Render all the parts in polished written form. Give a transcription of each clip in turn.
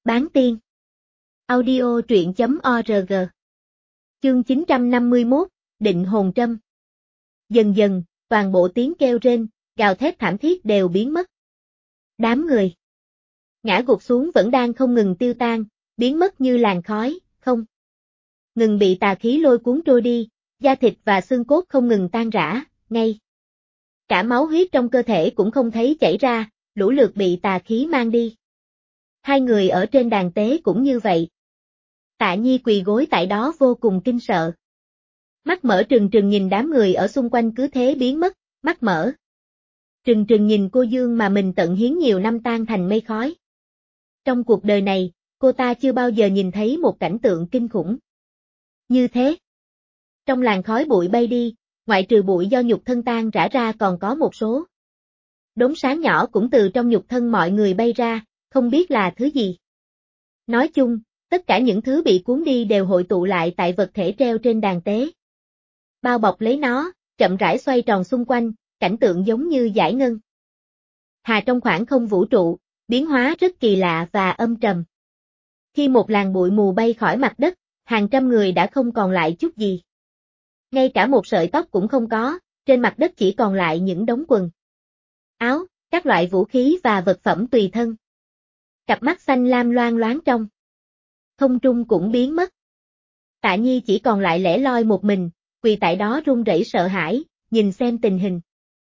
Bán tiên. Audio truyện.org. Chương 951, Định hồn trâm. Dần dần, toàn bộ tiếng kêu rên, gào thét thảm thiết đều biến mất. Đám người ngã gục xuống vẫn đang không ngừng tiêu tan, biến mất như làn khói, không ngừng bị tà khí lôi cuốn trôi đi, da thịt và xương cốt không ngừng tan rã, ngay cả máu huyết trong cơ thể cũng không thấy chảy ra, lũ lượt bị tà khí mang đi. Hai người ở trên đàn tế cũng như vậy. Tạ Nhi quỳ gối tại đó vô cùng kinh sợ. Mắt mở trừng trừng nhìn đám người ở xung quanh cứ thế biến mất, mắt mở trừng trừng nhìn cô Dương mà mình tận hiến nhiều năm tan thành mây khói. Trong cuộc đời này, cô ta chưa bao giờ nhìn thấy một cảnh tượng kinh khủng như thế. Trong làn khói bụi bay đi, ngoại trừ bụi do nhục thân tan rã ra còn có một số đốm sáng nhỏ cũng từ trong nhục thân mọi người bay ra, không biết là thứ gì. Nói chung, tất cả những thứ bị cuốn đi đều hội tụ lại tại vật thể treo trên đàn tế. Bao bọc lấy nó, chậm rãi xoay tròn xung quanh, cảnh tượng giống như giải ngân hà trong khoảng không vũ trụ, biến hóa rất kỳ lạ và âm trầm. Khi một làn bụi mù bay khỏi mặt đất, hàng trăm người đã không còn lại chút gì. Ngay cả một sợi tóc cũng không có, trên mặt đất chỉ còn lại những đống quần áo, các loại vũ khí và vật phẩm tùy thân. Cặp mắt xanh lam loang loáng trong không trung cũng biến mất. Tạ Nhi chỉ còn lại lẻ loi một mình, quỳ tại đó run rẩy sợ hãi, nhìn xem tình hình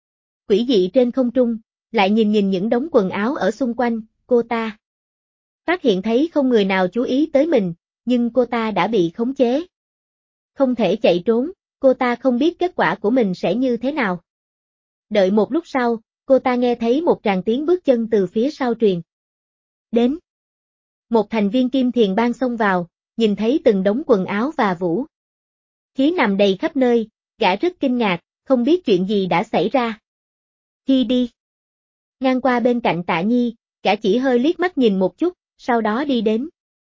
quỷ dị trên không trung, lại nhìn những đống quần áo ở xung quanh, cô ta phát hiện thấy không người nào chú ý tới mình, nhưng cô ta đã bị khống chế. Không thể chạy trốn, cô ta không biết kết quả của mình sẽ như thế nào. Đợi một lúc sau, cô ta nghe thấy một tràng tiếng bước chân từ phía sau truyền đến. Một thành viên Kim Thiền Bang xông vào, nhìn thấy từng đống quần áo và vũ khí nằm đầy khắp nơi, gã rất kinh ngạc, không biết chuyện gì đã xảy ra. Khi đi ngang qua bên cạnh Tạ Nhi, gã chỉ hơi liếc mắt nhìn một chút, sau đó đi đến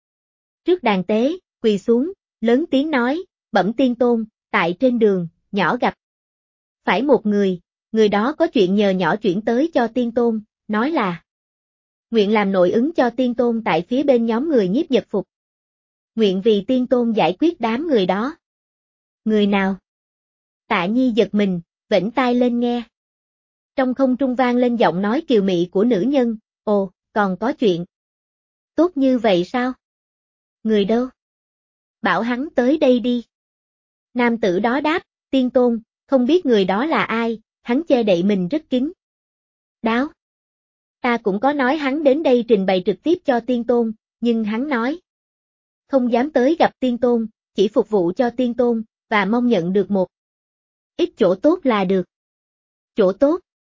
trước đàn tế, quỳ xuống, lớn tiếng nói, bẩm tiên tôn, tại trên đường, nhỏ gặp phải một người đó có chuyện nhờ nhỏ chuyển tới cho tiên tôn, nói là nguyện làm nội ứng cho tiên tôn tại phía bên nhóm người Nhiếp Nhật Phục. Nguyện vì tiên tôn giải quyết đám người đó. Người nào? Tạ Nhi giật mình, vểnh tai lên nghe. Trong không trung vang lên giọng nói kiều mị của nữ nhân, ồ, còn có chuyện tốt như vậy sao? Người đâu? Bảo hắn tới đây đi. Nam tử đó đáp, tiên tôn, không biết người đó là ai, hắn che đậy mình rất kín đáo. Ta cũng có nói hắn đến đây trình bày trực tiếp cho tiên tôn, nhưng hắn nói không dám tới gặp tiên tôn, chỉ phục vụ cho tiên tôn, và mong nhận được một ít chỗ tốt là được. Chỗ tốt?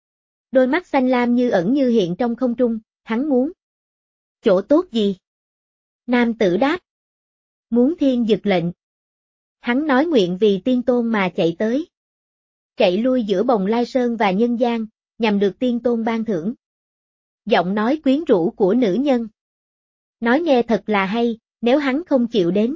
Đôi mắt xanh lam như ẩn như hiện trong không trung, hắn muốn chỗ tốt gì? Nam tử đáp, muốn thiên dực lệnh. Hắn nói nguyện vì tiên tôn mà chạy tới, chạy lui giữa Bồng Lai Sơn và nhân gian, nhằm được tiên tôn ban thưởng. Giọng nói quyến rũ của nữ nhân nói nghe thật là hay, nếu hắn không chịu đến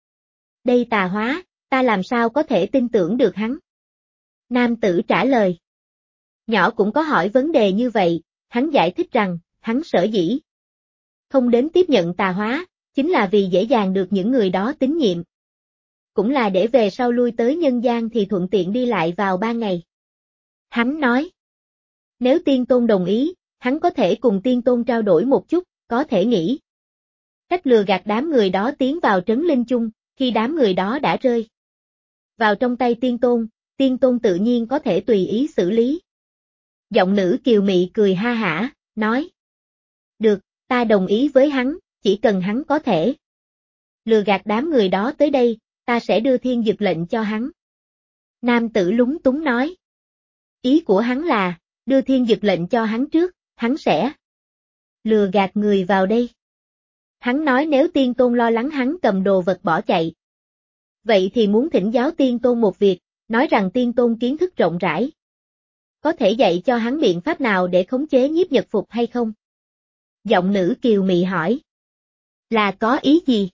đây tà hóa, ta làm sao có thể tin tưởng được hắn? Nam tử trả lời. Nhỏ cũng có hỏi vấn đề như vậy, hắn giải thích rằng, hắn sở dĩ không đến tiếp nhận tà hóa, chính là vì dễ dàng được những người đó tín nhiệm. Cũng là để về sau lui tới nhân gian thì thuận tiện đi lại vào ban ngày. Hắn nói, nếu tiên tôn đồng ý, hắn có thể cùng tiên tôn trao đổi một chút, có thể nghĩ cách lừa gạt đám người đó tiến vào trấn linh chung, khi đám người đó đã rơi vào trong tay tiên tôn tự nhiên có thể tùy ý xử lý. Giọng nữ kiều mị cười ha hả, nói, được, ta đồng ý với hắn, chỉ cần hắn có thể lừa gạt đám người đó tới đây, ta sẽ đưa thiên dực lệnh cho hắn. Nam tử lúng túng nói, ý của hắn là, đưa thiên dực lệnh cho hắn trước, hắn sẽ lừa gạt người vào đây. Hắn nói nếu tiên tôn lo lắng hắn cầm đồ vật bỏ chạy. Vậy thì muốn thỉnh giáo tiên tôn một việc, nói rằng tiên tôn kiến thức rộng rãi. Có thể dạy cho hắn biện pháp nào để khống chế Nhiếp Nhật Phục hay không? Giọng nữ kiều mị hỏi. Là có ý gì?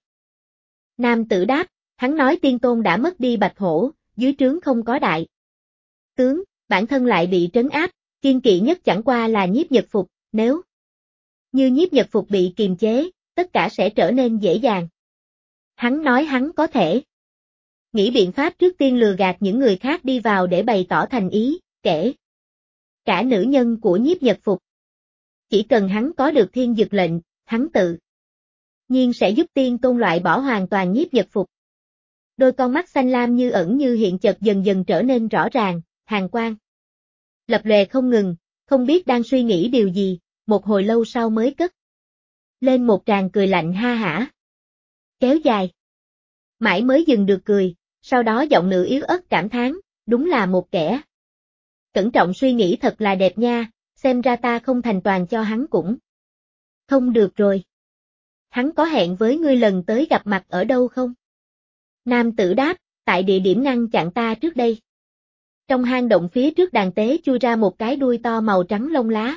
Nam tử đáp, hắn nói tiên tôn đã mất đi Bạch Hổ, dưới trướng không có đại tướng, bản thân lại bị trấn áp, kiên kỵ nhất chẳng qua là Nhiếp Nhật Phục, nếu như Nhiếp Nhật Phục bị kiềm chế, tất cả sẽ trở nên dễ dàng. Hắn nói hắn có thể nghĩ biện pháp trước tiên lừa gạt những người khác đi vào để bày tỏ thành ý, kể cả nữ nhân của Nhiếp Nhật Phục. Chỉ cần hắn có được thiên dực lệnh, hắn tự nhiên sẽ giúp Tiên Tôn loại bỏ hoàn toàn Nhiếp Nhật Phục. Đôi con mắt xanh lam như ẩn như hiện chợt dần dần trở nên rõ ràng, hàn quang lập lòe không ngừng, không biết đang suy nghĩ điều gì, một hồi lâu sau mới cất lên một tràng cười lạnh ha hả. Kéo dài. Mãi mới dừng được cười, sau đó giọng nữ yếu ớt cảm thán, đúng là một kẻ cẩn trọng suy nghĩ thật là đẹp nha, xem ra ta không thành toàn cho hắn cũng không được rồi. Hắn có hẹn với ngươi lần tới gặp mặt ở đâu không? Nam tử đáp, tại địa điểm ngăn chặn ta trước đây. Trong hang động phía trước đàn tế chui ra một cái đuôi to màu trắng lông lá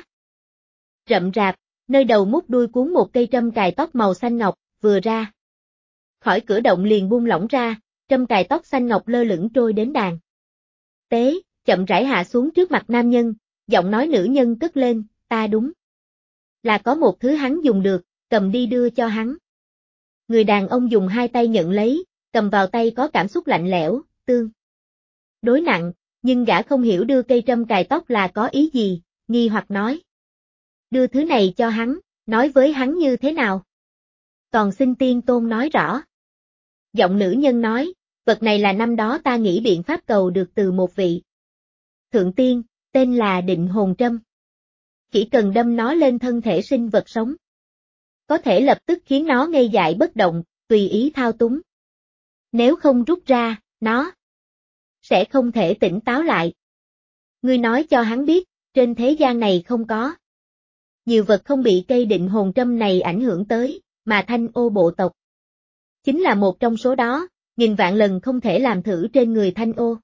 rậm rạp, nơi đầu mút đuôi cuốn một cây trâm cài tóc màu xanh ngọc, vừa ra khỏi cửa động liền buông lỏng ra, trâm cài tóc xanh ngọc lơ lửng trôi đến đàn tế, chậm rãi hạ xuống trước mặt nam nhân, giọng nói nữ nhân cất lên, ta đúng là có một thứ hắn dùng được, cầm đi đưa cho hắn. Người đàn ông dùng hai tay nhận lấy, cầm vào tay có cảm xúc lạnh lẽo, tương đối nặng, nhưng gã không hiểu đưa cây trâm cài tóc là có ý gì, nghi hoặc nói. Đưa thứ này cho hắn, nói với hắn như thế nào? Còn xin Tiên Tôn nói rõ. Giọng nữ nhân nói, vật này là năm đó ta nghĩ biện pháp cầu được từ một vị thượng tiên, tên là Định Hồn Trâm. Chỉ cần đâm nó lên thân thể sinh vật sống, có thể lập tức khiến nó ngây dại bất động, tùy ý thao túng. Nếu không rút ra, nó sẽ không thể tỉnh táo lại. Ngươi nói cho hắn biết, trên thế gian này không có nhiều vật không bị cây định hồn trâm này ảnh hưởng tới, mà Thanh Ô bộ tộc chính là một trong số đó, nghìn vạn lần không thể làm thử trên người Thanh Ô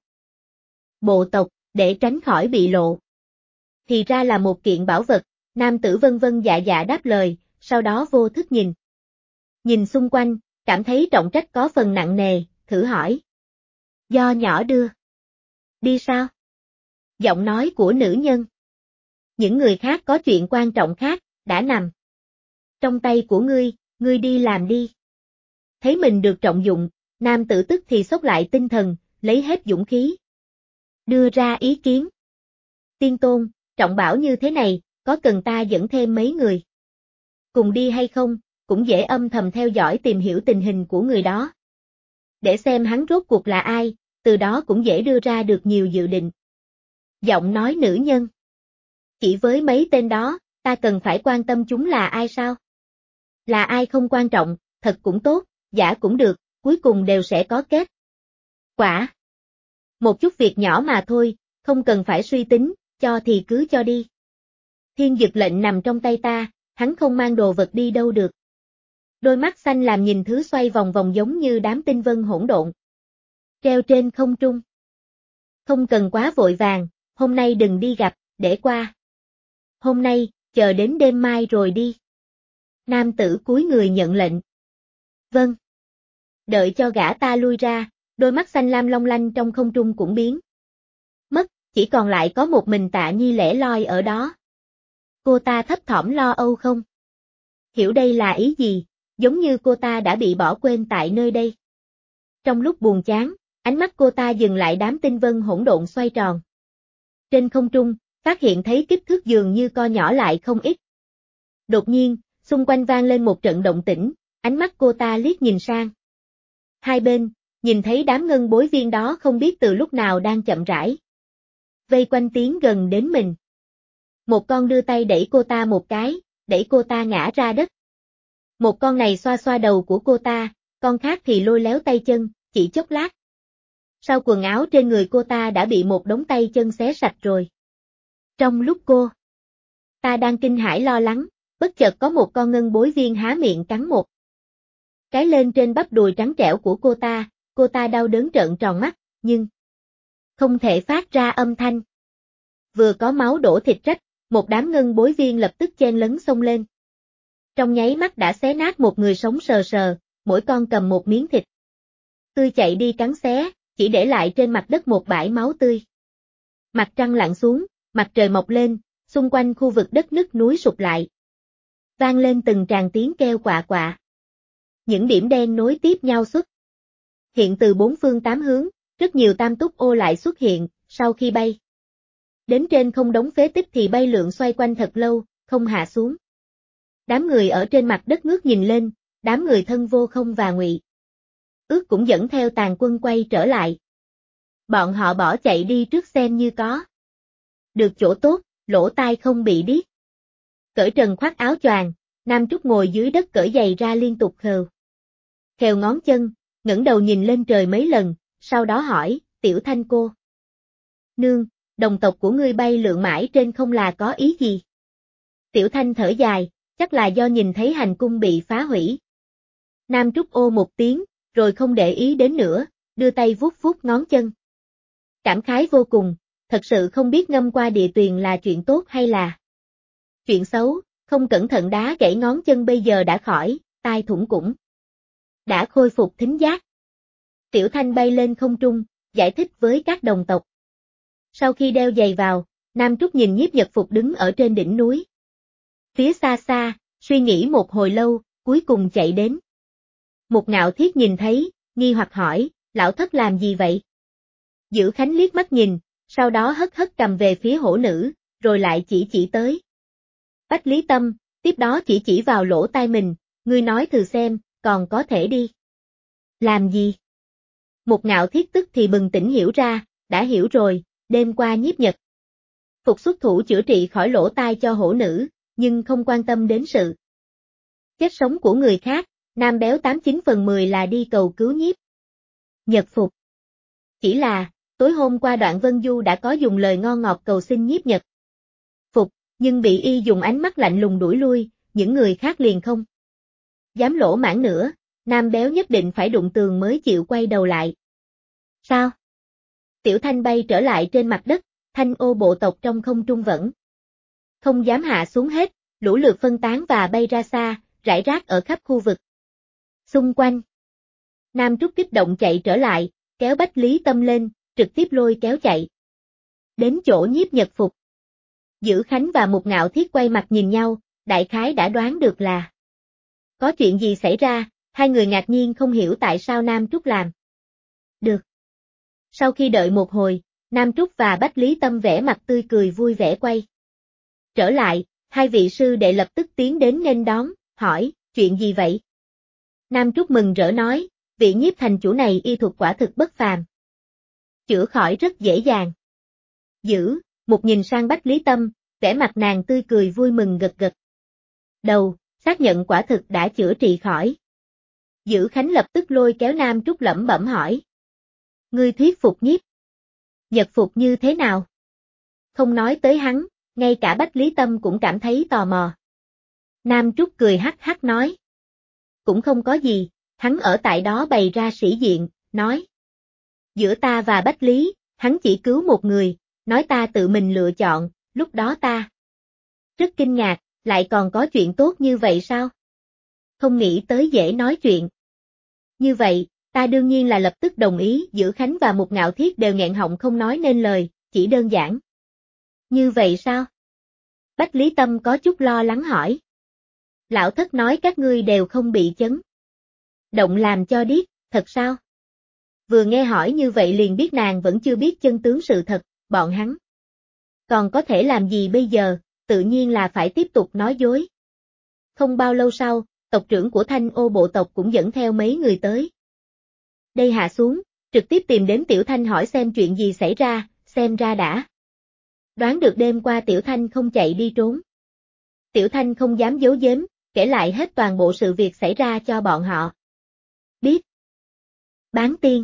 bộ tộc, để tránh khỏi bị lộ. Thì ra là một kiện bảo vật, nam tử vân vân dạ dạ đáp lời, sau đó vô thức nhìn xung quanh, cảm thấy trọng trách có phần nặng nề, thử hỏi. Do nhỏ đưa. Đi sao? Giọng nói của nữ nhân. Những người khác có chuyện quan trọng khác, đã nằm trong tay của ngươi đi làm đi. Thấy mình được trọng dụng, nam tử tức thì xốc lại tinh thần, lấy hết dũng khí. Đưa ra ý kiến. Tiên Tôn, trọng bảo như thế này, có cần ta dẫn thêm mấy người cùng đi hay không, cũng dễ âm thầm theo dõi tìm hiểu tình hình của người đó. Để xem hắn rốt cuộc là ai, từ đó cũng dễ đưa ra được nhiều dự định. Giọng nói nữ nhân. Chỉ với mấy tên đó, ta cần phải quan tâm chúng là ai sao? Là ai không quan trọng, thật cũng tốt, giả cũng được, cuối cùng đều sẽ có kết quả. Một chút việc nhỏ mà thôi, không cần phải suy tính, cho thì cứ cho đi. Thiên dực lệnh nằm trong tay ta, hắn không mang đồ vật đi đâu được. Đôi mắt xanh làm nhìn thứ xoay vòng vòng giống như đám tinh vân hỗn độn. Treo trên không trung. Không cần quá vội vàng, hôm nay đừng đi gặp, để qua. Hôm nay, chờ đến đêm mai rồi đi. Nam tử cúi người nhận lệnh. Vâng. Đợi cho gã ta lui ra, đôi mắt xanh lam long lanh trong không trung cũng biến mất, chỉ còn lại có một mình Tạ Nhi lẻ loi ở đó. Cô ta thấp thỏm lo âu không? Hiểu đây là ý gì, giống như cô ta đã bị bỏ quên tại nơi đây. Trong lúc buồn chán, ánh mắt cô ta dừng lại đám tinh vân hỗn độn xoay tròn. Trên không trung, phát hiện thấy kích thước dường như co nhỏ lại không ít. Đột nhiên, xung quanh vang lên một trận động tĩnh, ánh mắt cô ta liếc nhìn sang. Hai bên, nhìn thấy đám ngân bối viên đó không biết từ lúc nào đang chậm rãi vây quanh tiến gần đến mình. Một con đưa tay đẩy cô ta một cái, đẩy cô ta ngã ra đất. Một con này xoa xoa đầu của cô ta, con khác thì lôi léo tay chân, chỉ chốc lát. Sau quần áo trên người cô ta đã bị một đống tay chân xé sạch rồi. Trong lúc cô ta đang kinh hãi lo lắng, bất chợt có một con ngân bối viên há miệng cắn một cái lên trên bắp đùi trắng trẻo của cô ta đau đớn trợn tròn mắt, nhưng không thể phát ra âm thanh. Vừa có máu đổ thịt rách, một đám ngân bối viên lập tức chen lấn xông lên. Trong nháy mắt đã xé nát một người sống sờ sờ, mỗi con cầm một miếng thịt tươi chạy đi cắn xé, chỉ để lại trên mặt đất một bãi máu tươi. Mặt trăng lặn xuống, mặt trời mọc lên, xung quanh khu vực đất nứt núi sụp lại. Vang lên từng tràng tiếng kêu quạ quạ. Những điểm đen nối tiếp nhau xuất hiện từ bốn phương tám hướng, rất nhiều tam túc ô lại xuất hiện, sau khi bay đến trên không đống phế tích thì bay lượn xoay quanh thật lâu, không hạ xuống. Đám người ở trên mặt đất ngước nhìn lên, đám người thân vô không và Ngụy Ước cũng dẫn theo tàn quân quay trở lại. Bọn họ bỏ chạy đi trước xem như có được chỗ tốt, lỗ tai không bị điếc. Cởi trần khoác áo choàng, Nam Trúc ngồi dưới đất cởi giày ra liên tục khều ngón chân, ngẩng đầu nhìn lên trời mấy lần, sau đó hỏi, Tiểu Thanh cô nương, đồng tộc của ngươi bay lượn mãi trên không là có ý gì? Tiểu Thanh thở dài, chắc là do nhìn thấy hành cung bị phá hủy. Nam Trúc ô một tiếng, rồi không để ý đến nữa, đưa tay vuốt vuốt ngón chân. Cảm khái vô cùng, thật sự không biết ngâm qua địa tuyền là chuyện tốt hay là chuyện xấu, không cẩn thận đá gãy ngón chân bây giờ đã khỏi, tai thủng cũng đã khôi phục thính giác. Tiểu Thanh bay lên không trung, giải thích với các đồng tộc. Sau khi đeo giày vào, Nam Trúc nhìn Nhiếp Nhật Phục đứng ở trên đỉnh núi. Phía xa xa, suy nghĩ một hồi lâu, cuối cùng chạy đến. Một Ngạo Thiết nhìn thấy, nghi hoặc hỏi, lão thất làm gì vậy? Dữ Khánh liếc mắt nhìn, sau đó hất hất cầm về phía hổ nữ, rồi lại chỉ tới Bách Lý Tâm, tiếp đó chỉ vào lỗ tai mình, ngươi nói thử xem, còn có thể đi. Làm gì? Một Ngạo Thiết tức thì bừng tỉnh hiểu ra, đã hiểu rồi, đêm qua Nhiếp Nhật Phục xuất thủ chữa trị khỏi lỗ tai cho hổ nữ, nhưng không quan tâm đến sự chết sống của người khác, Nam Béo 89/10 là đi cầu cứu Nhiếp Nhật Phục. Chỉ là, tối hôm qua Đoạn Vân Du đã có dùng lời ngon ngọt cầu xin Nhiếp Nhật Phục, nhưng bị y dùng ánh mắt lạnh lùng đuổi lui, những người khác liền không dám lỗ mãng nữa, Nam Béo nhất định phải đụng tường mới chịu quay đầu lại. Sao? Tiểu Thanh bay trở lại trên mặt đất, Thanh ô bộ tộc trong không trung vẫn không dám hạ xuống hết, lũ lượt phân tán và bay ra xa, rải rác ở khắp khu vực xung quanh. Nam Trúc kích động chạy trở lại, kéo Bách Lý Tâm lên, trực tiếp lôi kéo chạy đến chỗ Nhiếp Nhật Phục. Dữ Khánh và Một Ngạo Thiết quay mặt nhìn nhau, đại khái đã đoán được là có chuyện gì xảy ra, hai người ngạc nhiên không hiểu tại sao Nam Trúc làm được. Sau khi đợi một hồi, Nam Trúc và Bách Lý Tâm vẻ mặt tươi cười vui vẻ quay trở lại, hai vị sư đệ lập tức tiến đến nghênh đón, hỏi, chuyện gì vậy? Nam Trúc mừng rỡ nói, vị Nhiếp thành chủ này y thuật quả thực bất phàm. Chữa khỏi rất dễ dàng. Dữ, một nhìn sang Bách Lý Tâm, vẻ mặt nàng tươi cười vui mừng gật gật đầu, xác nhận quả thực đã chữa trị khỏi. Dữ Khánh lập tức lôi kéo Nam Trúc lẩm bẩm hỏi. Ngươi thuyết phục Nhiếp Nhật Phục như thế nào? Không nói tới hắn, ngay cả Bách Lý Tâm cũng cảm thấy tò mò. Nam Trúc cười hắc hắc nói. Cũng không có gì, hắn ở tại đó bày ra sĩ diện, nói. Giữa ta và Bách Lý, hắn chỉ cứu một người, nói ta tự mình lựa chọn, lúc đó ta rất kinh ngạc, lại còn có chuyện tốt như vậy sao? Không nghĩ tới dễ nói chuyện. Như vậy, ta đương nhiên là lập tức đồng ý, Dữ Khánh và Một Ngạo Thiết đều nghẹn họng không nói nên lời, chỉ đơn giản. Như vậy sao? Bách Lý Tâm có chút lo lắng hỏi. Lão thất nói các ngươi đều không bị chấn động làm cho điếc, thật sao? Vừa nghe hỏi như vậy liền biết nàng vẫn chưa biết chân tướng sự thật, bọn hắn còn có thể làm gì bây giờ, tự nhiên là phải tiếp tục nói dối. Không bao lâu sau, tộc trưởng của Thanh ô bộ tộc cũng dẫn theo mấy người tới. Đây hạ xuống, trực tiếp tìm đến Tiểu Thanh hỏi xem chuyện gì xảy ra, xem ra đã đoán được đêm qua Tiểu Thanh không chạy đi trốn. Tiểu Thanh không dám giấu giếm, kể lại hết toàn bộ sự việc xảy ra cho bọn họ biết. Bán tiên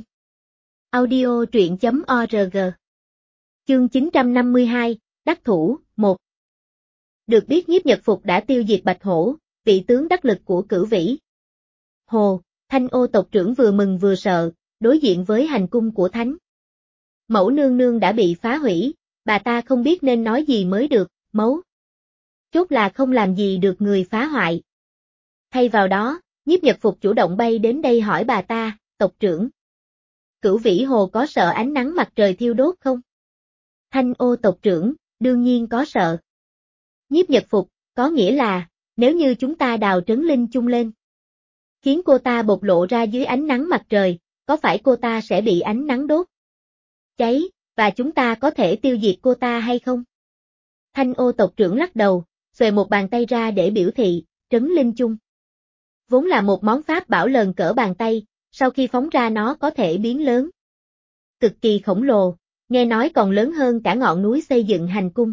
audio truyện.org Chương 952, Đắc thủ, 1. Được biết Nhiếp Nhật Phục đã tiêu diệt Bạch Hổ, vị tướng đắc lực của Cửu Vĩ Hồ, Thanh ô tộc trưởng vừa mừng vừa sợ, đối diện với hành cung của Thánh Mẫu nương nương đã bị phá hủy, bà ta không biết nên nói gì mới được, mấu chốt là không làm gì được người phá hoại. Thay vào đó, Nhiếp Nhật Phục chủ động bay đến đây hỏi bà ta, tộc trưởng. Cửu Vĩ Hồ có sợ ánh nắng mặt trời thiêu đốt không? Thanh ô tộc trưởng, đương nhiên có sợ. Nhiếp Nhật Phục, có nghĩa là, nếu như chúng ta đào Trấn Linh Chung lên, khiến cô ta bộc lộ ra dưới ánh nắng mặt trời, có phải cô ta sẽ bị ánh nắng đốt cháy, và chúng ta có thể tiêu diệt cô ta hay không? Thanh Ô tộc trưởng lắc đầu, xuề một bàn tay ra để biểu thị, Trấn Linh Chung vốn là một món pháp bảo lớn cỡ bàn tay, sau khi phóng ra nó có thể biến lớn. Cực kỳ khổng lồ, nghe nói còn lớn hơn cả ngọn núi xây dựng hành cung.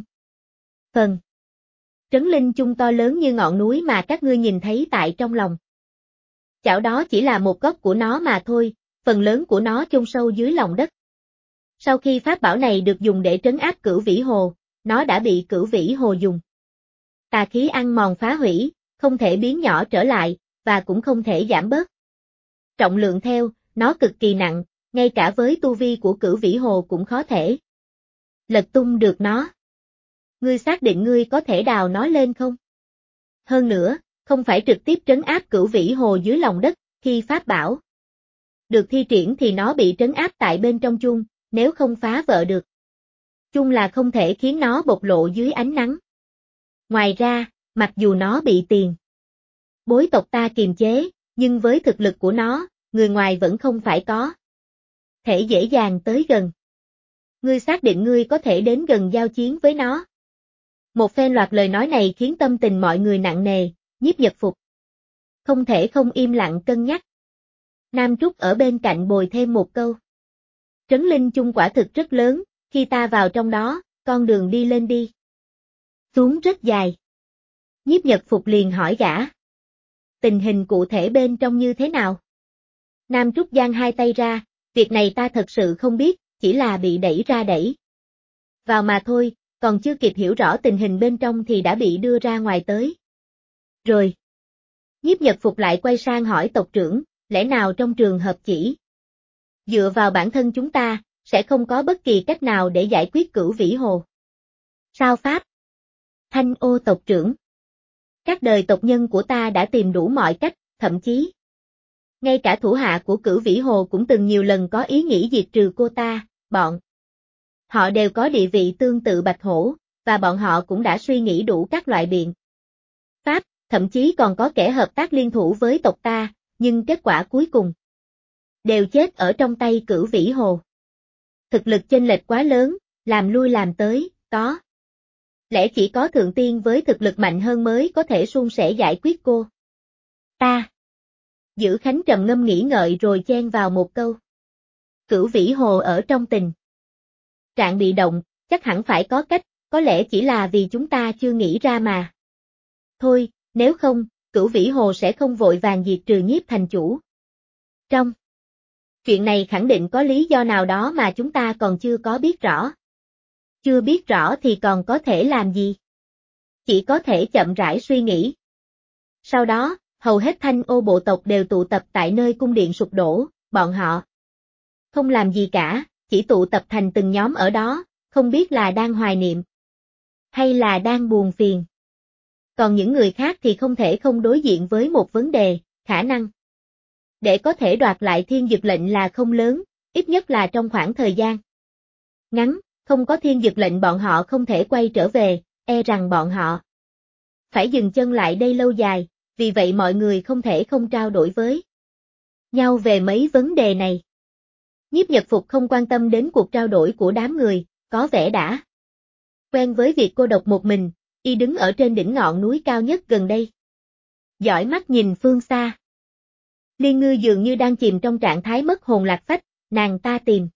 Phần Trấn Linh Chung to lớn như ngọn núi mà các ngươi nhìn thấy tại trong lòng chảo đó chỉ là một góc của nó mà thôi, phần lớn của nó chôn sâu dưới lòng đất. Sau khi pháp bảo này được dùng để trấn áp Cửu Vĩ Hồ, nó đã bị Cửu Vĩ Hồ dùng tà khí ăn mòn phá hủy, không thể biến nhỏ trở lại, và cũng không thể giảm bớt trọng lượng theo, nó cực kỳ nặng, ngay cả với tu vi của Cửu Vĩ Hồ cũng khó thể lật tung được nó. Ngươi xác định ngươi có thể đào nó lên không? Hơn nữa, không phải trực tiếp trấn áp Cửu Vĩ Hồ dưới lòng đất, khi pháp bảo được thi triển thì nó bị trấn áp tại bên trong chung, nếu không phá vỡ được chung là không thể khiến nó bộc lộ dưới ánh nắng. Ngoài ra, mặc dù nó bị tiền bối tộc ta kiềm chế, nhưng với thực lực của nó, người ngoài vẫn không phải có thể dễ dàng tới gần. Ngươi xác định ngươi có thể đến gần giao chiến với nó? Một phen loạt lời nói này khiến tâm tình mọi người nặng nề, Nhiếp Nhật Phục không thể không im lặng cân nhắc. Nam Trúc ở bên cạnh bồi thêm một câu. Trấn Linh Chung quả thực rất lớn, khi ta vào trong đó, con đường đi lên đi xuống rất dài. Nhiếp Nhật Phục liền hỏi gã. Tình hình cụ thể bên trong như thế nào? Nam Trúc giang hai tay ra, việc này ta thật sự không biết, chỉ là bị đẩy ra đẩy vào mà thôi, còn chưa kịp hiểu rõ tình hình bên trong thì đã bị đưa ra ngoài tới. Rồi. Nhiếp Nhật Phục lại quay sang hỏi tộc trưởng, lẽ nào trong trường hợp chỉ dựa vào bản thân chúng ta, sẽ không có bất kỳ cách nào để giải quyết Cửu Vĩ Hồ? Sao pháp? Thanh Ô tộc trưởng. Các đời tộc nhân của ta đã tìm đủ mọi cách, thậm chí ngay cả thủ hạ của Cửu Vĩ Hồ cũng từng nhiều lần có ý nghĩ diệt trừ cô ta, bọn họ đều có địa vị tương tự Bạch Hổ, và bọn họ cũng đã suy nghĩ đủ các loại biện pháp, thậm chí còn có kẻ hợp tác liên thủ với tộc ta, nhưng kết quả cuối cùng đều chết ở trong tay Cửu Vĩ Hồ. Thực lực chênh lệch quá lớn, làm lui làm tới, có lẽ chỉ có thượng tiên với thực lực mạnh hơn mới có thể suôn sẻ giải quyết cô ta. Giữ Khánh trầm ngâm nghĩ ngợi rồi chen vào một câu. Cửu Vĩ Hồ ở trong tình trạng bị động, chắc hẳn phải có cách, có lẽ chỉ là vì chúng ta chưa nghĩ ra mà thôi, nếu không, Cửu Vĩ Hồ sẽ không vội vàng diệt trừ Nhiếp thành chủ. Trong chuyện này khẳng định có lý do nào đó mà chúng ta còn chưa có biết rõ. Chưa biết rõ thì còn có thể làm gì? Chỉ có thể chậm rãi suy nghĩ. Sau đó, hầu hết Thanh Ô bộ tộc đều tụ tập tại nơi cung điện sụp đổ, bọn họ không làm gì cả, chỉ tụ tập thành từng nhóm ở đó, không biết là đang hoài niệm hay là đang buồn phiền. Còn những người khác thì không thể không đối diện với một vấn đề, khả năng để có thể đoạt lại thiên dực lệnh là không lớn, ít nhất là trong khoảng thời gian ngắn, không có thiên dực lệnh bọn họ không thể quay trở về, e rằng bọn họ phải dừng chân lại đây lâu dài, vì vậy mọi người không thể không trao đổi với nhau về mấy vấn đề này. Nhiếp Nhật Phục không quan tâm đến cuộc trao đổi của đám người, có vẻ đã quen với việc cô độc một mình, y đứng ở trên đỉnh ngọn núi cao nhất gần đây. Dõi mắt nhìn phương xa. Liên Ngư dường như đang chìm trong trạng thái mất hồn lạc phách, nàng ta tìm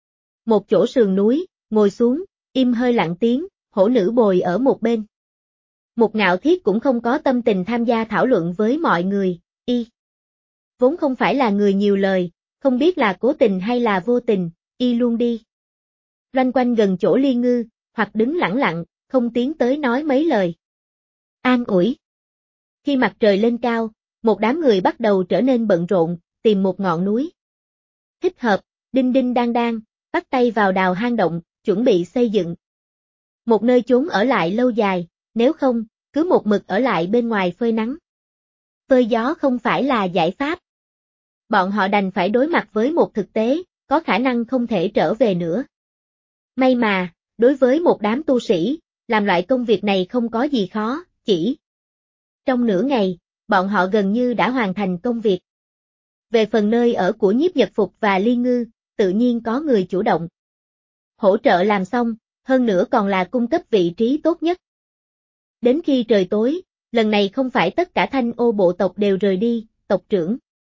một chỗ sườn núi, ngồi xuống, im hơi lặng tiếng, hổ nữ bồi ở một bên. Một Ngạo Thiết cũng không có tâm tình tham gia thảo luận với mọi người, y vốn không phải là người nhiều lời, không biết là cố tình hay là vô tình, y luôn đi loanh quanh gần chỗ Liên Ngư, hoặc đứng lẳng lặng, không tiến tới nói mấy lời an ủi. Khi mặt trời lên cao, một đám người bắt đầu trở nên bận rộn, tìm một ngọn núi thích hợp, đinh đinh đang đang, bắt tay vào đào hang động, chuẩn bị xây dựng một nơi chốn ở lại lâu dài, nếu không, cứ một mực ở lại bên ngoài phơi nắng phơi gió không phải là giải pháp. Bọn họ đành phải đối mặt với một thực tế, có khả năng không thể trở về nữa. May mà, đối với một đám tu sĩ, làm loại công việc này không có gì khó, chỉ Trong nửa ngày, bọn họ gần như đã hoàn thành công việc. Về phần nơi ở của Nhiếp Nhật Phục và Liên Ngư, tự nhiên có người chủ động hỗ trợ làm xong, hơn nữa còn là cung cấp vị trí tốt nhất. Đến khi trời tối, lần này không phải tất cả Thanh Ô bộ tộc đều rời đi, tộc trưởng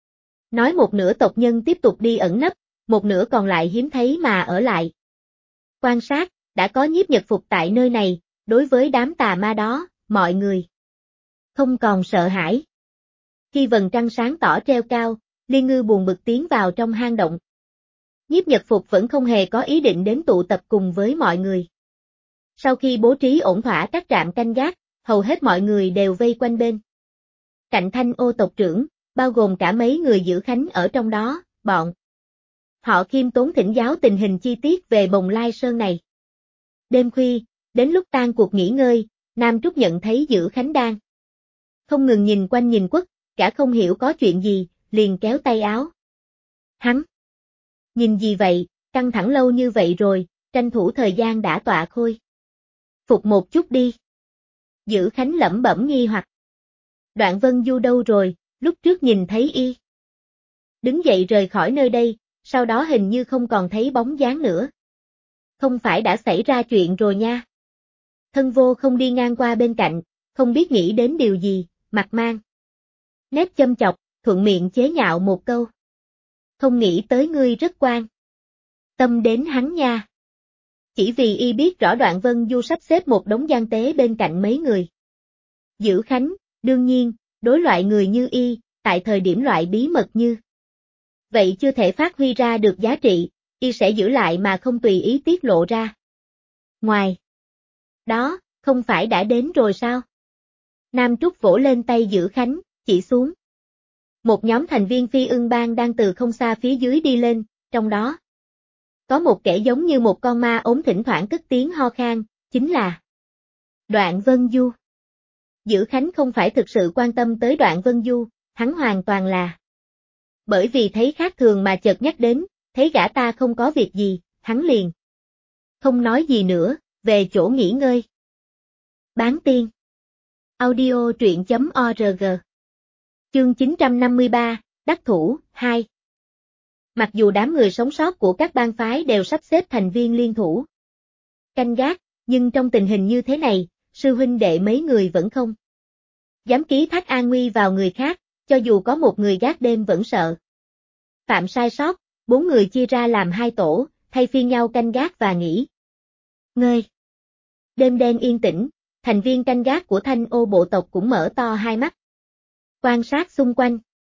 nói một nửa tộc nhân tiếp tục đi ẩn nấp, một nửa còn lại hiếm thấy mà ở lại. Quan sát, đã có Nhiếp Nhật Phục tại nơi này, đối với đám tà ma đó, mọi người không còn sợ hãi. Khi vầng trăng sáng tỏ treo cao, Liên Ngư buồn bực tiến vào trong hang động. Nhiếp Nhật Phục vẫn không hề có ý định đến tụ tập cùng với mọi người. Sau khi bố trí ổn thỏa các trạm canh gác, hầu hết mọi người đều vây quanh bên cạnh Thanh Ô tộc trưởng, bao gồm cả mấy người giữ khánh ở trong đó, bọn họ khiêm tốn thỉnh giáo tình hình chi tiết về Bồng Lai Sơn này. Đêm khuya, đến lúc tan cuộc nghỉ ngơi, Nam Trúc nhận thấy giữ khánh đang không ngừng nhìn quanh nhìn quất, cả không hiểu có chuyện gì, liền kéo tay áo hắn. Nhìn gì vậy, căng thẳng lâu như vậy rồi, tranh thủ thời gian đã tọa khôi phục một chút đi. Giữ khánh lẩm bẩm nghi hoặc. Đoạn Vân Du đâu rồi, lúc trước nhìn thấy y đứng dậy rời khỏi nơi đây, sau đó hình như không còn thấy bóng dáng nữa. Không phải đã xảy ra chuyện rồi nha. Thân Vô không đi ngang qua bên cạnh, không biết nghĩ đến điều gì, mặt mang nét châm chọc, thuận miệng chế nhạo một câu. Không nghĩ tới ngươi rất quan tâm đến hắn nha. Chỉ vì y biết rõ Đoạn Vân Du sắp xếp một đống gian tế bên cạnh mấy người giữ khánh, đương nhiên, đối loại người như y, tại thời điểm loại bí mật như vậy chưa thể phát huy ra được giá trị, y sẽ giữ lại mà không tùy ý tiết lộ ra. Ngoài đó, không phải đã đến rồi sao? Nam Trúc vỗ lên tay giữ khánh, chỉ xuống. Một nhóm thành viên Phi Ưng Bang đang từ không xa phía dưới đi lên, trong đó có một kẻ giống như một con ma ốm thỉnh thoảng cất tiếng ho khan, chính là Đoạn Vân Du. Giữ khánh không phải thực sự quan tâm tới Đoạn Vân Du, hắn hoàn toàn là bởi vì thấy khác thường mà chợt nhắc đến, thấy gã ta không có việc gì, hắn liền không nói gì nữa, về chỗ nghỉ ngơi. Bán tiên. Audio truyện.org. Chương 953, Đắc Thủ, 2. Mặc dù đám người sống sót của các bang phái đều sắp xếp thành viên liên thủ canh gác, nhưng trong tình hình như thế này, sư huynh đệ mấy người vẫn không dám ký thác an nguy vào người khác, cho dù có một người gác đêm vẫn sợ phạm sai sót, 4 người chia ra làm 2 tổ, thay phiên nhau canh gác và nghỉ ngơi. Đêm đen yên tĩnh, thành viên canh gác của Thanh Ô bộ tộc cũng mở to hai mắt, quan sát xung quanh.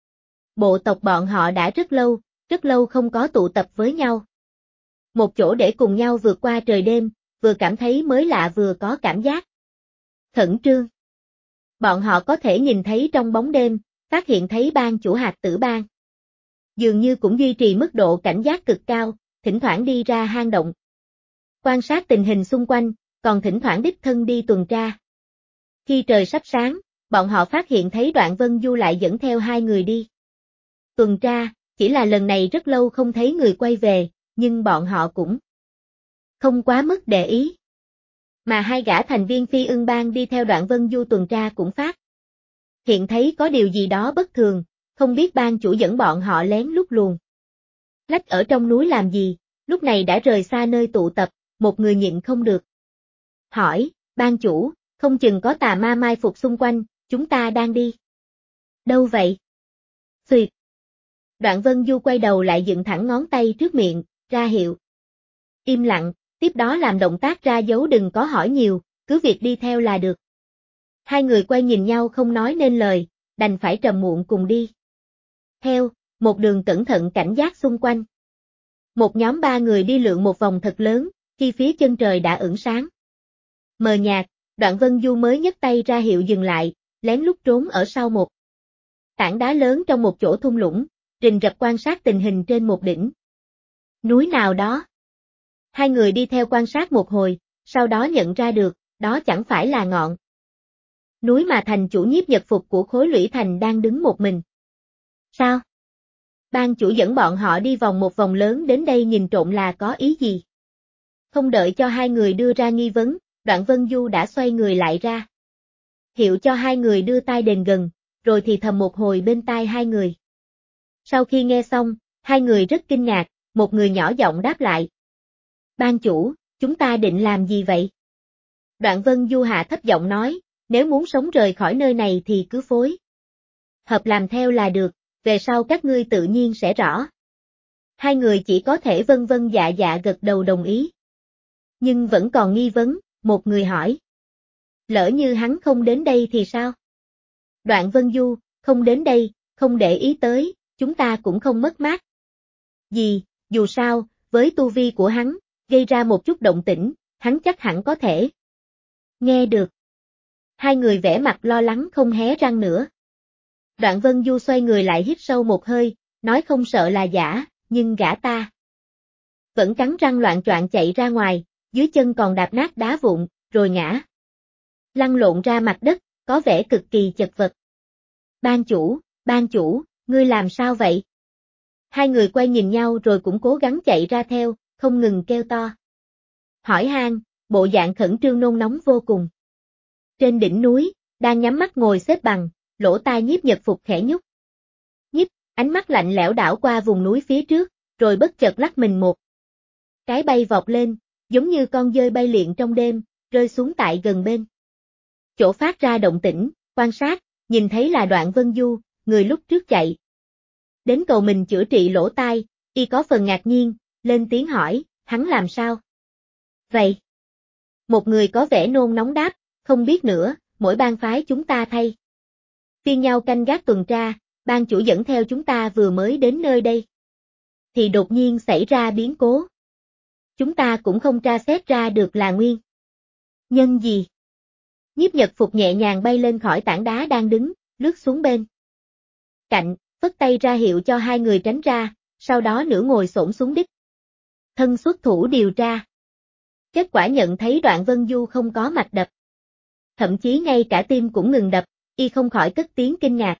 Bộ tộc bọn họ đã rất lâu không có tụ tập với nhau. Một chỗ để cùng nhau vượt qua trời đêm, vừa cảm thấy mới lạ vừa có cảm giác khẩn trương. Bọn họ có thể nhìn thấy trong bóng đêm, phát hiện thấy bang chủ Hạt Tử Bang dường như cũng duy trì mức độ cảnh giác cực cao, thỉnh thoảng đi ra hang động quan sát tình hình xung quanh, còn thỉnh thoảng đích thân đi tuần tra. Khi trời sắp sáng, bọn họ phát hiện thấy Đoạn Vân Du lại dẫn theo 2 người đi tuần tra, chỉ là lần này rất lâu không thấy người quay về, nhưng bọn họ cũng không quá mức để ý. Mà 2 gã thành viên Phi Ưng Bang đi theo Đoạn Vân Du tuần tra cũng phát hiện thấy có điều gì đó bất thường, không biết bang chủ dẫn bọn họ lén lút luồn lách ở trong núi làm gì, lúc này đã rời xa nơi tụ tập, một người nhịn không được hỏi, bang chủ, không chừng có tà ma mai phục xung quanh, chúng ta đang đi đâu vậy? Xuyệt. Đoạn Vân Du quay đầu lại dựng thẳng ngón tay trước miệng, ra hiệu im lặng, tiếp đó làm động tác ra dấu đừng có hỏi nhiều, cứ việc đi theo là được. 2 người quay nhìn nhau không nói nên lời, đành phải trầm muộn cùng đi theo, một đường cẩn thận cảnh giác xung quanh. Một nhóm 3 người đi lượn một vòng thật lớn, khi phía chân trời đã ửng sáng mờ nhạt, Đoạn Vân Du mới nhấc tay ra hiệu dừng lại, lén lút trốn ở sau một tảng đá lớn trong một chỗ thung lũng, rình rập quan sát tình hình trên một đỉnh núi nào đó. 2 người đi theo quan sát một hồi, sau đó nhận ra được, đó chẳng phải là ngọn núi mà thành chủ Nhiếp Nhật Phục của khối Lũy Thành đang đứng một mình. Sao? Ban chủ dẫn bọn họ đi vòng một vòng lớn đến đây nhìn trộm là có ý gì? Không đợi cho 2 người đưa ra nghi vấn, Đoạn Vân Du đã xoay người lại ra hiệu cho hai người đưa tai đền gần, rồi thì thầm một hồi bên tai hai người. Sau khi nghe xong, hai người rất kinh ngạc, một người nhỏ giọng đáp lại. Ban chủ, chúng ta định làm gì vậy? Đoạn Vân Du hạ thấp giọng nói, nếu muốn sống rời khỏi nơi này thì cứ phối hợp làm theo là được, về sau các ngươi tự nhiên sẽ rõ. Hai người chỉ có thể vân vân dạ dạ gật đầu đồng ý. Nhưng vẫn còn nghi vấn, một người hỏi. Lỡ như hắn không đến đây thì sao? Đoạn Vân Du, không đến đây, không để ý tới, chúng ta cũng không mất mát. Gì, dù sao, với tu vi của hắn, gây ra một chút động tĩnh, hắn chắc hẳn có thể. Nghe được. Hai người vẻ mặt lo lắng không hé răng nữa. Đoạn Vân Du xoay người lại hít sâu một hơi, nói không sợ là giả, nhưng gã ta vẫn cắn răng loạng choạng chạy ra ngoài, dưới chân còn đạp nát đá vụn, rồi ngã lăn lộn ra mặt đất, có vẻ cực kỳ chật vật. Ban chủ, ngươi làm sao vậy? Hai người quay nhìn nhau rồi cũng cố gắng chạy ra theo, không ngừng kêu to. Hỏi han, bộ dạng khẩn trương nôn nóng vô cùng. Trên đỉnh núi, đang nhắm mắt ngồi xếp bằng, lỗ tai Nhiếp Nhật Phục khẽ nhúc. Nhiếp, ánh mắt lạnh lẽo đảo qua vùng núi phía trước, rồi bất chợt lắc mình một cái bay vọt lên, giống như con dơi bay liệng trong đêm, rơi xuống tại gần bên. Chỗ phát ra động tĩnh, quan sát, nhìn thấy là Đoạn Vân Du, người lúc trước chạy. Đến cầu mình chữa trị lỗ tai, y có phần ngạc nhiên, lên tiếng hỏi, hắn làm sao? Vậy? Một người có vẻ nôn nóng đáp, không biết nữa, mỗi bang phái chúng ta thay phiên nhau canh gác tuần tra, ban chủ dẫn theo chúng ta vừa mới đến nơi đây. Thì đột nhiên xảy ra biến cố. Chúng ta cũng không tra xét ra được là nguyên nhân gì. Nhiếp Nhật Phục nhẹ nhàng bay lên khỏi tảng đá đang đứng, lướt xuống bên cạnh, phất tay ra hiệu cho hai người tránh ra, sau đó nửa ngồi xổm xuống đích. Thân xuất thủ điều tra. Kết quả nhận thấy Đoạn Vân Du không có mạch đập. Thậm chí ngay cả tim cũng ngừng đập, y không khỏi cất tiếng kinh ngạc.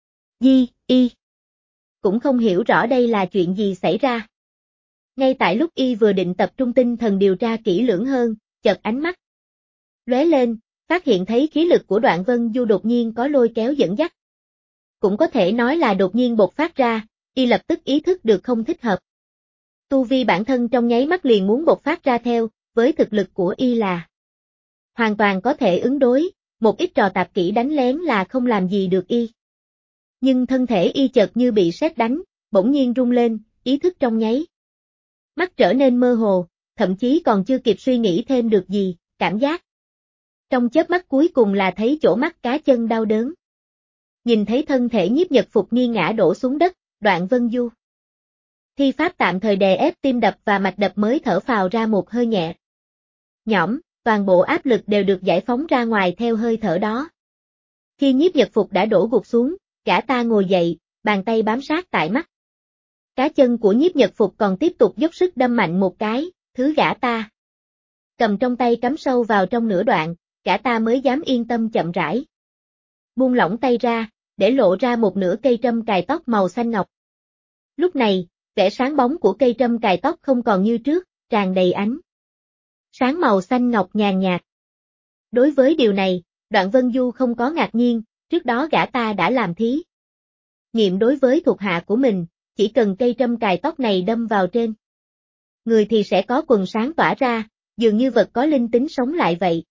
Y cũng không hiểu rõ đây là chuyện gì xảy ra. Ngay tại lúc y vừa định tập trung tinh thần điều tra kỹ lưỡng hơn, chợt ánh mắt lóe lên, phát hiện thấy khí lực của Đoạn Vân Du đột nhiên có lôi kéo dẫn dắt. Cũng có thể nói là đột nhiên bộc phát ra, y lập tức ý thức được không thích hợp. Tu vi bản thân trong nháy mắt liền muốn bộc phát ra theo, với thực lực của y là hoàn toàn có thể ứng đối, một ít trò tạp kỹ đánh lén là không làm gì được y. Nhưng thân thể y chợt như bị sét đánh, bỗng nhiên rung lên, ý thức trong nháy mắt trở nên mơ hồ, thậm chí còn chưa kịp suy nghĩ thêm được gì, cảm giác trong chớp mắt cuối cùng là thấy chỗ mắt cá chân đau đớn. Nhìn thấy thân thể Nhiếp Nhật Phục nghiêng ngã đổ xuống đất, Đoạn Vân Du thi pháp tạm thời đè ép tim đập và mạch đập mới thở phào ra một hơi nhẹ nhõm, toàn bộ áp lực đều được giải phóng ra ngoài theo hơi thở đó. Khi Nhiếp Nhật Phục đã đổ gục xuống, gã ta ngồi dậy, bàn tay bám sát tại mắt cá chân của Nhiếp Nhật Phục còn tiếp tục dốc sức đâm mạnh một cái, thứ gã ta cầm trong tay cắm sâu vào trong nửa đoạn, gã ta mới dám yên tâm chậm rãi buông lỏng tay ra, để lộ ra một nửa cây trâm cài tóc màu xanh ngọc. Lúc này, vẻ sáng bóng của cây trâm cài tóc không còn như trước, tràn đầy ánh sáng màu xanh ngọc nhàn nhạt. Đối với điều này, Đoạn Vân Du không có ngạc nhiên, trước đó gã ta đã làm thí nghiệm đối với thuộc hạ của mình, chỉ cần cây trâm cài tóc này đâm vào trên người thì sẽ có quầng sáng tỏa ra, dường như vật có linh tính sống lại vậy.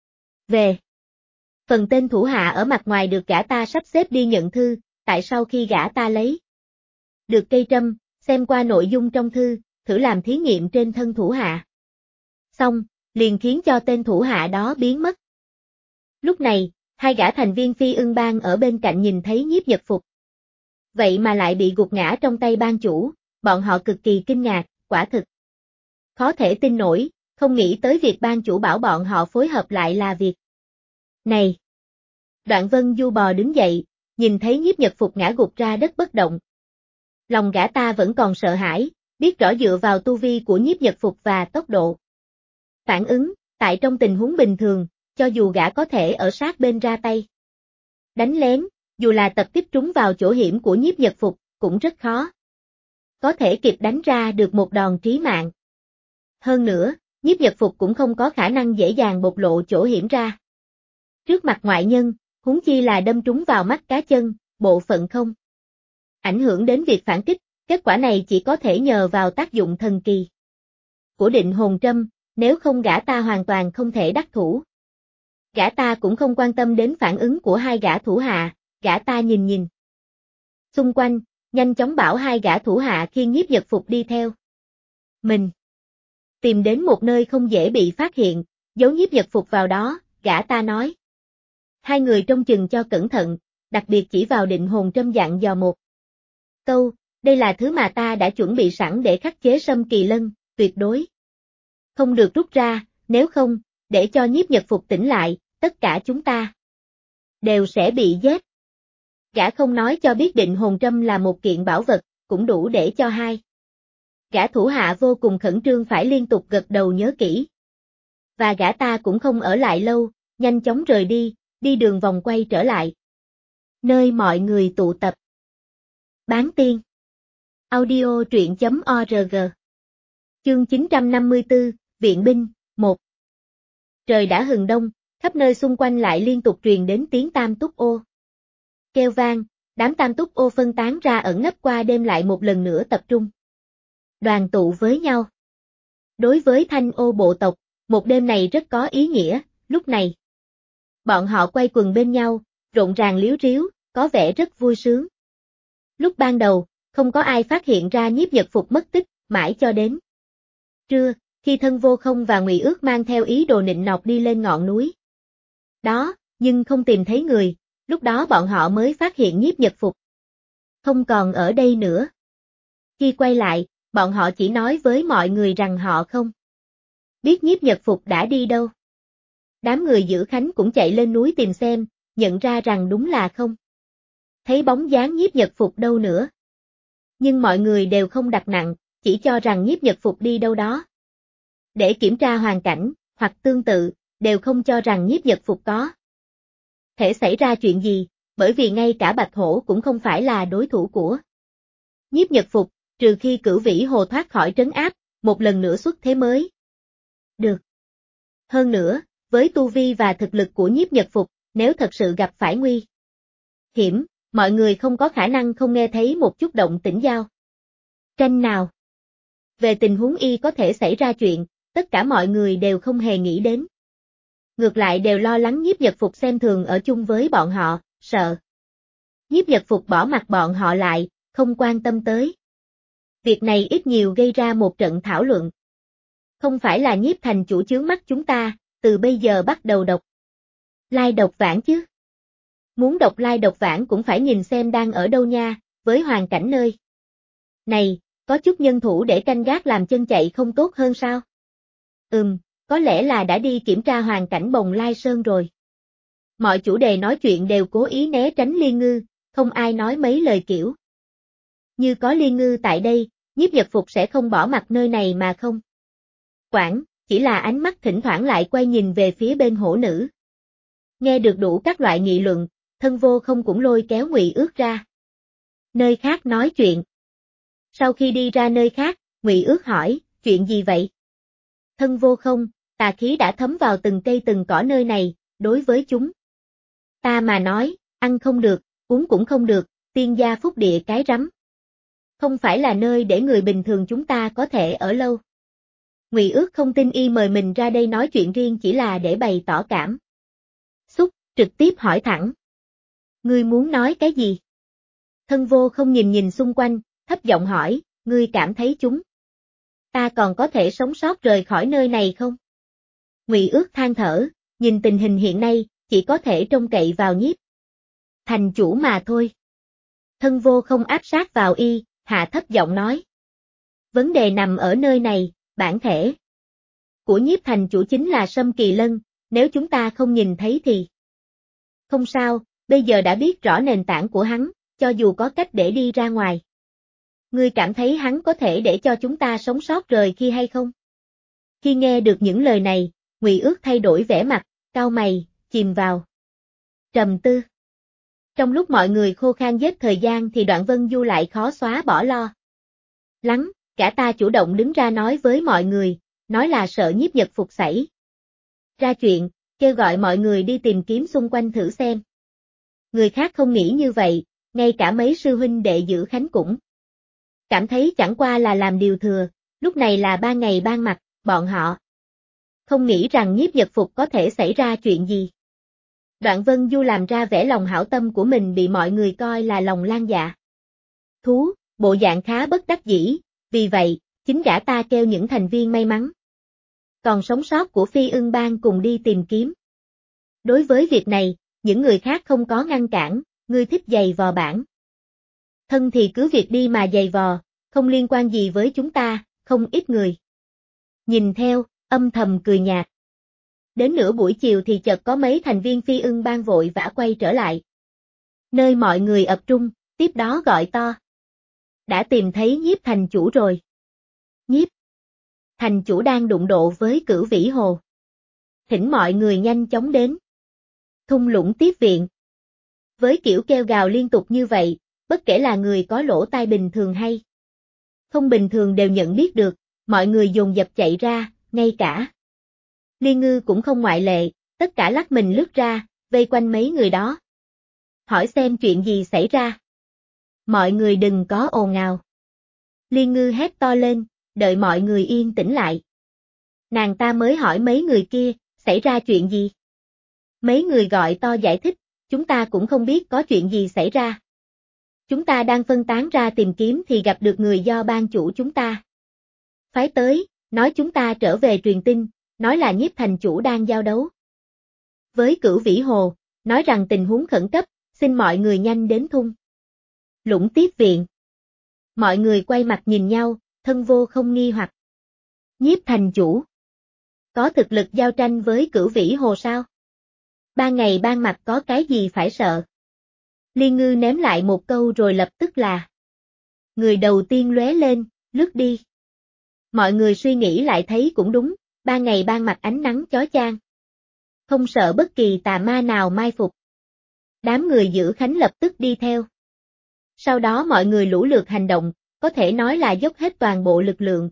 Về phần tên thủ hạ ở mặt ngoài được gã ta sắp xếp đi nhận thư, tại sau khi gã ta lấy được cây trâm, xem qua nội dung trong thư, thử làm thí nghiệm trên thân thủ hạ. Xong, liền khiến cho tên thủ hạ đó biến mất. Lúc này, hai gã thành viên Phi Ưng Bang ở bên cạnh nhìn thấy Nhiếp Nhật Phục. Vậy mà lại bị gục ngã trong tay ban chủ, bọn họ cực kỳ kinh ngạc, quả thực khó thể tin nổi, không nghĩ tới việc ban chủ bảo bọn họ phối hợp lại là việc này. Đoạn Vân Du bò đứng dậy, nhìn thấy Nhiếp Nhật Phục ngã gục ra đất bất động. Lòng gã ta vẫn còn sợ hãi, biết rõ dựa vào tu vi của Nhiếp Nhật Phục và tốc độ phản ứng, tại trong tình huống bình thường, cho dù gã có thể ở sát bên ra tay đánh lén, dù là tập kích trúng vào chỗ hiểm của Nhiếp Nhật Phục, cũng rất khó có thể kịp đánh ra được một đòn trí mạng. Hơn nữa, Nhiếp Nhật Phục cũng không có khả năng dễ dàng bộc lộ chỗ hiểm ra. Trước mặt ngoại nhân, huống chi là đâm trúng vào mắt cá chân, bộ phận không ảnh hưởng đến việc phản kích, kết quả này chỉ có thể nhờ vào tác dụng thần kỳ của định hồn trâm, nếu không gã ta hoàn toàn không thể đắc thủ. Gã ta cũng không quan tâm đến phản ứng của hai gã thủ hạ, gã ta nhìn xung quanh, nhanh chóng bảo hai gã thủ hạ khiêng Nhiếp Nhật Phục đi theo mình. Tìm đến một nơi không dễ bị phát hiện, giấu Nhiếp Nhật Phục vào đó, gã ta nói. Hai người trông chừng cho cẩn thận, đặc biệt chỉ vào định hồn trâm dặn dò một câu, đây là thứ mà ta đã chuẩn bị sẵn để khắc chế Sâm Kỳ Lân, tuyệt đối không được rút ra, nếu không, để cho Nhiếp Nhật Phục tỉnh lại, tất cả chúng ta đều sẽ bị giết. Gã không nói cho biết định hồn trâm là một kiện bảo vật, cũng đủ để cho hai gã thủ hạ vô cùng khẩn trương phải liên tục gật đầu nhớ kỹ. Và gã ta cũng không ở lại lâu, nhanh chóng rời đi đường vòng quay trở lại nơi mọi người tụ tập. Bán tiên audio truyện.org Chương 954, Viện binh, 1. Trời đã hừng đông, khắp nơi xung quanh lại liên tục truyền đến tiếng tam túc ô kêu vang, đám tam túc ô phân tán ra ẩn nấp qua đêm lại một lần nữa tập trung đoàn tụ với nhau. Đối với Thanh Ô bộ tộc, một đêm này rất có ý nghĩa, lúc này bọn họ quay quần bên nhau, rộn ràng líu ríu, có vẻ rất vui sướng. Lúc ban đầu, không có ai phát hiện ra Nhiếp Nhật Phục mất tích, mãi cho đến trưa, khi Thân Vô Không và Ngụy Ước mang theo ý đồ nịnh nọt đi lên ngọn núi đó, nhưng không tìm thấy người, lúc đó bọn họ mới phát hiện Nhiếp Nhật Phục không còn ở đây nữa. Khi quay lại, bọn họ chỉ nói với mọi người rằng họ không biết Nhiếp Nhật Phục đã đi đâu. Đám người giữ Khánh cũng chạy lên núi tìm xem, nhận ra rằng đúng là không thấy bóng dáng Nhiếp Nhật Phục đâu nữa. Nhưng mọi người đều không đặt nặng, chỉ cho rằng Nhiếp Nhật Phục đi đâu đó để kiểm tra hoàn cảnh, hoặc tương tự, đều không cho rằng Nhiếp Nhật Phục có thể xảy ra chuyện gì, bởi vì ngay cả Bạch Hổ cũng không phải là đối thủ của Nhiếp Nhật Phục, trừ khi Cửu Vĩ Hồ thoát khỏi trấn áp, một lần nữa xuất thế mới được. Hơn nữa, với tu vi và thực lực của Nhiếp Nhật Phục, nếu thật sự gặp phải nguy hiểm, mọi người không có khả năng không nghe thấy một chút động tĩnh giao tranh nào. Về tình huống y có thể xảy ra chuyện, tất cả mọi người đều không hề nghĩ đến. Ngược lại đều lo lắng Nhiếp Nhật Phục xem thường ở chung với bọn họ, sợ Nhiếp Nhật Phục bỏ mặt bọn họ lại, không quan tâm tới. Việc này ít nhiều gây ra một trận thảo luận. Không phải là Nhiếp thành chủ chướng mắt chúng ta, từ bây giờ bắt đầu độc lai độc vãng chứ. Muốn độc lai độc vãng cũng phải nhìn xem đang ở đâu nha, với hoàn cảnh nơi này, có chút nhân thủ để canh gác làm chân chạy không tốt hơn sao? Có lẽ là đã đi kiểm tra hoàn cảnh Bồng Lai Sơn rồi. Mọi chủ đề nói chuyện đều cố ý né tránh Liên Ngư, không ai nói mấy lời kiểu như có Liên Ngư tại đây, Nhiếp Nhật Phục sẽ không bỏ mặt nơi này mà không quản, chỉ là ánh mắt thỉnh thoảng lại quay nhìn về phía bên hổ nữ. Nghe được đủ các loại nghị luận, Thân Vô Không cũng lôi kéo Ngụy Ước ra nơi khác nói chuyện. Sau khi đi ra nơi khác, Ngụy Ước hỏi, chuyện gì vậy? Thân Vô Không, tà khí đã thấm vào từng cây từng cỏ nơi này, đối với chúng ta mà nói, ăn không được, uống cũng không được, tiên gia phúc địa cái rắm. Không phải là nơi để người bình thường chúng ta có thể ở lâu. Ngụy Ước không tin y mời mình ra đây nói chuyện riêng chỉ là để bày tỏ cảm xúc, trực tiếp hỏi thẳng. Ngươi muốn nói cái gì? Thân Vô Không nhìn xung quanh, thấp giọng hỏi, ngươi cảm thấy chúng ta còn có thể sống sót rời khỏi nơi này không? Ngụy Ước than thở, nhìn tình hình hiện nay, chỉ có thể trông cậy vào Nhiếp thành chủ mà thôi. Thân Vô Không áp sát vào y, hạ thấp giọng nói. Vấn đề nằm ở nơi này, bản thể của Nhiếp thành chủ chính là Sâm Kỳ Lân, nếu chúng ta không nhìn thấy thì không sao, bây giờ đã biết rõ nền tảng của hắn, cho dù có cách để đi ra ngoài. Ngươi cảm thấy hắn có thể để cho chúng ta sống sót rời khi hay không? Khi nghe được những lời này, Ngụy Ước thay đổi vẻ mặt, cau mày, chìm vào trầm tư. Trong lúc mọi người khô khan giết thời gian thì Đoạn Vân Du lại khó xóa bỏ lo lắng, cả ta chủ động đứng ra nói với mọi người, nói là sợ Nhiếp Nhật Phục xảy ra chuyện, kêu gọi mọi người đi tìm kiếm xung quanh thử xem. Người khác không nghĩ như vậy, ngay cả mấy sư huynh đệ giữ khánh cũng cảm thấy chẳng qua là làm điều thừa, lúc này là ban ngày ban mặt, bọn họ không nghĩ rằng Nhiếp Nhật Phục có thể xảy ra chuyện gì. Đoạn Vân Du làm ra vẻ lòng hảo tâm của mình bị mọi người coi là lòng lan dạ thú, bộ dạng khá bất đắc dĩ, vì vậy, chính gã ta kêu những thành viên may mắn còn sống sót của Phi Ưng Bang cùng đi tìm kiếm. Đối với việc này, những người khác không có ngăn cản, ngươi thích giày vò bản thân thì cứ việc đi mà giày vò, không liên quan gì với chúng ta, không ít người nhìn theo, âm thầm cười nhạt. Đến nửa buổi chiều thì chợt có mấy thành viên Phi Ưng Bang vội vã quay trở lại. Nơi mọi người ập trung, tiếp đó gọi to. Đã tìm thấy Nhiếp thành chủ rồi. Nhiếp thành chủ đang đụng độ với Cửu Vĩ Hồ. Thỉnh mọi người nhanh chóng đến thung lũng tiếp viện. Với kiểu kêu gào liên tục như vậy, bất kể là người có lỗ tai bình thường hay không bình thường đều nhận biết được, mọi người dồn dập chạy ra, ngay cả Liên Ngư cũng không ngoại lệ, tất cả lắc mình lướt ra, vây quanh mấy người đó. Hỏi xem chuyện gì xảy ra. Mọi người đừng có ồn ào. Liên Ngư hét to lên, đợi mọi người yên tĩnh lại. Nàng ta mới hỏi mấy người kia, xảy ra chuyện gì? Mấy người gọi to giải thích, chúng ta cũng không biết có chuyện gì xảy ra. Chúng ta đang phân tán ra tìm kiếm thì gặp được người do ban chủ chúng ta phái tới, nói chúng ta trở về truyền tin, nói là Nhiếp thành chủ đang giao đấu với Cửu Vĩ Hồ, nói rằng tình huống khẩn cấp, xin mọi người nhanh đến thung lũng tiếp viện. Mọi người quay mặt nhìn nhau, Thân Vô không nghi hoặc. Nhiếp thành chủ có thực lực giao tranh với Cửu Vĩ Hồ sao? Ban ngày ban mặt có cái gì phải sợ? Liên Ngư ném lại một câu rồi lập tức là người đầu tiên lóe lên, lướt đi. Mọi người suy nghĩ lại thấy cũng đúng, ban ngày ban mặt ánh nắng chói chang. Không sợ bất kỳ tà ma nào mai phục. Đám người giữ khánh lập tức đi theo. Sau đó mọi người lũ lượt hành động, có thể nói là dốc hết toàn bộ lực lượng,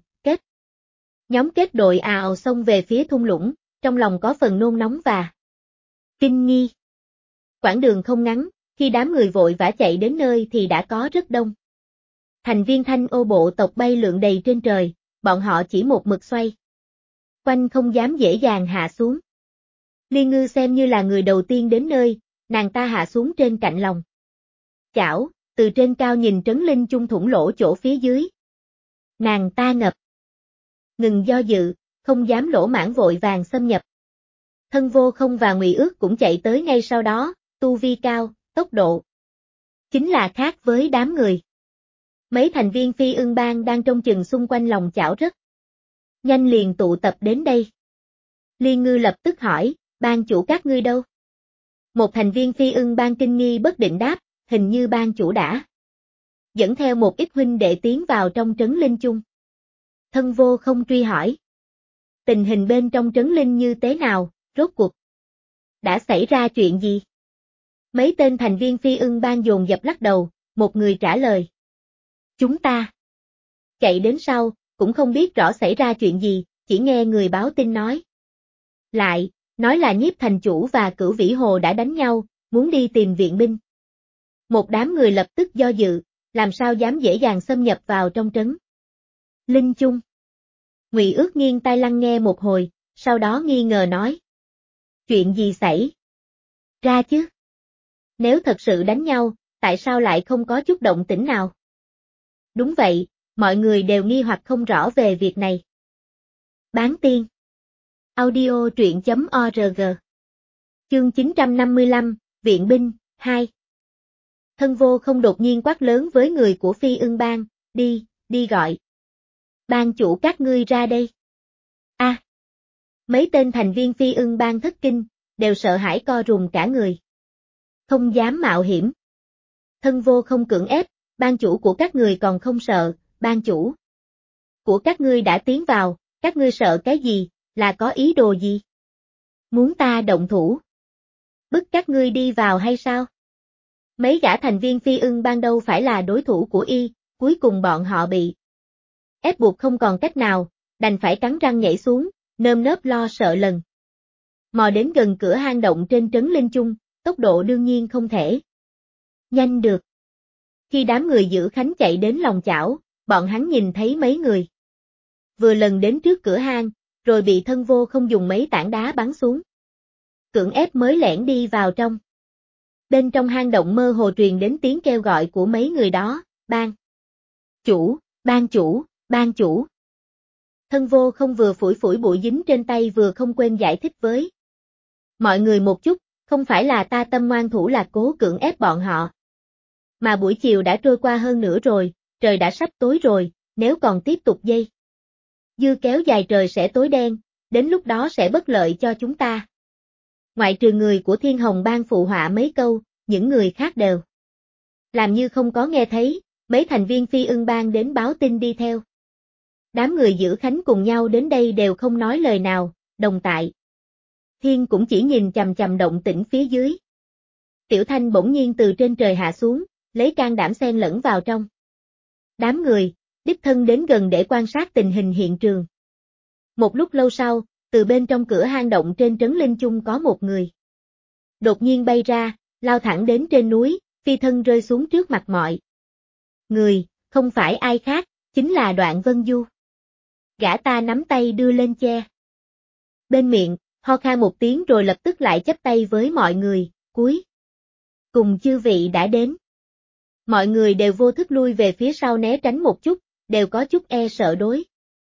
nhóm kết đội ào xông về phía thung lũng, trong lòng có phần nôn nóng và kinh nghi. Quãng đường không ngắn, khi đám người vội vã chạy đến nơi thì đã có rất đông thành viên Thanh Ô bộ tộc bay lượn đầy trên trời, bọn họ chỉ một mực xoay quanh không dám dễ dàng hạ xuống. Liên Ngư xem như là người đầu tiên đến nơi, nàng ta hạ xuống trên cạnh lòng chảo, từ trên cao nhìn Trấn Linh Chung thủng lỗ chỗ phía dưới. Nàng ta ngập ngừng do dự, không dám lỗ mãng vội vàng xâm nhập. Thân Vô Không và Ngụy Ước cũng chạy tới ngay sau đó, tu vi cao, tốc độ chính là khác với đám người. Mấy thành viên Phi Ưng Bang đang trông chừng xung quanh lòng chảo rất nhanh liền tụ tập đến đây. Liên Ngư lập tức hỏi, ban chủ các ngươi đâu? Một thành viên Phi Ưng Bang kinh nghi bất định đáp, hình như ban chủ đã dẫn theo một ít huynh đệ tiến vào trong Trấn Linh Chung. Thân Vô Không truy hỏi. Tình hình bên trong Trấn Linh như thế nào, rốt cuộc đã xảy ra chuyện gì? Mấy tên thành viên Phi Ưng Bang dồn dập lắc đầu, một người trả lời. Chúng ta chạy đến sau, cũng không biết rõ xảy ra chuyện gì, chỉ nghe người báo tin nói. Nói là Nhiếp thành chủ và Cửu Vĩ Hồ đã đánh nhau, muốn đi tìm viện binh. Một đám người lập tức do dự, làm sao dám dễ dàng xâm nhập vào trong trấn Linh Chung. Ngụy Ước nghiêng tai lắng nghe một hồi, sau đó nghi ngờ nói. Chuyện gì xảy ra chứ? Nếu thật sự đánh nhau, tại sao lại không có chút động tĩnh nào? Đúng vậy, mọi người đều nghi hoặc không rõ về việc này. Bán tiên audio truyện.org Chương 955, Viện binh, 2 Thân Vô Không đột nhiên quát lớn với người của Phi Ưng Bang, đi gọi. Ban chủ các ngươi ra đây. Mấy tên thành viên Phi Ưng Bang thất kinh, đều sợ hãi co rùm cả người. Không dám mạo hiểm. Thân Vô Không cưỡng ép, ban chủ của các người còn không sợ, ban chủ của các ngươi đã tiến vào, các ngươi sợ cái gì, là có ý đồ gì? Muốn ta động thủ? Bức các ngươi đi vào hay sao? Mấy gã thành viên Phi Ưng Bang đâu phải là đối thủ của y, cuối cùng bọn họ bị ép buộc không còn cách nào, đành phải cắn răng nhảy xuống, nơm nớp lo sợ lần Mò đến gần cửa hang động trên trấn Linh Chung, tốc độ đương nhiên không thể nhanh được. Khi đám người giữ Khánh chạy đến lòng chảo, bọn hắn nhìn thấy mấy người vừa lần đến trước cửa hang, rồi bị Thân Vô Không dùng mấy tảng đá bắn xuống. Cưỡng ép mới lẻn đi vào trong. Bên trong hang động mơ hồ truyền đến tiếng kêu gọi của mấy người đó, ban chủ, ban chủ, ban chủ. Thân Vô Không vừa phủi phủi bụi dính trên tay vừa không quên giải thích với mọi người một chút, không phải là ta tâm ngoan thủ là cố cưỡng ép bọn họ. Mà buổi chiều đã trôi qua hơn nửa rồi, trời đã sắp tối rồi, nếu còn tiếp tục dây dưa kéo dài trời sẽ tối đen, đến lúc đó sẽ bất lợi cho chúng ta. Ngoại trừ người của Thiên Hồng Bang phụ họa mấy câu, những người khác đều làm như không có nghe thấy, mấy thành viên Phi Ưng Bang đến báo tin đi theo. Đám người giữ Khánh cùng nhau đến đây đều không nói lời nào, đồng tại. Thiên cũng chỉ nhìn chằm chằm động tĩnh phía dưới. Tiểu Thanh bỗng nhiên từ trên trời hạ xuống, lấy can đảm xen lẫn vào trong. Đám người, đích thân đến gần để quan sát tình hình hiện trường. Một lúc lâu sau, từ bên trong cửa hang động trên trấn Linh Chung có một người. Đột nhiên bay ra, lao thẳng đến trên núi, phi thân rơi xuống trước mặt mọi người, không phải ai khác, chính là Đoạn Vân Du. Gã ta nắm tay đưa lên che bên miệng, ho khan một tiếng rồi lập tức lại chắp tay với mọi người, cuối cùng chư vị đã đến. Mọi người đều vô thức lui về phía sau né tránh một chút, đều có chút e sợ đối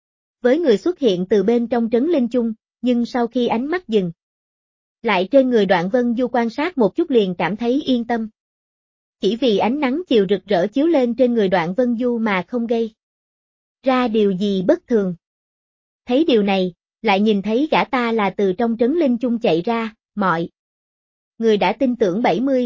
với người xuất hiện từ bên trong trấn Linh Chung, nhưng sau khi ánh mắt dừng lại trên người Đoạn Vân Du quan sát một chút liền cảm thấy yên tâm. Chỉ vì ánh nắng chiều rực rỡ chiếu lên trên người Đoạn Vân Du mà không gây ra điều gì bất thường. Thấy điều này, lại nhìn thấy gã ta là từ trong trấn Linh Chung chạy ra, mọi người đã tin tưởng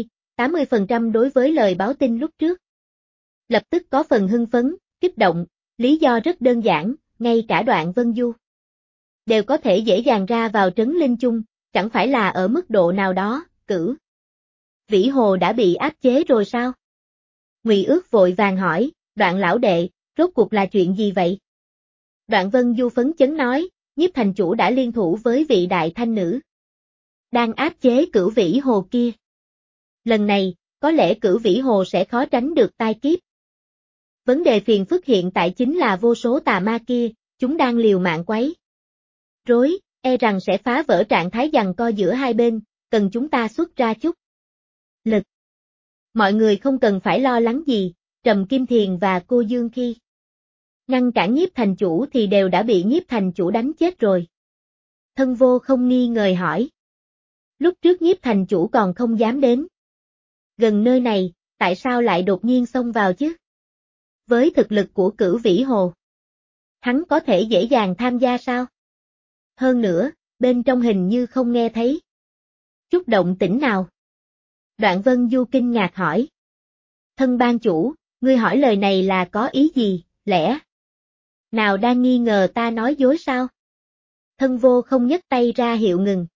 70-80% đối với lời báo tin lúc trước. Lập tức có phần hưng phấn, kích động, lý do rất đơn giản, ngay cả Đoạn Vân Du đều có thể dễ dàng ra vào trấn Linh Chung, chẳng phải là ở mức độ nào đó, Cửu Vĩ Hồ đã bị áp chế rồi sao? Ngụy Ước vội vàng hỏi, Đoạn lão đệ, rốt cuộc là chuyện gì vậy? Đoạn Vân Du phấn chấn nói, Nhiếp thành chủ đã liên thủ với vị đại thanh nữ đang áp chế Cửu Vĩ Hồ kia. Lần này, có lẽ Cửu Vĩ Hồ sẽ khó tránh được tai kiếp. Vấn đề phiền phức hiện tại chính là vô số tà ma kia, chúng đang liều mạng quấy rối, e rằng sẽ phá vỡ trạng thái giằng co giữa hai bên, cần chúng ta xuất ra chút lực. Mọi người không cần phải lo lắng gì, Trầm Kim Thiền và cô Dương khi ngăn cản Nhiếp thành chủ thì đều đã bị Nhiếp thành chủ đánh chết rồi. Thân Vô không nghi ngờ hỏi. Lúc trước Nhiếp thành chủ còn không dám đến gần nơi này, tại sao lại đột nhiên xông vào chứ? Với thực lực của Cửu Vĩ Hồ, hắn có thể dễ dàng tham gia sao? Hơn nữa, bên trong hình như không nghe thấy chút động tĩnh nào. Đoạn Vân Du kinh ngạc hỏi. Thân ban chủ, ngươi hỏi lời này là có ý gì, lẽ nào đang nghi ngờ ta nói dối sao? Thân Vô không nhấc tay ra hiệu ngừng.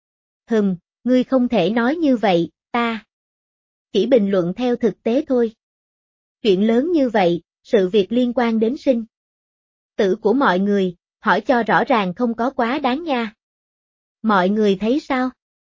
Ngươi không thể nói như vậy, ta chỉ bình luận theo thực tế thôi. Chuyện lớn như vậy, sự việc liên quan đến sinh tử của mọi người, hỏi cho rõ ràng không có quá đáng nha. Mọi người thấy sao?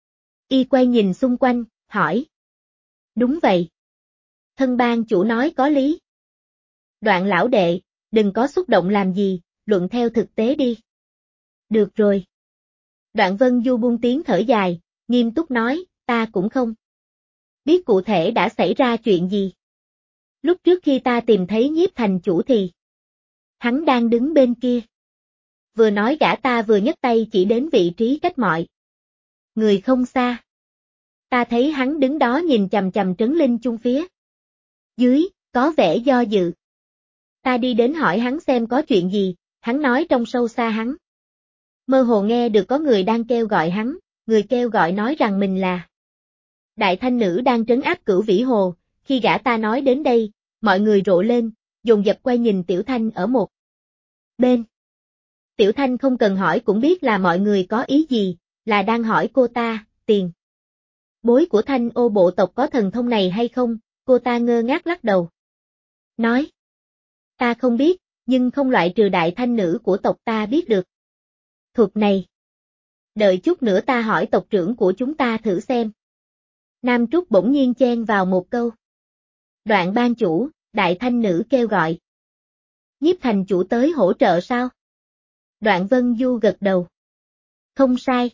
Y quay nhìn xung quanh, hỏi. Đúng vậy. Thân ban chủ nói có lý. Đoạn lão đệ, đừng có xúc động làm gì, luận theo thực tế đi. Được rồi. Đoạn Vân Du buông tiếng thở dài, nghiêm túc nói, ta cũng không biết cụ thể đã xảy ra chuyện gì. Lúc trước khi ta tìm thấy Nhiếp thành chủ thì hắn đang đứng bên kia. Vừa nói gã ta vừa nhấc tay chỉ đến vị trí cách mọi người không xa. Ta thấy hắn đứng đó nhìn chằm chằm trấn Linh Chung phía dưới, có vẻ do dự. Ta đi đến hỏi hắn xem có chuyện gì, hắn nói trong sâu xa hắn mơ hồ nghe được có người đang kêu gọi hắn, người kêu gọi nói rằng mình là đại thanh nữ đang trấn áp Cửu Vĩ Hồ. Khi gã ta nói đến đây, mọi người rộ lên, dồn dập quay nhìn Tiểu Thanh ở một bên. Tiểu Thanh không cần hỏi cũng biết là mọi người có ý gì, là đang hỏi cô ta, tiền bối của Thanh Ô bộ tộc có thần thông này hay không, cô ta ngơ ngác lắc đầu. Nói, ta không biết, nhưng không loại trừ đại thanh nữ của tộc ta biết được thuật này. Đợi chút nữa ta hỏi tộc trưởng của chúng ta thử xem. Nam Trúc bỗng nhiên chen vào một câu. Đoạn ban chủ, đại thanh nữ kêu gọi. Nhiếp thành chủ tới hỗ trợ sao? Đoạn Vân Du gật đầu. Không sai.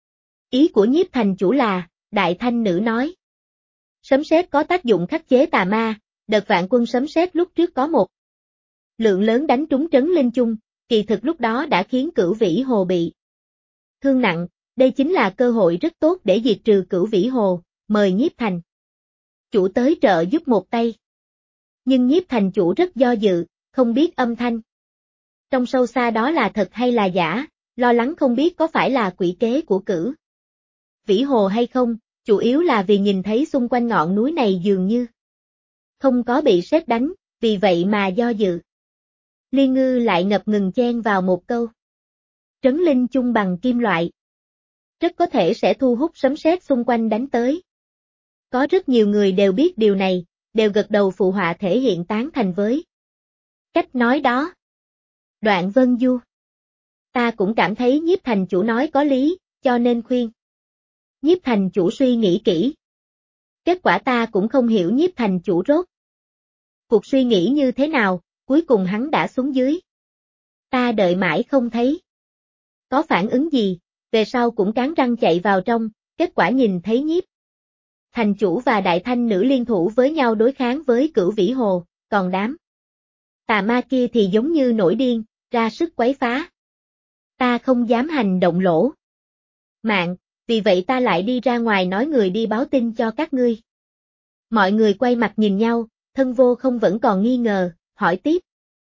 Ý của nhiếp thành chủ là, đại thanh nữ nói. Sấm sét có tác dụng khắc chế tà ma, đợt vạn quân sấm sét lúc trước có một lượng lớn đánh trúng Trấn Linh Chung, kỳ thực lúc đó đã khiến Cửu Vĩ Hồ bị thương nặng, đây chính là cơ hội rất tốt để diệt trừ Cửu Vĩ Hồ, mời nhiếp thành chủ tới trợ giúp một tay. Nhưng nhiếp thành chủ rất do dự, không biết âm thanh trong sâu xa đó là thật hay là giả, lo lắng không biết có phải là quỷ kế của Cửu Vĩ Hồ hay không, chủ yếu là vì nhìn thấy xung quanh ngọn núi này dường như không có bị sét đánh, vì vậy mà do dự. Liên Ngư lại ngập ngừng chen vào một câu. Trấn Linh Chung bằng kim loại. Rất có thể sẽ thu hút sấm sét xung quanh đánh tới. Có rất nhiều người đều biết điều này, đều gật đầu phụ họa thể hiện tán thành với cách nói đó. Đoạn Vân Du. Ta cũng cảm thấy nhiếp thành chủ nói có lý, cho nên khuyên. Nhiếp thành chủ suy nghĩ kỹ. Kết quả ta cũng không hiểu nhiếp thành chủ rốt cuộc suy nghĩ như thế nào, cuối cùng hắn đã xuống dưới. Ta đợi mãi không thấy có phản ứng gì, về sau cũng cắn răng chạy vào trong, kết quả nhìn thấy nhiếp thành chủ và đại thanh nữ liên thủ với nhau đối kháng với Cửu Vĩ Hồ, còn đám tà ma kia thì giống như nổi điên, ra sức quấy phá. Ta không dám hành động lỗ mạng, vì vậy ta lại đi ra ngoài nói người đi báo tin cho các ngươi. Mọi người quay mặt nhìn nhau, Thân Vô Không vẫn còn nghi ngờ, hỏi tiếp.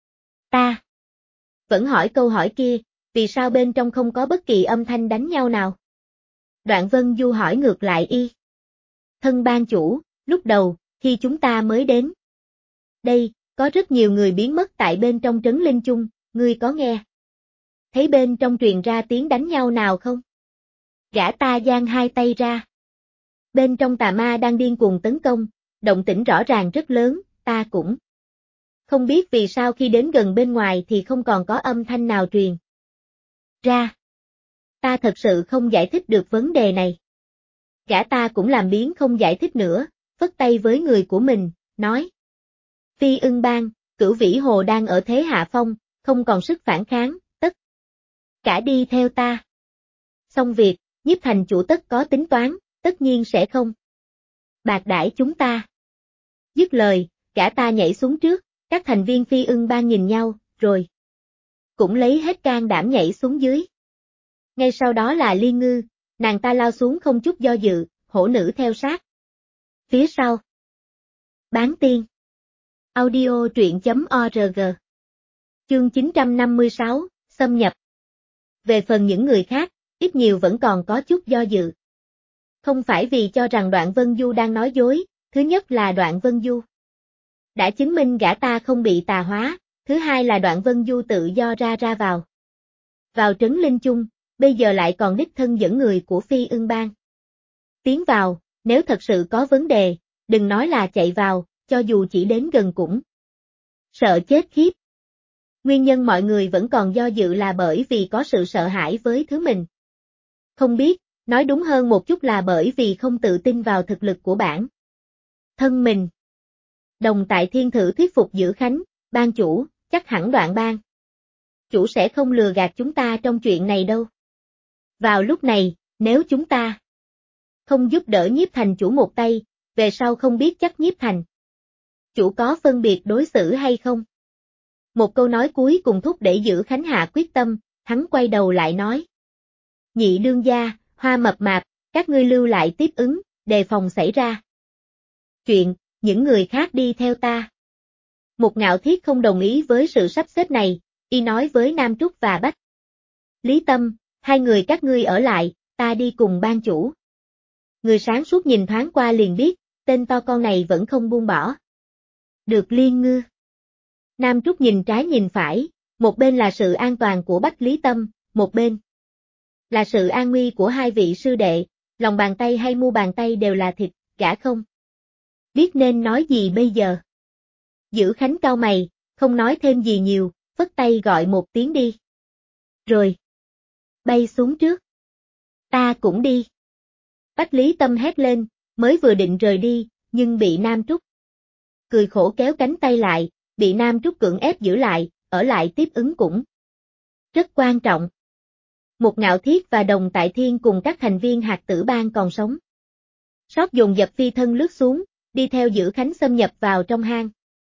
Ta vẫn hỏi câu hỏi kia, vì sao bên trong không có bất kỳ âm thanh đánh nhau nào? Đoạn Vân Du hỏi ngược lại y. Thân ban chủ, lúc đầu, khi chúng ta mới đến đây, có rất nhiều người biến mất tại bên trong Trấn Linh Chung, ngươi có nghe thấy bên trong truyền ra tiếng đánh nhau nào không? Gã ta giang hai tay ra. Bên trong tà ma đang điên cuồng tấn công, động tĩnh rõ ràng rất lớn, ta cũng không biết vì sao khi đến gần bên ngoài thì không còn có âm thanh nào truyền ra. Ta thật sự không giải thích được vấn đề này. Gã ta cũng làm biếng không giải thích nữa, phất tay với người của mình, nói. Phi Ưng Bang, Cửu Vĩ Hồ đang ở thế hạ phong, không còn sức phản kháng, tất cả đi theo ta. Xong việc, nhiếp thành chủ tất có tính toán, tất nhiên sẽ không bạc đãi chúng ta. Dứt lời, gã ta nhảy xuống trước, các thành viên Phi Ưng Bang nhìn nhau, rồi cũng lấy hết can đảm nhảy xuống dưới. Ngay sau đó là Liên Ngư, nàng ta lao xuống không chút do dự, hổ nữ theo sát phía sau. Bán tiên. Audio truyện.org. Chương 956, xâm nhập. Về phần những người khác, ít nhiều vẫn còn có chút do dự. Không phải vì cho rằng Đoạn Vân Du đang nói dối, thứ nhất là Đoạn Vân Du đã chứng minh gã ta không bị tà hóa, thứ hai là Đoạn Vân Du tự do ra vào Trấn Linh Chung, bây giờ lại còn đích thân dẫn người của Phi Ưng Bang tiến vào, nếu thật sự có vấn đề, đừng nói là chạy vào, cho dù chỉ đến gần cũng sợ chết khiếp. Nguyên nhân mọi người vẫn còn do dự là bởi vì có sự sợ hãi với thứ mình không biết, nói đúng hơn một chút là bởi vì không tự tin vào thực lực của bản thân mình. Đồng tại Thiên thử thuyết phục Dữ Khánh, ban chủ, chắc hẳn Đoạn ban chủ sẽ không lừa gạt chúng ta trong chuyện này đâu. Vào lúc này, nếu chúng ta không giúp đỡ nhiếp thành chủ một tay, về sau không biết chắc nhiếp thành chủ có phân biệt đối xử hay không. Một câu nói cuối cùng thúc để Dữ Khánh hạ quyết tâm, hắn quay đầu lại nói. Nhị đương gia, Hoa mập mạp, các ngươi lưu lại tiếp ứng, đề phòng xảy ra chuyện, những người khác đi theo ta. Một Ngạo Thiết không đồng ý với sự sắp xếp này, y nói với Nam Trúc và Bách Lý Tâm, hai người các ngươi ở lại, ta đi cùng ban chủ. Người sáng suốt nhìn thoáng qua liền biết, tên to con này vẫn không buông bỏ được Liên Ngư. Nam Trúc nhìn trái nhìn phải, một bên là sự an toàn của Bách Lý Tâm, một bên là sự an nguy của hai vị sư đệ, lòng bàn tay hay mu bàn tay đều là thịt, gã không biết nên nói gì bây giờ. Dữ Khánh cau mày, không nói thêm gì nhiều, phất tay gọi một tiếng đi. Rồi bay xuống trước. Ta cũng đi. Bách Lý Tâm hét lên, mới vừa định rời đi, nhưng bị Nam Trúc cười khổ kéo cánh tay lại, bị Nam Trúc cưỡng ép giữ lại, ở lại tiếp ứng cũng rất quan trọng. Một Ngạo Thiết và Đồng Tại Thiên cùng các thành viên hạt tử bang còn sống. Sót dồn dập phi thân lướt xuống, đi theo Dữ Khánh xâm nhập vào trong hang.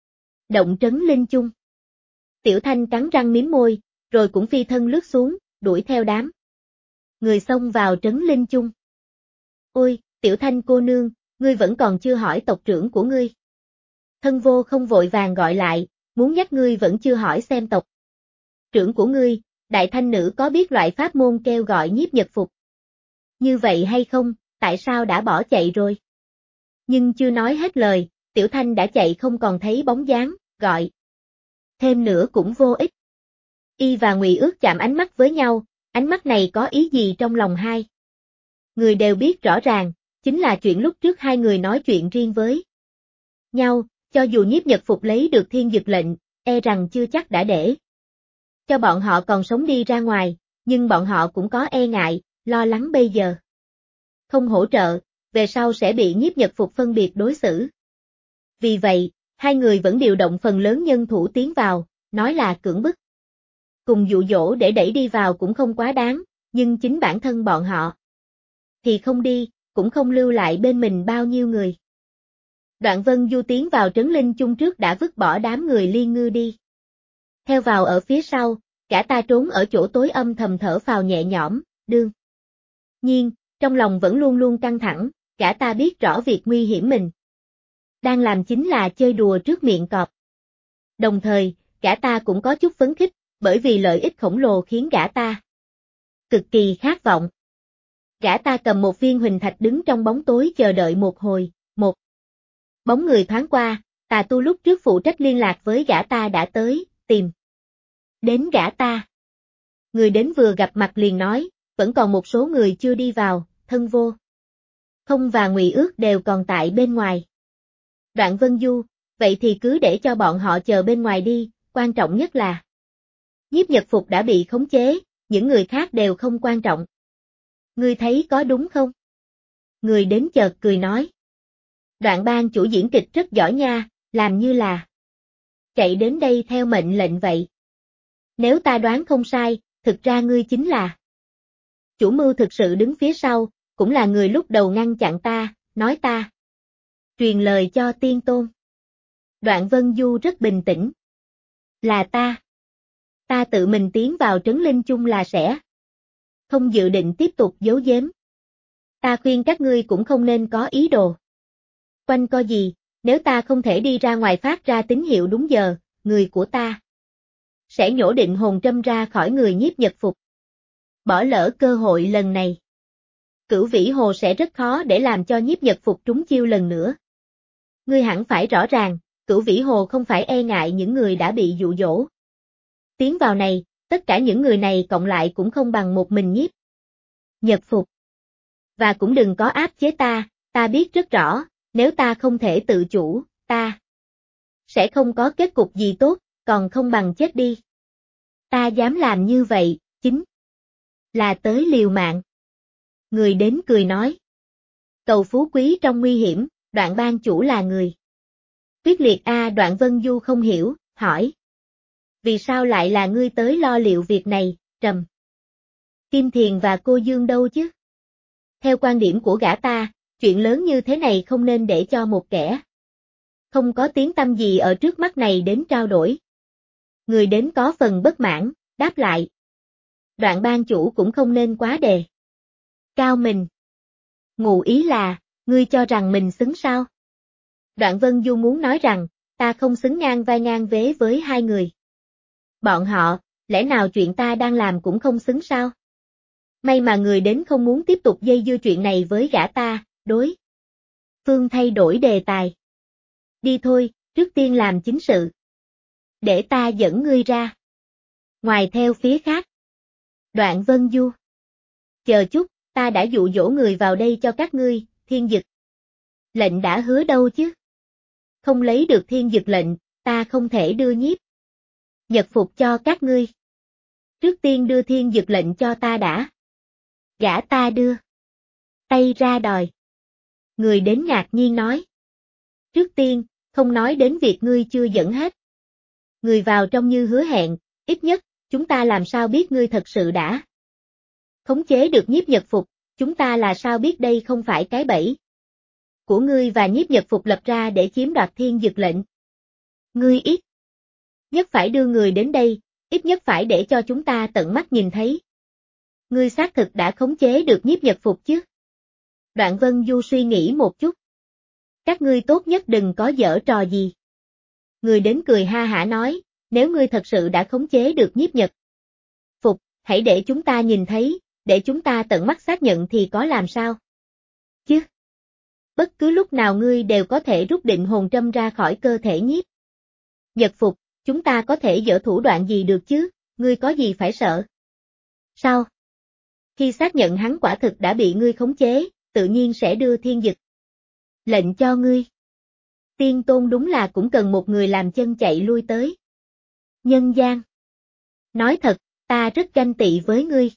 Động Trấn Linh chung. Tiểu Thanh cắn răng miếm môi, rồi cũng phi thân lướt xuống, đuổi theo đám người xông vào Trấn Linh chung. Ôi, Tiểu Thanh cô nương, ngươi vẫn còn chưa hỏi tộc trưởng của ngươi. Thân Vô không vội vàng gọi lại, muốn nhắc ngươi vẫn chưa hỏi xem tộc trưởng của ngươi, Đại Thanh Nữ có biết loại pháp môn kêu gọi nhiếp nhật phục như vậy hay không, tại sao đã bỏ chạy rồi? Nhưng chưa nói hết lời, Tiểu Thanh đã chạy không còn thấy bóng dáng, gọi thêm nữa cũng vô ích. Y và Ngụy Ước chạm ánh mắt với nhau, ánh mắt này có ý gì trong lòng hai người đều biết rõ ràng, chính là chuyện lúc trước hai người nói chuyện riêng với nhau, cho dù nhiếp nhật phục lấy được thiên dực lệnh, e rằng chưa chắc đã để cho bọn họ còn sống đi ra ngoài, nhưng bọn họ cũng có e ngại, lo lắng bây giờ không hỗ trợ, về sau sẽ bị nhiếp nhật phục phân biệt đối xử. Vì vậy, hai người vẫn điều động phần lớn nhân thủ tiến vào, nói là cưỡng bức. Cùng dụ dỗ để đẩy đi vào cũng không quá đáng, nhưng chính bản thân bọn họ thì không đi, cũng không lưu lại bên mình bao nhiêu người. Đoạn Vân Du tiến vào Trấn Linh chung trước đã vứt bỏ đám người Liên Ngư đi. Theo vào ở phía sau, cả ta trốn ở chỗ tối âm thầm thở phào nhẹ nhõm, đương nhiên, trong lòng vẫn luôn luôn căng thẳng, cả ta biết rõ việc nguy hiểm mình đang làm chính là chơi đùa trước miệng cọp. Đồng thời, cả ta cũng có chút phấn khích, bởi vì lợi ích khổng lồ khiến gã ta cực kỳ khát vọng. Gã ta cầm một viên huỳnh thạch đứng trong bóng tối chờ đợi một hồi, một bóng người thoáng qua, tà tu lúc trước phụ trách liên lạc với gã ta đã tới, tìm đến gã ta. Người đến vừa gặp mặt liền nói, vẫn còn một số người chưa đi vào, Thân Vô không và Ngụy Ước đều còn tại bên ngoài. Đoạn Vân Du, vậy thì cứ để cho bọn họ chờ bên ngoài đi, quan trọng nhất là nhiếp nhật phục đã bị khống chế, những người khác đều không quan trọng. Ngươi thấy có đúng không? Người đến chợt cười nói. Đoạn Ban chủ diễn kịch rất giỏi nha, làm như là chạy đến đây theo mệnh lệnh vậy. Nếu ta đoán không sai, thực ra ngươi chính là chủ mưu thực sự đứng phía sau, cũng là người lúc đầu ngăn chặn ta, nói ta truyền lời cho tiên tôn. Đoạn Vân Du rất bình tĩnh. Là ta. Ta tự mình tiến vào Trấn Linh chung là sẽ không dự định tiếp tục giấu giếm. Ta khuyên các ngươi cũng không nên có ý đồ quanh co gì, nếu ta không thể đi ra ngoài phát ra tín hiệu đúng giờ, người của ta sẽ nhổ định hồn trâm ra khỏi người nhiếp nhật phục. Bỏ lỡ cơ hội lần này, Cửu Vĩ Hồ sẽ rất khó để làm cho nhiếp nhật phục trúng chiêu lần nữa. Ngươi hẳn phải rõ ràng, Cửu Vĩ Hồ không phải e ngại những người đã bị dụ dỗ tiến vào này, tất cả những người này cộng lại cũng không bằng một mình nhiếp nhật phục. Và cũng đừng có áp chế ta biết rất rõ, nếu ta không thể tự chủ, ta sẽ không có kết cục gì tốt, còn không bằng chết đi. Ta dám làm như vậy, chính là tới liều mạng. Người đến cười nói. Cầu phú quý trong nguy hiểm, Đoạn Ban chủ là người quyết liệt a. Đoạn Vân Du không hiểu, hỏi. Vì sao lại là ngươi tới lo liệu việc này, Trầm Kim Thiền và cô Dương đâu chứ? Theo quan điểm của gã ta, chuyện lớn như thế này không nên để cho một kẻ không có tiếng tăm gì ở trước mắt này đến trao đổi. Người đến có phần bất mãn, đáp lại. Đoạn Ban chủ cũng không nên quá đề cao mình. Ngụ ý là, ngươi cho rằng mình xứng sao? Đoạn Vân Du muốn nói rằng, ta không xứng ngang vai ngang vế với hai người. Bọn họ, lẽ nào chuyện ta đang làm cũng không xứng sao? May mà người đến không muốn tiếp tục dây dưa chuyện này với gã ta, đối phương thay đổi đề tài. Đi thôi, trước tiên làm chính sự. Để ta dẫn ngươi ra. Ngoài theo phía khác. Đoạn Vân Du. Chờ chút, ta đã dụ dỗ người vào đây cho các ngươi, thiên dực lệnh đã hứa đâu chứ? Không lấy được thiên dực lệnh, ta không thể đưa nhiếp nhật phục cho các ngươi. Trước tiên đưa thiên dực lệnh cho ta đã. Gã ta đưa tay ra đòi. Người đến ngạc nhiên nói. Trước tiên, không nói đến việc ngươi chưa dẫn hết. Người vào trong như hứa hẹn, ít nhất, chúng ta làm sao biết ngươi thật sự đã khống chế được Nhiếp Nhật Phục, chúng ta là sao biết đây không phải cái bẫy của ngươi và Nhiếp Nhật Phục lập ra để chiếm đoạt thiên dực lệnh. Ngươi ít nhất phải đưa người đến đây, ít nhất phải để cho chúng ta tận mắt nhìn thấy. Ngươi xác thực đã khống chế được Nhiếp Nhật Phục chứ? Đoạn Vân Du suy nghĩ một chút. Các ngươi tốt nhất đừng có giở trò gì. Người đến cười ha hả nói, nếu ngươi thật sự đã khống chế được Nhiếp Nhật Phục, hãy để chúng ta nhìn thấy, để chúng ta tận mắt xác nhận thì có làm sao? Chứ? Bất cứ lúc nào ngươi đều có thể rút định hồn trâm ra khỏi cơ thể Nhiếp Nhật Phục, chúng ta có thể giở thủ đoạn gì được chứ, ngươi có gì phải sợ? Sao? Khi xác nhận hắn quả thực đã bị ngươi khống chế, tự nhiên sẽ đưa thiên dực lệnh cho ngươi. Tiên Tôn đúng là cũng cần một người làm chân chạy lui tới nhân gian. Nói thật, ta rất ganh tị với ngươi.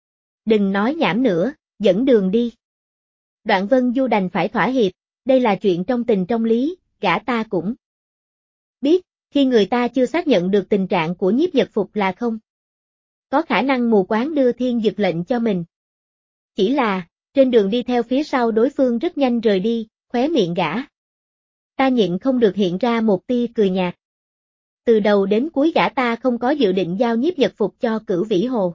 Đừng nói nhảm nữa, dẫn đường đi. Đoạn Vân Du đành phải thỏa hiệp, đây là chuyện trong tình trong lý, gã ta cũng biết, khi người ta chưa xác nhận được tình trạng của Nhiếp Nhật Phục là không có khả năng mù quáng đưa thiên dực lệnh cho mình. Chỉ là, trên đường đi theo phía sau đối phương rất nhanh rời đi, khóe miệng gã ta nhịn không được hiện ra một tia cười nhạt. Từ đầu đến cuối gã ta không có dự định giao Nhiếp Nhật Phục cho Cửu Vĩ Hồ.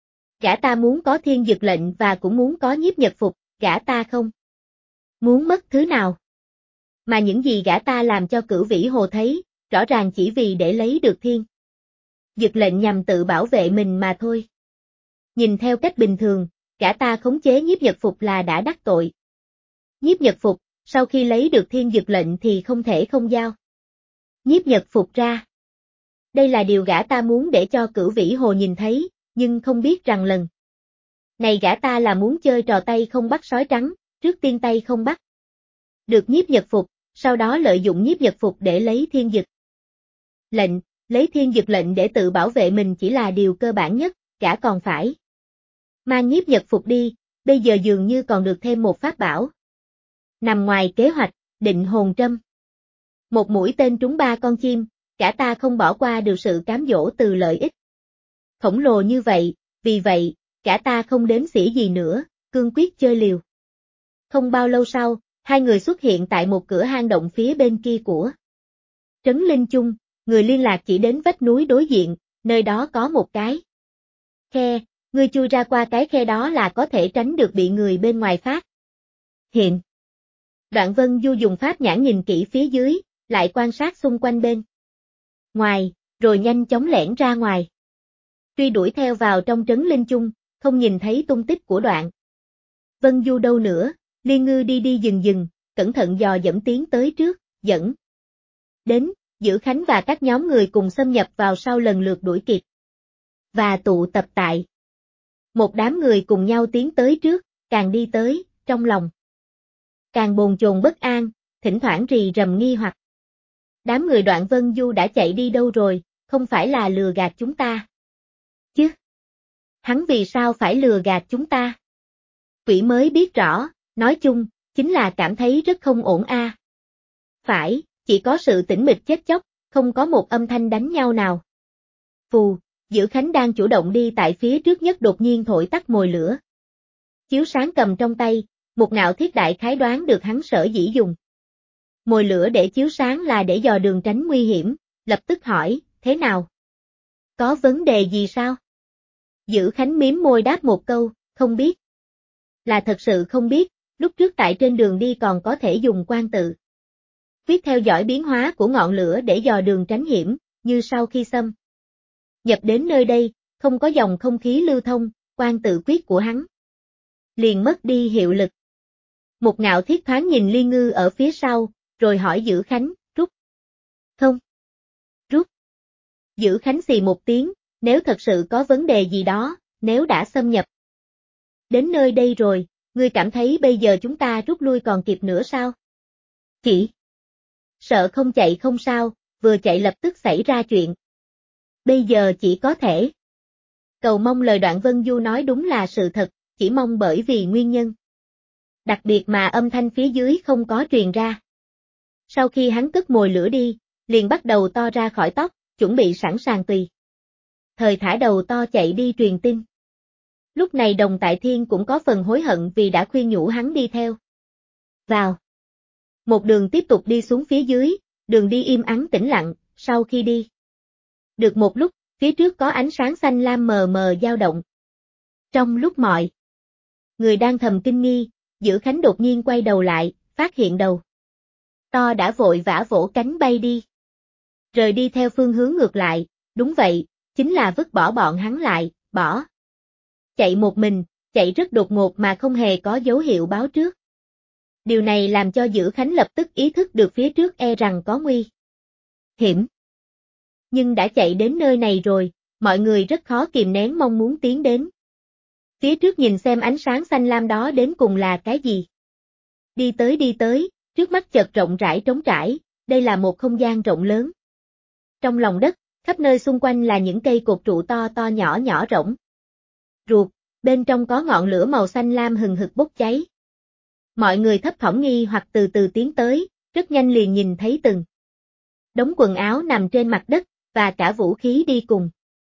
Gã ta muốn có thiên dực lệnh và cũng muốn có Nhiếp Nhật Phục, gã ta không muốn mất thứ nào. Mà những gì gã ta làm cho Cửu Vĩ Hồ thấy, rõ ràng chỉ vì để lấy được thiên dực lệnh nhằm tự bảo vệ mình mà thôi. Nhìn theo cách bình thường, gã ta khống chế Nhiếp Nhật Phục là đã đắc tội. Nhiếp Nhật Phục, sau khi lấy được thiên dực lệnh thì không thể không giao Nhiếp Nhật Phục ra. Đây là điều gã ta muốn để cho Cửu Vĩ Hồ nhìn thấy, nhưng không biết rằng lần này gã ta là muốn chơi trò tay không bắt sói trắng, trước tiên tay không bắt được Nhiếp Nhật Phục, sau đó lợi dụng Nhiếp Nhật Phục để lấy thiên dực lệnh, lấy thiên dực lệnh để tự bảo vệ mình chỉ là điều cơ bản nhất, gã còn phải mang Nhiếp Nhật Phục đi, bây giờ dường như còn được thêm một pháp bảo. Nằm ngoài kế hoạch, định hồn trâm. Một mũi tên trúng 3 con chim, gã ta không bỏ qua được sự cám dỗ từ lợi ích khổng lồ như vậy, vì vậy, gã ta không đếm xỉa gì nữa, cương quyết chơi liều. Không bao lâu sau, hai người xuất hiện tại một cửa hang động phía bên kia của Trấn Linh Chung, người liên lạc chỉ đến vách núi đối diện, nơi đó có một cái khe, ngươi chui ra qua cái khe đó là có thể tránh được bị người bên ngoài phát hiện. Đoạn Vân Du dùng pháp nhãn nhìn kỹ phía dưới, lại quan sát xung quanh bên ngoài, rồi nhanh chóng lẻn ra ngoài. Truy đuổi theo vào trong Trấn Linh Chung, không nhìn thấy tung tích của Đoạn Vân Du đâu nữa, Liên Ngư đi đi dừng dừng, cẩn thận dò dẫm tiến tới trước, dẫn đến, Dữ Khánh và các nhóm người cùng xâm nhập vào sau lần lượt đuổi kịp. Và tụ tập tại một đám người cùng nhau tiến tới trước, càng đi tới, trong lòng càng bồn chồn bất an, thỉnh thoảng rì rầm nghi hoặc. Đám người Đoạn Vân Du đã chạy đi đâu rồi, không phải là lừa gạt chúng ta chứ? Hắn vì sao phải lừa gạt chúng ta? Quỷ mới biết rõ, nói chung, chính là cảm thấy rất không ổn a. Phải, chỉ có sự tĩnh mịch chết chóc, không có một âm thanh đánh nhau nào. Phù, Dữ Khánh đang chủ động đi tại phía trước nhất đột nhiên thổi tắt mồi lửa. Chiếu sáng cầm trong tay, một ngạo thiết đại khái đoán được hắn sở dĩ dùng mồi lửa để chiếu sáng là để dò đường tránh nguy hiểm, lập tức hỏi, thế nào? Có vấn đề gì sao? Dữ Khánh miếm môi đáp một câu, không biết. Là thật sự không biết, lúc trước tại trên đường đi còn có thể dùng quan tự quyết theo dõi biến hóa của ngọn lửa để dò đường tránh hiểm, như sau khi xâm nhập đến nơi đây, không có dòng không khí lưu thông, quan tự quyết của hắn liền mất đi hiệu lực. Một ngạo thiết thoáng nhìn Liên Ngư ở phía sau, rồi hỏi Dữ Khánh, rút không? Rút. Dữ Khánh xì một tiếng, nếu thật sự có vấn đề gì đó, nếu đã xâm nhập đến nơi đây rồi, ngươi cảm thấy bây giờ chúng ta rút lui còn kịp nữa sao? Chỉ sợ không chạy không sao, vừa chạy lập tức xảy ra chuyện. Bây giờ chỉ có thể cầu mong lời Đoạn Vân Du nói đúng là sự thật, chỉ mong bởi vì nguyên nhân đặc biệt mà âm thanh phía dưới không có truyền ra. Sau khi hắn cất mồi lửa đi, liền bắt đầu to ra khỏi tóc, chuẩn bị sẵn sàng tùy thời thả đầu to chạy đi truyền tin. Lúc này Đồng Tại Thiên cũng có phần hối hận vì đã khuyên nhủ hắn đi theo. Vào. Một đường tiếp tục đi xuống phía dưới, đường đi im ắng tĩnh lặng, sau khi đi được một lúc, phía trước có ánh sáng xanh lam mờ mờ dao động. Trong lúc mọi người đang thầm kinh nghi, Dữ Khánh đột nhiên quay đầu lại, phát hiện đầu to đã vội vã vỗ cánh bay đi. Rời đi theo phương hướng ngược lại, đúng vậy, chính là vứt bỏ bọn hắn lại, bỏ. Chạy một mình, chạy rất đột ngột mà không hề có dấu hiệu báo trước. Điều này làm cho Dữ Khánh lập tức ý thức được phía trước e rằng có nguy hiểm. Nhưng đã chạy đến nơi này rồi, mọi người rất khó kìm nén mong muốn tiến đến. Phía trước nhìn xem ánh sáng xanh lam đó đến cùng là cái gì. Đi tới, trước mắt chợt rộng rãi trống trải, đây là một không gian rộng lớn. Trong lòng đất, khắp nơi xung quanh là những cây cột trụ to to nhỏ nhỏ rỗng ruột, bên trong có ngọn lửa màu xanh lam hừng hực bốc cháy. Mọi người thấp thỏm nghi hoặc từ từ tiến tới, rất nhanh liền nhìn thấy từng đống quần áo nằm trên mặt đất, và cả vũ khí đi cùng.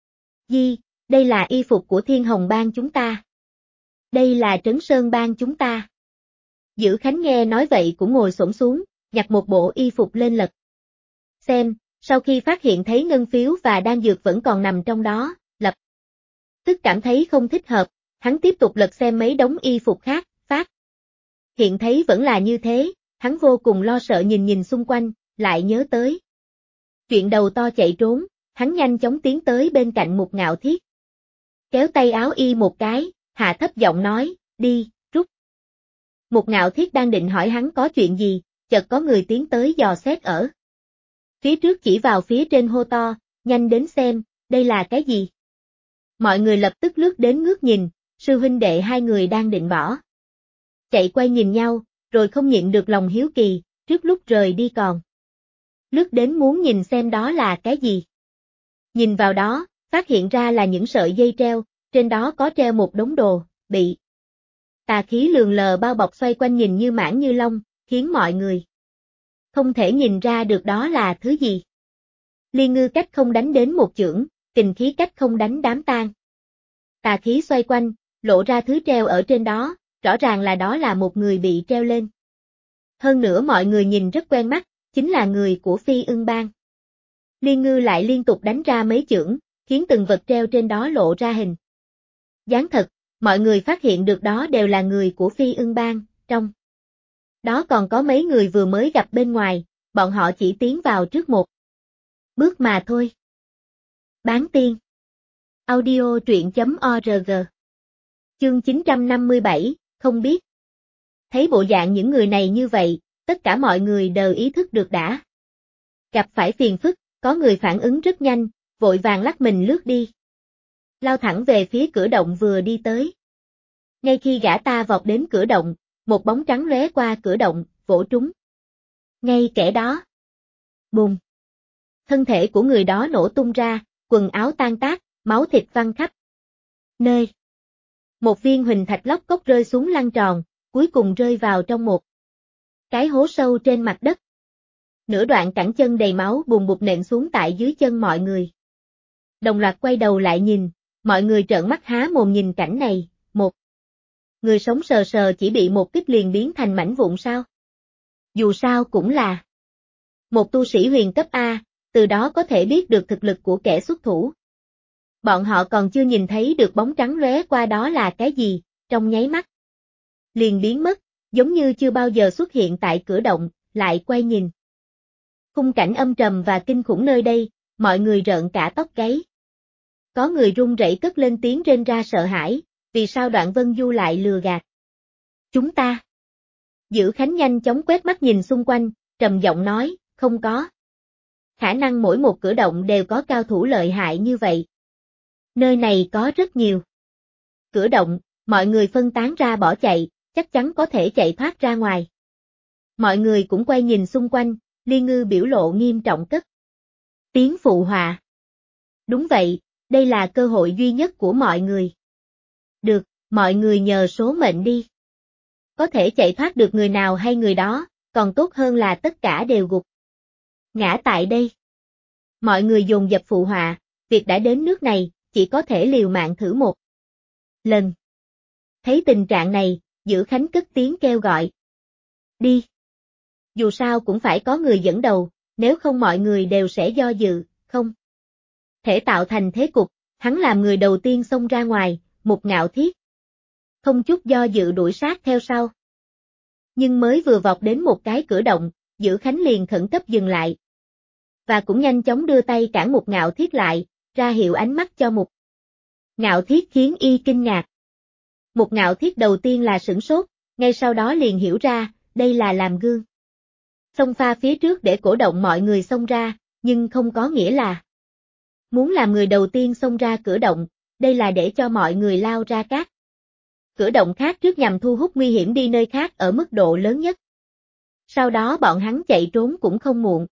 Đây là y phục của Thiên Hồng Bang chúng ta. Đây là Trấn Sơn Bang chúng ta. Dữ Khánh nghe nói vậy cũng ngồi xổm xuống, nhặt một bộ y phục lên lật xem, sau khi phát hiện thấy ngân phiếu và đan dược vẫn còn nằm trong đó, lập tức cảm thấy không thích hợp, hắn tiếp tục lật xem mấy đống y phục khác, phát hiện thấy vẫn là như thế, hắn vô cùng lo sợ nhìn xung quanh, lại nhớ tới chuyện đầu to chạy trốn, hắn nhanh chóng tiến tới bên cạnh Mục Ngạo Thiết. Kéo tay áo y một cái, hạ thấp giọng nói, đi, rút. Mục Ngạo Thiết đang định hỏi hắn có chuyện gì, chợt có người tiến tới dò xét ở phía trước, chỉ vào phía trên hô to, nhanh đến xem, đây là cái gì? Mọi người lập tức lướt đến ngước nhìn, sư huynh đệ hai người đang định bỏ chạy quay nhìn nhau, rồi không nhịn được lòng hiếu kỳ, trước lúc rời đi còn lướt đến muốn nhìn xem đó là cái gì. Nhìn vào đó, phát hiện ra là những sợi dây treo, trên đó có treo một đống đồ, bị tà khí lượn lờ bao bọc xoay quanh nhìn như mãng như long, khiến mọi người không thể nhìn ra được đó là thứ gì. Liên Ngư cách không đánh đến một chưởng, kình khí cách không đánh đám tan. Tà khí xoay quanh, lộ ra thứ treo ở trên đó, rõ ràng là đó là một người bị treo lên. Hơn nữa mọi người nhìn rất quen mắt, chính là người của Phi Ưng Bang. Liên Ngư lại liên tục đánh ra mấy chưởng, khiến từng vật treo trên đó lộ ra hình dáng thật, mọi người phát hiện được đó đều là người của Phi Ưng Bang, trong đó còn có mấy người vừa mới gặp bên ngoài, bọn họ chỉ tiến vào trước một bước mà thôi. Bán tiên. Audio truyện.org. Chương 957, không biết. Thấy bộ dạng những người này như vậy, tất cả mọi người đều ý thức được đã gặp phải phiền phức, có người phản ứng rất nhanh, vội vàng lắc mình lướt đi. Lao thẳng về phía cửa động vừa đi tới. Ngay khi gã ta vọt đến cửa động, một bóng trắng lóe qua cửa động, vỗ trúng ngay kẻ đó. Bùng! Thân thể của người đó nổ tung ra, quần áo tan tác, máu thịt văng khắp nơi. Một viên huỳnh thạch lóc cốc rơi xuống lăn tròn, cuối cùng rơi vào trong một cái hố sâu trên mặt đất. Nửa đoạn cẳng chân đầy máu bùn bụt nện xuống tại dưới chân mọi người. Đồng loạt quay đầu lại nhìn, mọi người trợn mắt há mồm nhìn cảnh này, một người sống sờ sờ chỉ bị một kích liền biến thành mảnh vụn sao? Dù sao cũng là một tu sĩ huyền cấp A, từ đó có thể biết được thực lực của kẻ xuất thủ. Bọn họ còn chưa nhìn thấy được bóng trắng lóe qua đó là cái gì, trong nháy mắt liền biến mất, giống như chưa bao giờ xuất hiện tại cửa động, lại quay nhìn. Khung cảnh âm trầm và kinh khủng nơi đây, mọi người rợn cả tóc gáy. Có người run rẩy cất lên tiếng rên ra sợ hãi, vì sao Đoạn Vân Du lại lừa gạt chúng ta? Dữ Khánh nhanh chóng quét mắt nhìn xung quanh, trầm giọng nói, không có khả năng mỗi một cửa động đều có cao thủ lợi hại như vậy. Nơi này có rất nhiều cửa động, mọi người phân tán ra bỏ chạy, chắc chắn có thể chạy thoát ra ngoài. Mọi người cũng quay nhìn xung quanh, Liên Ngư biểu lộ nghiêm trọng cất tiếng phụ họa. Đúng vậy, đây là cơ hội duy nhất của mọi người. Được, mọi người nhờ số mệnh đi. Có thể chạy thoát được người nào hay người đó, còn tốt hơn là tất cả đều gục ngã tại đây. Mọi người dồn dập phụ họa, việc đã đến nước này, chỉ có thể liều mạng thử một lần. Thấy tình trạng này, Dữ Khánh cất tiếng kêu gọi. Đi. Dù sao cũng phải có người dẫn đầu, nếu không mọi người đều sẽ do dự, không thể tạo thành thế cục. Hắn làm người đầu tiên xông ra ngoài, Mục Ngạo Thiết không chút do dự đuổi sát theo sau. Nhưng mới vừa vọt đến một cái cửa động, Dữ Khánh liền khẩn cấp dừng lại. Và cũng nhanh chóng đưa tay cản Mục Ngạo Thiết lại, ra hiệu ánh mắt cho Mục Ngạo Thiết khiến y kinh ngạc. Mục Ngạo Thiết đầu tiên là sửng sốt, ngay sau đó liền hiểu ra, đây là làm gương. Xông pha phía trước để cổ động mọi người xông ra, nhưng không có nghĩa là muốn làm người đầu tiên xông ra cửa động, đây là để cho mọi người lao ra các cửa động khác trước nhằm thu hút nguy hiểm đi nơi khác ở mức độ lớn nhất. Sau đó bọn hắn chạy trốn cũng không muộn.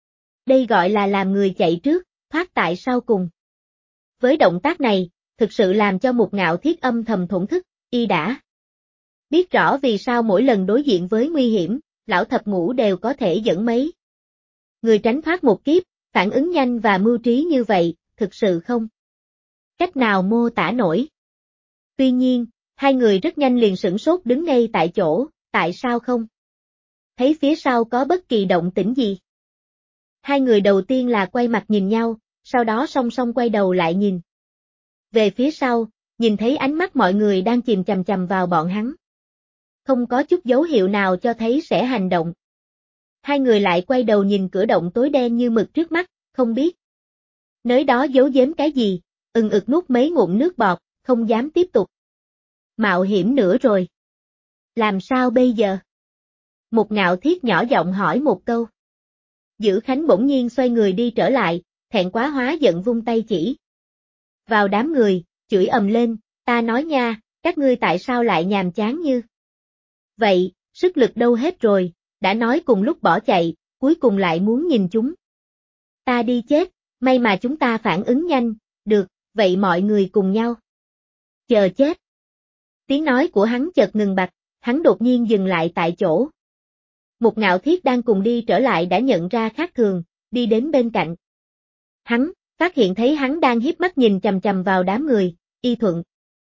Đây gọi là làm người chạy trước, thoát tại sau cùng. Với động tác này, thực sự làm cho Mục Ngạo Thiết âm thầm thổn thức, y đã biết rõ vì sao mỗi lần đối diện với nguy hiểm, lão thập ngũ đều có thể dẫn mấy người tránh thoát một kiếp, phản ứng nhanh và mưu trí như vậy, thực sự không cách nào mô tả nổi. Tuy nhiên, hai người rất nhanh liền sửng sốt đứng ngay tại chỗ, tại sao không thấy phía sau có bất kỳ động tĩnh gì. Hai người đầu tiên là quay mặt nhìn nhau, sau đó song song quay đầu lại nhìn về phía sau, nhìn thấy ánh mắt mọi người đang chìm chằm chằm vào bọn hắn. Không có chút dấu hiệu nào cho thấy sẽ hành động. Hai người lại quay đầu nhìn cửa động tối đen như mực trước mắt, không biết nơi đó giấu giếm cái gì, ực nuốt mấy ngụm nước bọt, không dám tiếp tục mạo hiểm nữa rồi. Làm sao bây giờ? Mục Ngạo Thiết nhỏ giọng hỏi một câu. Dữ Khánh bỗng nhiên xoay người đi trở lại, thẹn quá hóa giận vung tay chỉ vào đám người, chửi ầm lên, ta nói nha, các ngươi tại sao lại nhàm chán như vậy, sức lực đâu hết rồi, đã nói cùng lúc bỏ chạy, cuối cùng lại muốn nhìn chúng ta đi chết, may mà chúng ta phản ứng nhanh, được, vậy mọi người cùng nhau chờ chết. Tiếng nói của hắn chợt ngừng bặt, hắn đột nhiên dừng lại tại chỗ. Mục Ngạo Thiết đang cùng đi trở lại đã nhận ra khác thường, đi đến bên cạnh hắn, phát hiện thấy hắn đang hiếp mắt nhìn chằm chằm vào đám người, y thuận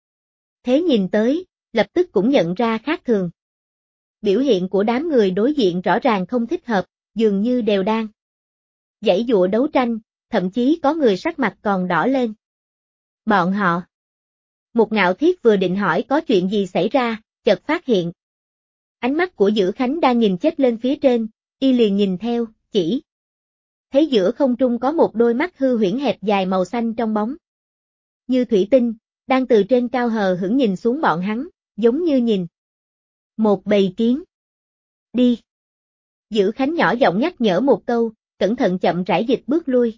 thế nhìn tới, lập tức cũng nhận ra khác thường. Biểu hiện của đám người đối diện rõ ràng không thích hợp, dường như đều đang giãy giụa đấu tranh, thậm chí có người sắc mặt còn đỏ lên. Bọn họ. Mục Ngạo Thiết vừa định hỏi có chuyện gì xảy ra, chợt phát hiện ánh mắt của Dữ Khánh đang nhìn chết lên phía trên, y liền nhìn theo, chỉ thấy giữa không trung có một đôi mắt hư huyễn hẹp dài màu xanh trong bóng như thủy tinh, đang từ trên cao hờ hững nhìn xuống bọn hắn, giống như nhìn một bầy kiến. Đi. Dữ Khánh nhỏ giọng nhắc nhở một câu, cẩn thận chậm rãi dịch bước lui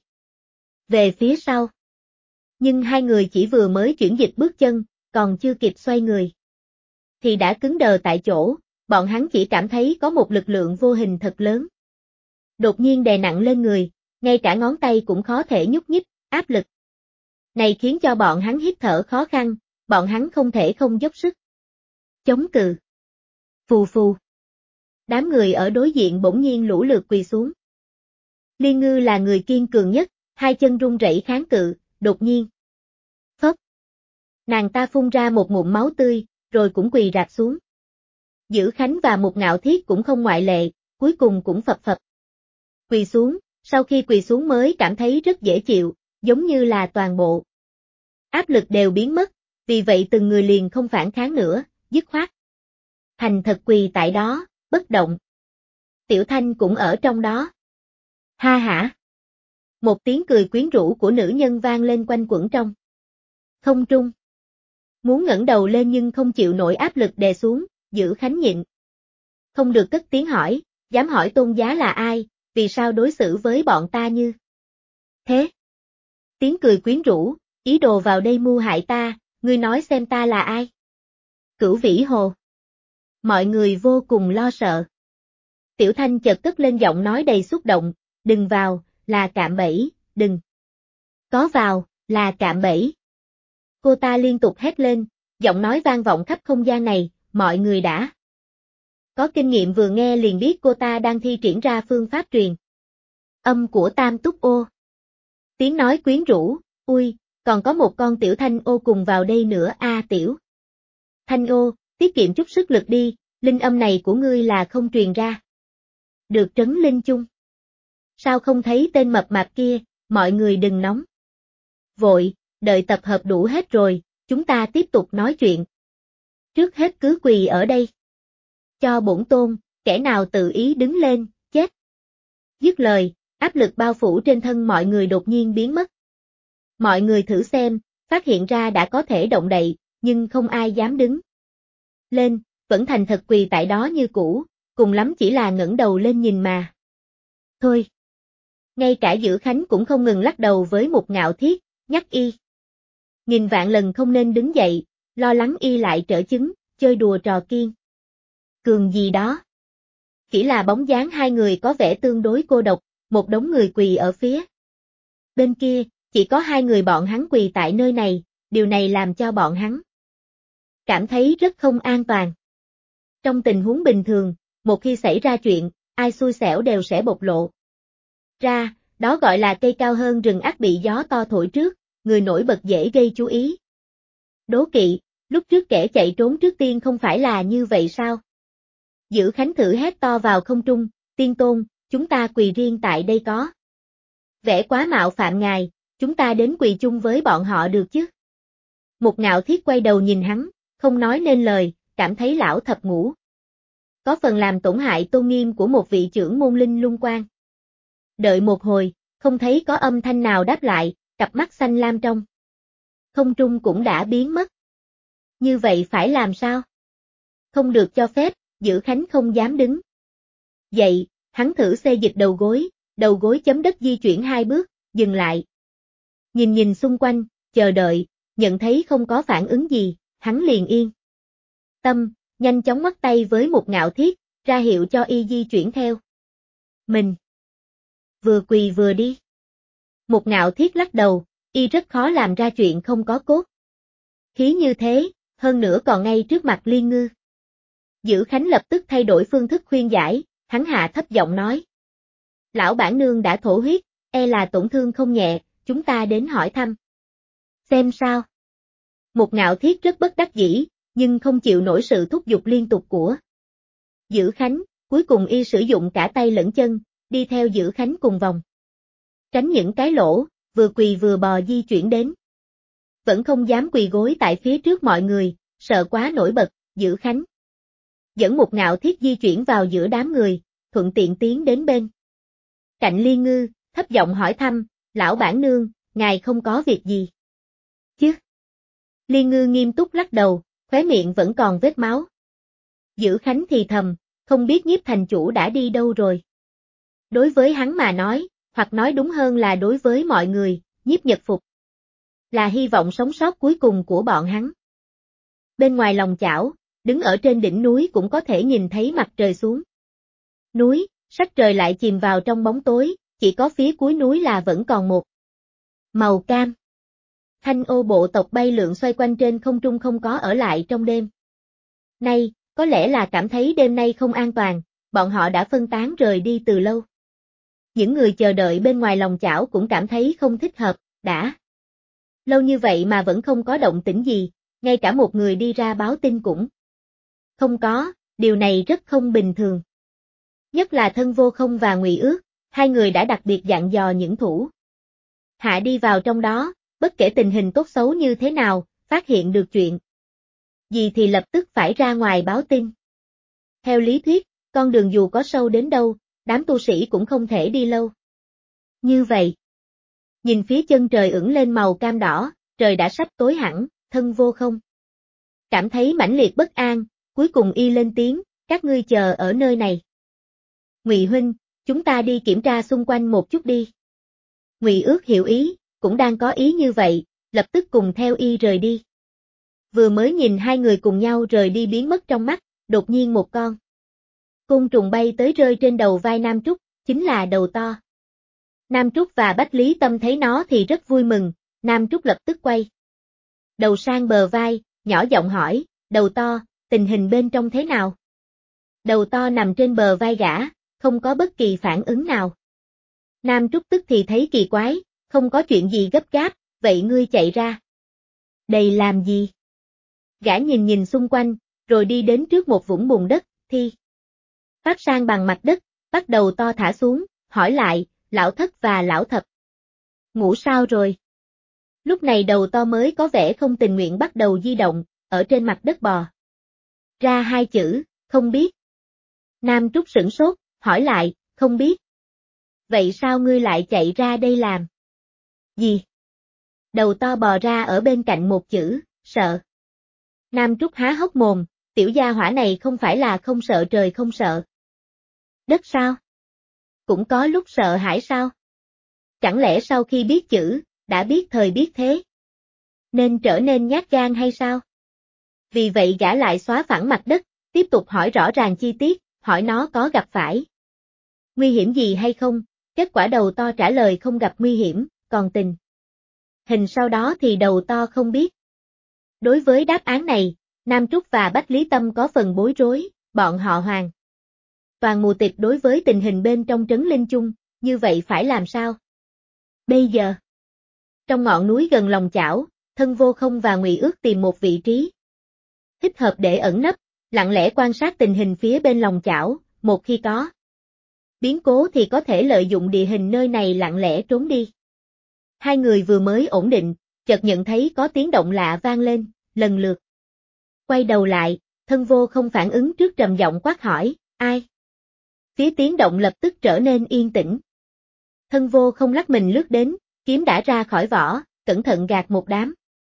về phía sau. Nhưng hai người chỉ vừa mới chuyển dịch bước chân, còn chưa kịp xoay người thì đã cứng đờ tại chỗ, bọn hắn chỉ cảm thấy có một lực lượng vô hình thật lớn đột nhiên đè nặng lên người, ngay cả ngón tay cũng khó thể nhúc nhích, áp lực này khiến cho bọn hắn hít thở khó khăn, bọn hắn không thể không dốc sức chống cự. Phù phù. Đám người ở đối diện bỗng nhiên lũ lượt quỳ xuống. Liên Ngư là người kiên cường nhất, hai chân run rẩy kháng cự, đột nhiên phốc. Nàng ta phun ra một ngụm máu tươi, rồi cũng quỳ rạp xuống. Dữ Khánh và Mục Ngạo Thiết cũng không ngoại lệ, cuối cùng cũng phập phập quỳ xuống, sau khi quỳ xuống mới cảm thấy rất dễ chịu, giống như là toàn bộ áp lực đều biến mất, vì vậy từng người liền không phản kháng nữa, dứt khoát thành thật quỳ tại đó, bất động. Tiểu Thanh cũng ở trong đó. Ha hả. Một tiếng cười quyến rũ của nữ nhân vang lên quanh quẩn trong không trung. Muốn ngẩng đầu lên nhưng không chịu nổi áp lực đè xuống, Dữ Khánh nhịn không được cất tiếng hỏi, dám hỏi Tôn giá là ai, vì sao đối xử với bọn ta như thế? Tiếng cười quyến rũ, ý đồ vào đây mưu hại ta, ngươi nói xem ta là ai? Cửu Vĩ Hồ. Mọi người vô cùng lo sợ. Tiểu Thanh chợt cất lên giọng nói đầy xúc động, đừng vào, là cạm bẫy, đừng có vào, là cạm bẫy. Cô ta liên tục hét lên, Giọng nói vang vọng khắp không gian này, mọi người đã có kinh nghiệm vừa nghe liền biết cô ta đang thi triển ra phương pháp truyền âm của Tam Túc Ô. Tiếng nói quyến rũ, ui, còn có một con tiểu Thanh Ô cùng vào đây nữa a tiểu Thanh Ô, tiết kiệm chút sức lực đi, linh âm này của ngươi là không truyền ra. Được trấn linh chung. Sao không thấy tên mập mạp kia, mọi người đừng nóng vội, đợi tập hợp đủ hết rồi, chúng ta tiếp tục nói chuyện. Trước hết cứ quỳ ở đây. Cho bổn tôn, kẻ nào tự ý đứng lên, chết. Dứt lời, áp lực bao phủ trên thân mọi người đột nhiên biến mất. Mọi người thử xem, phát hiện ra đã có thể động đậy, nhưng không ai dám đứng lên, vẫn thành thật quỳ tại đó như cũ, cùng lắm chỉ là ngẩng đầu lên nhìn mà. Thôi. Ngay cả Dữ Khánh cũng không ngừng lắc đầu với Mục Ngạo Thiết, nhắc y. Nghìn vạn lần không nên đứng dậy, lo lắng y lại trở chứng, chơi đùa trò kiên cường gì đó. Chỉ là bóng dáng hai người có vẻ tương đối cô độc, một đống người quỳ ở phía bên kia, chỉ có hai người bọn hắn quỳ tại nơi này, điều này làm cho bọn hắn cảm thấy rất không an toàn. Trong tình huống bình thường, một khi xảy ra chuyện, ai xui xẻo đều sẽ bộc lộ ra, đó gọi là cây cao hơn rừng ắt bị gió to thổi trước, người nổi bật dễ gây chú ý. Đố kỵ, lúc trước kẻ chạy trốn trước tiên không phải là như vậy sao? Dữ Khánh thử hét to vào không trung, tiên tôn, chúng ta quỳ riêng tại đây có vẻ quá mạo phạm ngài, chúng ta đến quỳ chung với bọn họ được chứ? Mục Ngạo Thiết quay đầu nhìn hắn, không nói nên lời, cảm thấy lão thập ngũ có phần làm tổn hại tôn nghiêm của một vị trưởng môn linh lung quan. Đợi một hồi, không thấy có âm thanh nào đáp lại, cặp mắt xanh lam trong không trung cũng đã biến mất. Như vậy phải làm sao? Không được cho phép, Dữ Khánh không dám đứng dậy, hắn thử xê dịch đầu gối chấm đất di chuyển hai bước, dừng lại. Nhìn xung quanh, chờ đợi, nhận thấy không có phản ứng gì, hắn liền yên tâm, nhanh chóng ngoắt tay với Mục Ngạo Thiết, ra hiệu cho y di chuyển theo mình. Vừa quỳ vừa đi. Mục Ngạo Thiết lắc đầu, y rất khó làm ra chuyện không có cốt khí như thế, hơn nữa còn ngay trước mặt Liên Ngư. Dữ Khánh lập tức thay đổi phương thức khuyên giải, hắn hạ thấp giọng nói. Lão bản nương đã thổ huyết, e là tổn thương không nhẹ, chúng ta đến hỏi thăm. Xem sao? Mục Ngạo Thiết rất bất đắc dĩ, nhưng không chịu nổi sự thúc giục liên tục của Dữ Khánh, cuối cùng y sử dụng cả tay lẫn chân, đi theo Dữ Khánh cùng vòng. Tránh những cái lỗ, vừa quỳ vừa bò di chuyển đến. Vẫn không dám quỳ gối tại phía trước mọi người, sợ quá nổi bật, Dữ Khánh dẫn Mục Ngạo Thiết di chuyển vào giữa đám người, thuận tiện tiến đến bên cạnh Liên Ngư, thấp giọng hỏi thăm, lão bản nương, ngài không có việc gì chứ? Liên Ngư nghiêm túc lắc đầu, khóe miệng vẫn còn vết máu. Dữ Khánh thì thầm, không biết Nhiếp thành chủ đã đi đâu rồi. Đối với hắn mà nói, hoặc nói đúng hơn là đối với mọi người, Nhiếp Nhật Phục là hy vọng sống sót cuối cùng của bọn hắn. Bên ngoài lòng chảo, đứng ở trên đỉnh núi cũng có thể nhìn thấy mặt trời xuống núi, sắc trời lại chìm vào trong bóng tối, chỉ có phía cuối núi là vẫn còn một màu cam. Thanh Ô bộ tộc bay lượn xoay quanh trên không trung không có ở lại trong đêm nay, có lẽ là cảm thấy đêm nay không an toàn, bọn họ đã phân tán rời đi từ lâu. Những người chờ đợi bên ngoài lòng chảo cũng cảm thấy không thích hợp, đã lâu như vậy mà vẫn không có động tĩnh gì, ngay cả một người đi ra báo tin cũng không có, điều này rất không bình thường. Nhất là Thân Vô Không và Ngụy Ước, hai người đã đặc biệt dặn dò những thủ hạ đi vào trong đó, bất kể tình hình tốt xấu như thế nào, phát hiện được chuyện gì thì lập tức phải ra ngoài báo tin. Theo lý thuyết, con đường dù có sâu đến đâu, đám tu sĩ cũng không thể đi lâu như vậy. Nhìn phía chân trời ửng lên màu cam đỏ, trời đã sắp tối hẳn, Thân Vô Không cảm thấy mãnh liệt bất an, cuối cùng y lên tiếng, các ngươi chờ ở nơi này. Ngụy huynh, chúng ta đi kiểm tra xung quanh một chút đi. Ngụy Ước hiểu ý, cũng đang có ý như vậy, lập tức cùng theo y rời đi. Vừa mới nhìn hai người cùng nhau rời đi biến mất trong mắt, đột nhiên một con côn trùng bay tới rơi trên đầu vai Nam Trúc, chính là đầu to. Nam Trúc và Bách Lý Tâm thấy nó thì rất vui mừng, Nam Trúc lập tức quay đầu sang bờ vai, nhỏ giọng hỏi, đầu to, tình hình bên trong thế nào? Đầu to nằm trên bờ vai gã, không có bất kỳ phản ứng nào. Nam Trúc tức thì thấy kỳ quái, không có chuyện gì gấp gáp, vậy ngươi chạy ra. Đây làm gì? Gã nhìn nhìn xung quanh, rồi đi đến trước một vũng bùn đất, thi phát sang bằng mặt đất, bắt đầu to thả xuống, hỏi lại, lão thất và lão thập. Ngủ sao rồi? Lúc này đầu to mới có vẻ không tình nguyện bắt đầu di động, ở trên mặt đất bò ra hai chữ, không biết. Nam Trúc sửng sốt, hỏi lại, không biết. Vậy sao ngươi lại chạy ra đây làm? Gì? Đầu to bò ra ở bên cạnh một chữ, sợ. Nam Trúc há hốc mồm, tiểu gia hỏa này không phải là không sợ trời không sợ đất sao? Cũng có lúc sợ hãi sao? Chẳng lẽ sau khi biết chữ, đã biết thời biết thế, nên trở nên nhát gan hay sao? Vì vậy gã lại xóa phẳng mặt đất, tiếp tục hỏi rõ ràng chi tiết, hỏi nó có gặp phải nguy hiểm gì hay không, kết quả đầu to trả lời không gặp nguy hiểm, còn tình hình sau đó thì đầu to không biết. Đối với đáp án này, Nam Trúc và Bách Lý Tâm có phần bối rối, bọn họ hoàn toàn mù tịt đối với tình hình bên trong trấn Linh Chung, như vậy phải làm sao? Bây giờ, trong ngọn núi gần lòng chảo, Thân Vô Không và Ngụy Ước tìm một vị trí thích hợp để ẩn nấp, lặng lẽ quan sát tình hình phía bên lòng chảo, một khi có biến cố thì có thể lợi dụng địa hình nơi này lặng lẽ trốn đi. Hai người vừa mới ổn định, chợt nhận thấy có tiếng động lạ vang lên, lần lượt quay đầu lại, Thân Vô Không phản ứng trước trầm giọng quát hỏi, ai? Phía tiếng động lập tức trở nên yên tĩnh. Thân Vô Không lắc mình lướt đến, kiếm đã ra khỏi vỏ, cẩn thận gạt một đám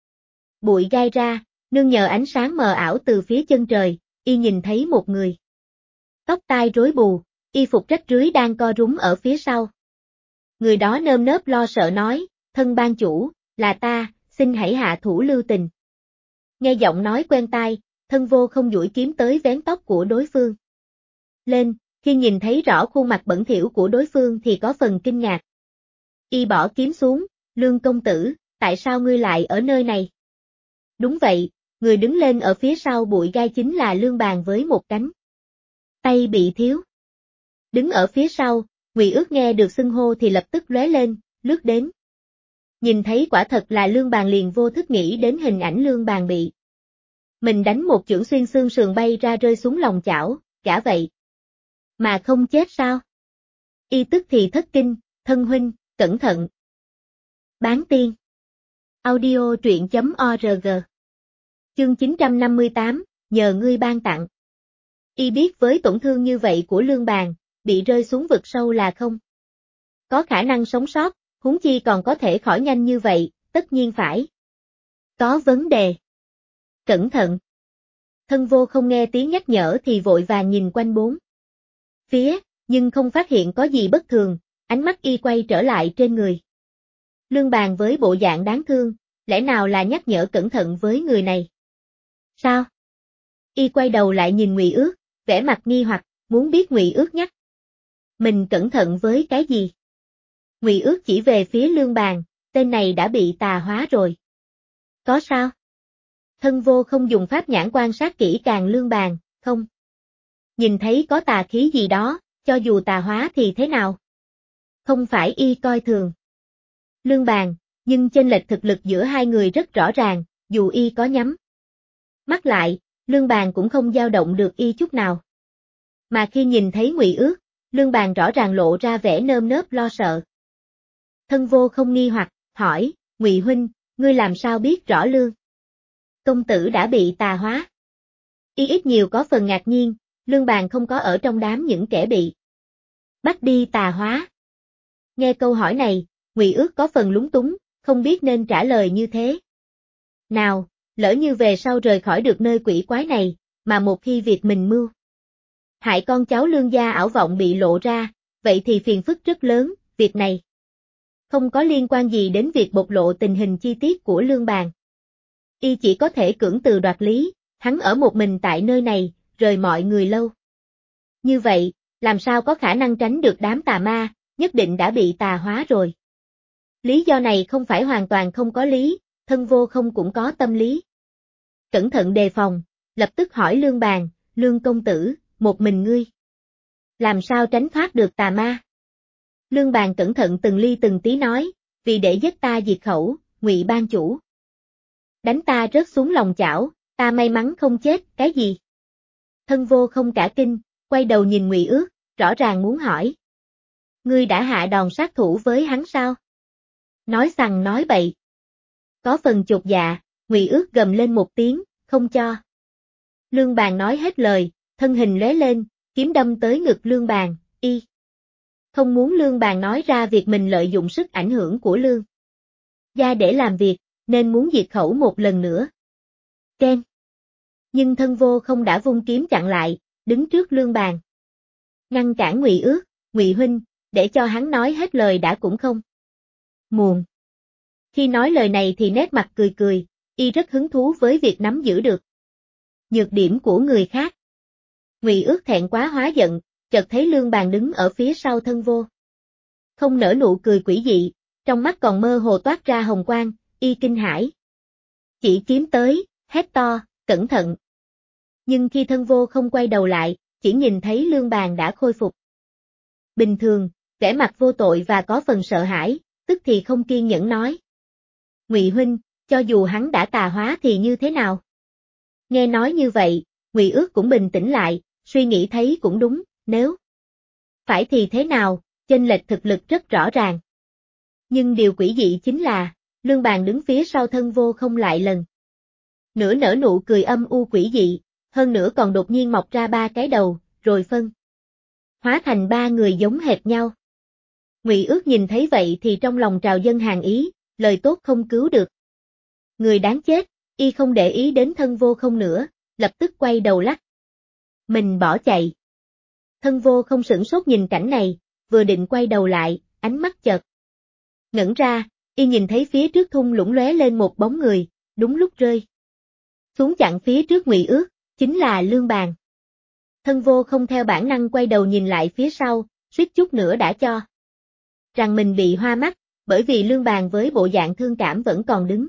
bụi gai ra, nương nhờ ánh sáng mờ ảo từ phía chân trời, y nhìn thấy một người. Tóc tai rối bù, y phục rách rưới đang co rúm ở phía sau. Người đó nơm nớp lo sợ nói, thân ban chủ, là ta, xin hãy hạ thủ lưu tình. Nghe giọng nói quen tai, Thân Vô Không duỗi kiếm tới vén tóc của đối phương lên, khi nhìn thấy rõ khuôn mặt bẩn thỉu của đối phương thì có phần kinh ngạc. Y bỏ kiếm xuống, Lương công tử, tại sao ngươi lại ở nơi này? Đúng vậy, người đứng lên ở phía sau bụi gai chính là Lương Bàn với một cánh tay bị thiếu. Đứng ở phía sau, Ngụy Ước nghe được xưng hô thì lập tức lóe lên, lướt đến. Nhìn thấy quả thật là Lương Bàn liền vô thức nghĩ đến hình ảnh Lương Bàn bị mình đánh một chưởng xuyên xương sườn bay ra rơi xuống lòng chảo, gã vậy mà không chết sao? Y tức thì thất kinh, thân huynh, cẩn thận. Bán tiên. Audio truyện.org. Chương 958, nhờ ngươi ban tặng. Y biết với tổn thương như vậy của Lương Bàn, bị rơi xuống vực sâu là không có khả năng sống sót, huống chi còn có thể khỏi nhanh như vậy, tất nhiên phải có vấn đề. Cẩn thận. Thân Vô Không nghe tiếng nhắc nhở thì vội vàng nhìn quanh bốn phía, nhưng không phát hiện có gì bất thường, ánh mắt y quay trở lại trên người Lương Bàn với bộ dạng đáng thương, lẽ nào là nhắc nhở cẩn thận với người này? Sao? Y quay đầu lại nhìn Ngụy Ước, vẻ mặt nghi hoặc, muốn biết Ngụy Ước nhắc mình cẩn thận với cái gì? Ngụy Ước chỉ về phía Lương Bàn, tên này đã bị tà hóa rồi. Có sao? Thân Vô Không dùng pháp nhãn quan sát kỹ càng Lương Bàn, không nhìn thấy có tà khí gì đó, cho dù tà hóa thì thế nào? Không phải y coi thường Lương Bàn, nhưng chênh lệch thực lực giữa hai người rất rõ ràng, dù y có nhắm mắt lại, Lương Bàn cũng không dao động được y chút nào. Mà khi nhìn thấy Ngụy Ước, Lương Bàn rõ ràng lộ ra vẻ nơm nớp lo sợ. Thân Vô Không nghi hoặc, hỏi, Ngụy huynh, ngươi làm sao biết rõ Lương công tử đã bị tà hóa? Y ít nhiều có phần ngạc nhiên, Lương Bàn không có ở trong đám những kẻ bị bắt đi tà hóa. Nghe câu hỏi này, Ngụy Ước có phần lúng túng, không biết nên trả lời như thế nào, lỡ như về sau rời khỏi được nơi quỷ quái này, mà một khi việc mình mưu hại con cháu Lương gia ảo vọng bị lộ ra, vậy thì phiền phức rất lớn, việc này không có liên quan gì đến việc bộc lộ tình hình chi tiết của Lương Bàn. Y chỉ có thể cưỡng từ đoạt lý, hắn ở một mình tại nơi này, rời mọi người lâu. Như vậy, làm sao có khả năng tránh được đám tà ma, nhất định đã bị tà hóa rồi. Lý do này không phải hoàn toàn không có lý, Thân Vô Không cũng có tâm lý cẩn thận đề phòng, lập tức hỏi Lương Bàn, Lương công tử, một mình ngươi. Làm sao tránh thoát được tà ma? Lương Bàn cẩn thận từng ly từng tí nói, vì để giết ta diệt khẩu, Ngụy ban chủ. Đánh ta rớt xuống lòng chảo, ta may mắn không chết, cái gì? Thân Vô không cả kinh, quay đầu nhìn Ngụy Ước, rõ ràng muốn hỏi. Ngươi đã hạ đòn sát thủ với hắn sao? Nói xằng nói bậy. Có phần chột dạ, Ngụy Ước gầm lên một tiếng, không cho. Lương Bàn nói hết lời, thân hình lóe lên, kiếm đâm tới ngực Lương Bàn, y. Không muốn Lương Bàn nói ra việc mình lợi dụng sức ảnh hưởng của Lương gia để làm việc, nên muốn diệt khẩu một lần nữa. Ken. Nhưng Thân Vô không đã vung kiếm chặn lại, đứng trước Lương Bàn. Ngăn cản Ngụy Ước, Ngụy huynh, để cho hắn nói hết lời đã cũng không. Muộn. Khi nói lời này thì nét mặt cười cười, y rất hứng thú với việc nắm giữ được nhược điểm của người khác. Ngụy Ước thẹn quá hóa giận, chợt thấy Lương Bàn đứng ở phía sau Thân Vô. Không nở nụ cười quỷ dị, trong mắt còn mơ hồ toát ra hồng quang, y kinh hãi. Chỉ kiếm tới, hét to, cẩn thận. Nhưng khi Thân Vô không quay đầu lại, chỉ nhìn thấy Lương Bàn đã khôi phục bình thường, vẻ mặt vô tội và có phần sợ hãi, tức thì không kiên nhẫn nói. Ngụy huynh, cho dù hắn đã tà hóa thì như thế nào? Nghe nói như vậy, Ngụy Ước cũng bình tĩnh lại, suy nghĩ thấy cũng đúng, nếu phải thì thế nào, chênh lệch thực lực rất rõ ràng. Nhưng điều quỷ dị chính là, Lương Bàn đứng phía sau Thân Vô không lại lần nữa nở nụ cười âm u quỷ dị, hơn nữa còn đột nhiên mọc ra 3 cái đầu, rồi phân hóa thành 3 người giống hệt nhau. Ngụy Ước nhìn thấy vậy thì trong lòng trào dâng hàn ý, lời tốt không cứu được. Người đáng chết, y không để ý đến Thân Vô không nữa, lập tức quay đầu lắc mình bỏ chạy. Thân Vô không sửng sốt nhìn cảnh này, vừa định quay đầu lại, ánh mắt chợt ngẩn ra, y nhìn thấy phía trước thung lũng lóe lên một bóng người, đúng lúc rơi xuống chặn phía trước Ngụy Ước, chính là Lương Bàn. Thân Vô không theo bản năng quay đầu nhìn lại phía sau, suýt chút nữa đã cho rằng mình bị hoa mắt, bởi vì Lương Bàn với bộ dạng thương cảm vẫn còn đứng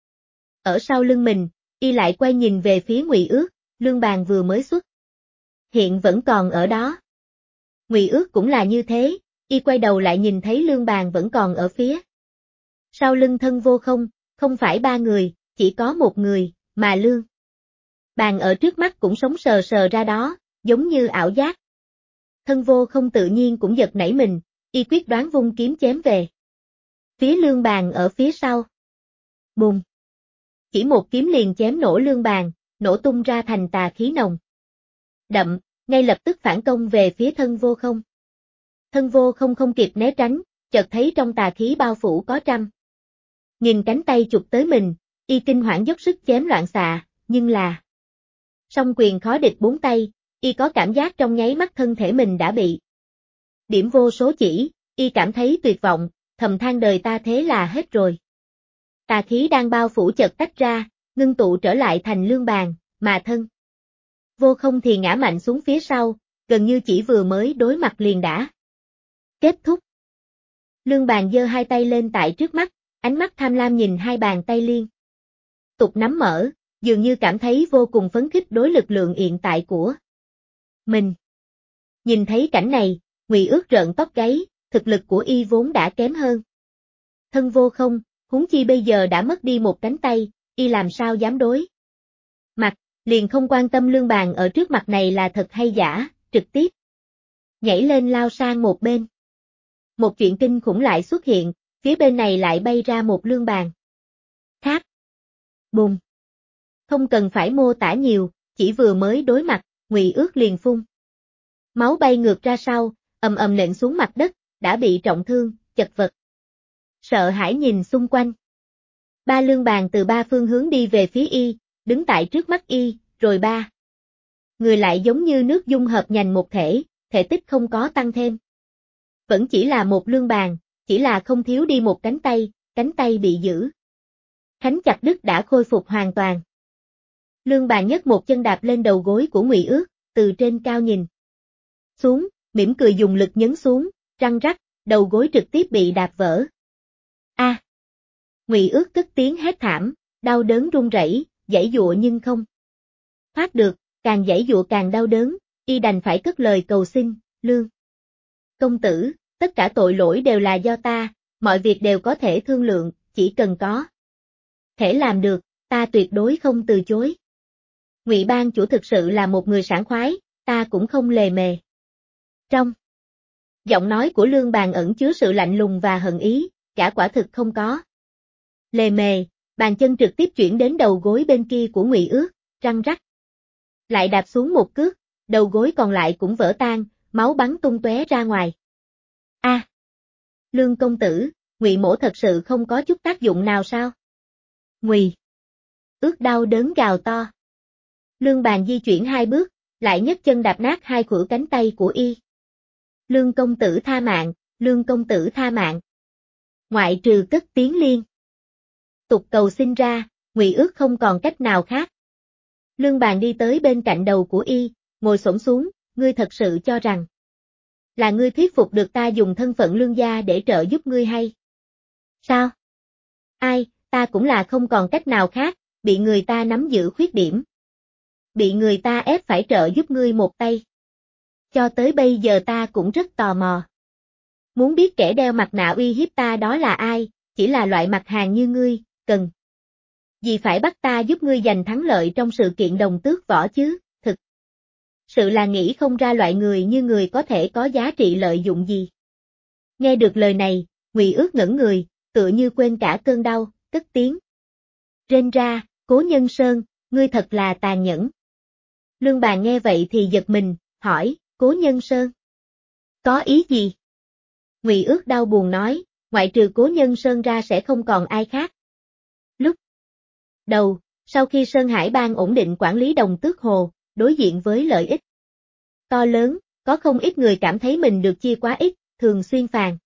ở sau lưng mình, y lại quay nhìn về phía Ngụy Ước, Lương Bàn vừa mới xuất hiện vẫn còn ở đó. Ngụy Ước cũng là như thế, y quay đầu lại nhìn thấy Lương Bàn vẫn còn ở phía sau lưng Thân Vô không, không phải 3 người, chỉ có một người, mà Lương Bàn ở trước mắt cũng sống sờ sờ ra đó, giống như ảo giác. Thân Vô không tự nhiên cũng giật nảy mình, y quyết đoán vung kiếm chém về phía Lương Bàn ở phía sau. Bùng! Chỉ một kiếm liền chém nổ Lương Bàn, nổ tung ra thành tà khí nồng đậm, ngay lập tức phản công về phía Thân Vô không. Thân Vô không không kịp né tránh, chợt thấy trong tà khí bao phủ có trăm nghìn cánh tay chụp tới mình, y kinh hoảng dốc sức chém loạn xạ, nhưng là song quyền khó địch 4 tay, y có cảm giác trong nháy mắt thân thể mình đã bị điểm vô số chỉ, y cảm thấy tuyệt vọng, thầm than đời ta thế là hết rồi. Tà khí đang bao phủ chợt tách ra, ngưng tụ trở lại thành Lương Bàn, mà Thân Vô không thì ngã mạnh xuống phía sau, gần như chỉ vừa mới đối mặt liền đã kết thúc. Lương Bàn giơ 2 tay lên tại trước mắt, ánh mắt tham lam nhìn 2 bàn tay liên tục nắm mở, dường như cảm thấy vô cùng phấn khích đối lực lượng hiện tại của mình. Nhìn thấy cảnh này, Ngụy Ước rợn tóc gáy, thực lực của y vốn đã kém hơn Thân Vô không, huống chi bây giờ đã mất đi một cánh tay, y làm sao dám đối mặt, liền không quan tâm Lương Bàn ở trước mặt này là thật hay giả, trực tiếp nhảy lên lao sang một bên. Một chuyện kinh khủng lại xuất hiện, phía bên này lại bay ra một Lương Bàn khác. Bùng! Không cần phải mô tả nhiều, chỉ vừa mới đối mặt, Ngụy Ước liền phun máu bay ngược ra sau, ầm ầm nện xuống mặt đất, đã bị trọng thương, chật vật. Sợ hãi nhìn xung quanh. 3 Lương Bàn từ 3 phương hướng đi về phía y, đứng tại trước mắt y, rồi 3 người lại giống như nước dung hợp nhành một thể, thể tích không có tăng thêm. Vẫn chỉ là một Lương Bàn, chỉ là không thiếu đi một cánh tay bị giữ khánh chặt đứt đã khôi phục hoàn toàn. Lương Bàn nhấc một chân đạp lên đầu gối của Ngụy Ước, từ trên cao nhìn xuống, mỉm cười dùng lực nhấn xuống, răng rắc, đầu gối trực tiếp bị đạp vỡ. A! Ngụy Ước cất tiếng hét thảm, đau đớn run rẩy, giãy dụa nhưng không thoát được, càng giãy dụa càng đau đớn, y đành phải cất lời cầu xin, Lương công tử, tất cả tội lỗi đều là do ta, mọi việc đều có thể thương lượng, chỉ cần có thể làm được, ta tuyệt đối không từ chối. Ngụy Ban chủ thực sự là một người sảng khoái, ta cũng không lề mề. Trong giọng nói của Lương Bàn ẩn chứa sự lạnh lùng và hận ý, gã quả thực không có lề mề, bàn chân trực tiếp chuyển đến đầu gối bên kia của Ngụy Ước, răng rắc. Lại đạp xuống một cước, đầu gối còn lại cũng vỡ tan, máu bắn tung tóe ra ngoài. A, Lương công tử, Ngụy mỗ thật sự không có chút tác dụng nào sao? Ngụy Ước đau đớn gào to. Lương Bàn di chuyển 2 bước, lại nhấc chân đạp nát 2 khuỷu cánh tay của y. Lương công tử tha mạng, Lương công tử tha mạng. Ngoại trừ cất tiếng liên tục cầu xin ra, Ngụy Ước không còn cách nào khác. Lương Bàn đi tới bên cạnh đầu của y, ngồi xổm xuống, ngươi thật sự cho rằng là ngươi thuyết phục được ta dùng thân phận lương gia để trợ giúp ngươi hay sao? Ai, ta cũng là không còn cách nào khác, bị người ta nắm giữ khuyết điểm. Bị người ta ép phải trợ giúp ngươi một tay. Cho tới bây giờ ta cũng rất tò mò. Muốn biết kẻ đeo mặt nạ uy hiếp ta đó là ai, chỉ là loại mặt hàng như ngươi, cần gì phải bắt ta giúp ngươi giành thắng lợi trong sự kiện đồng tước võ chứ, thực sự là nghĩ không ra loại người như người có thể có giá trị lợi dụng gì. Nghe được lời này, Ngụy Ước ngẩn người, tựa như quên cả cơn đau, cất tiếng rên ra, Cố Nhân Sơn, ngươi thật là tàn nhẫn. Lương Bàn nghe vậy thì giật mình, hỏi, Cố Nhân Sơn, có ý gì? Ngụy Ước đau buồn nói, ngoại trừ Cố Nhân Sơn ra sẽ không còn ai khác. Lúc đầu, sau khi Sơn Hải Bang ổn định quản lý Đồng Tước Hồ, đối diện với lợi ích to lớn, có không ít người cảm thấy mình được chia quá ít, thường xuyên phàn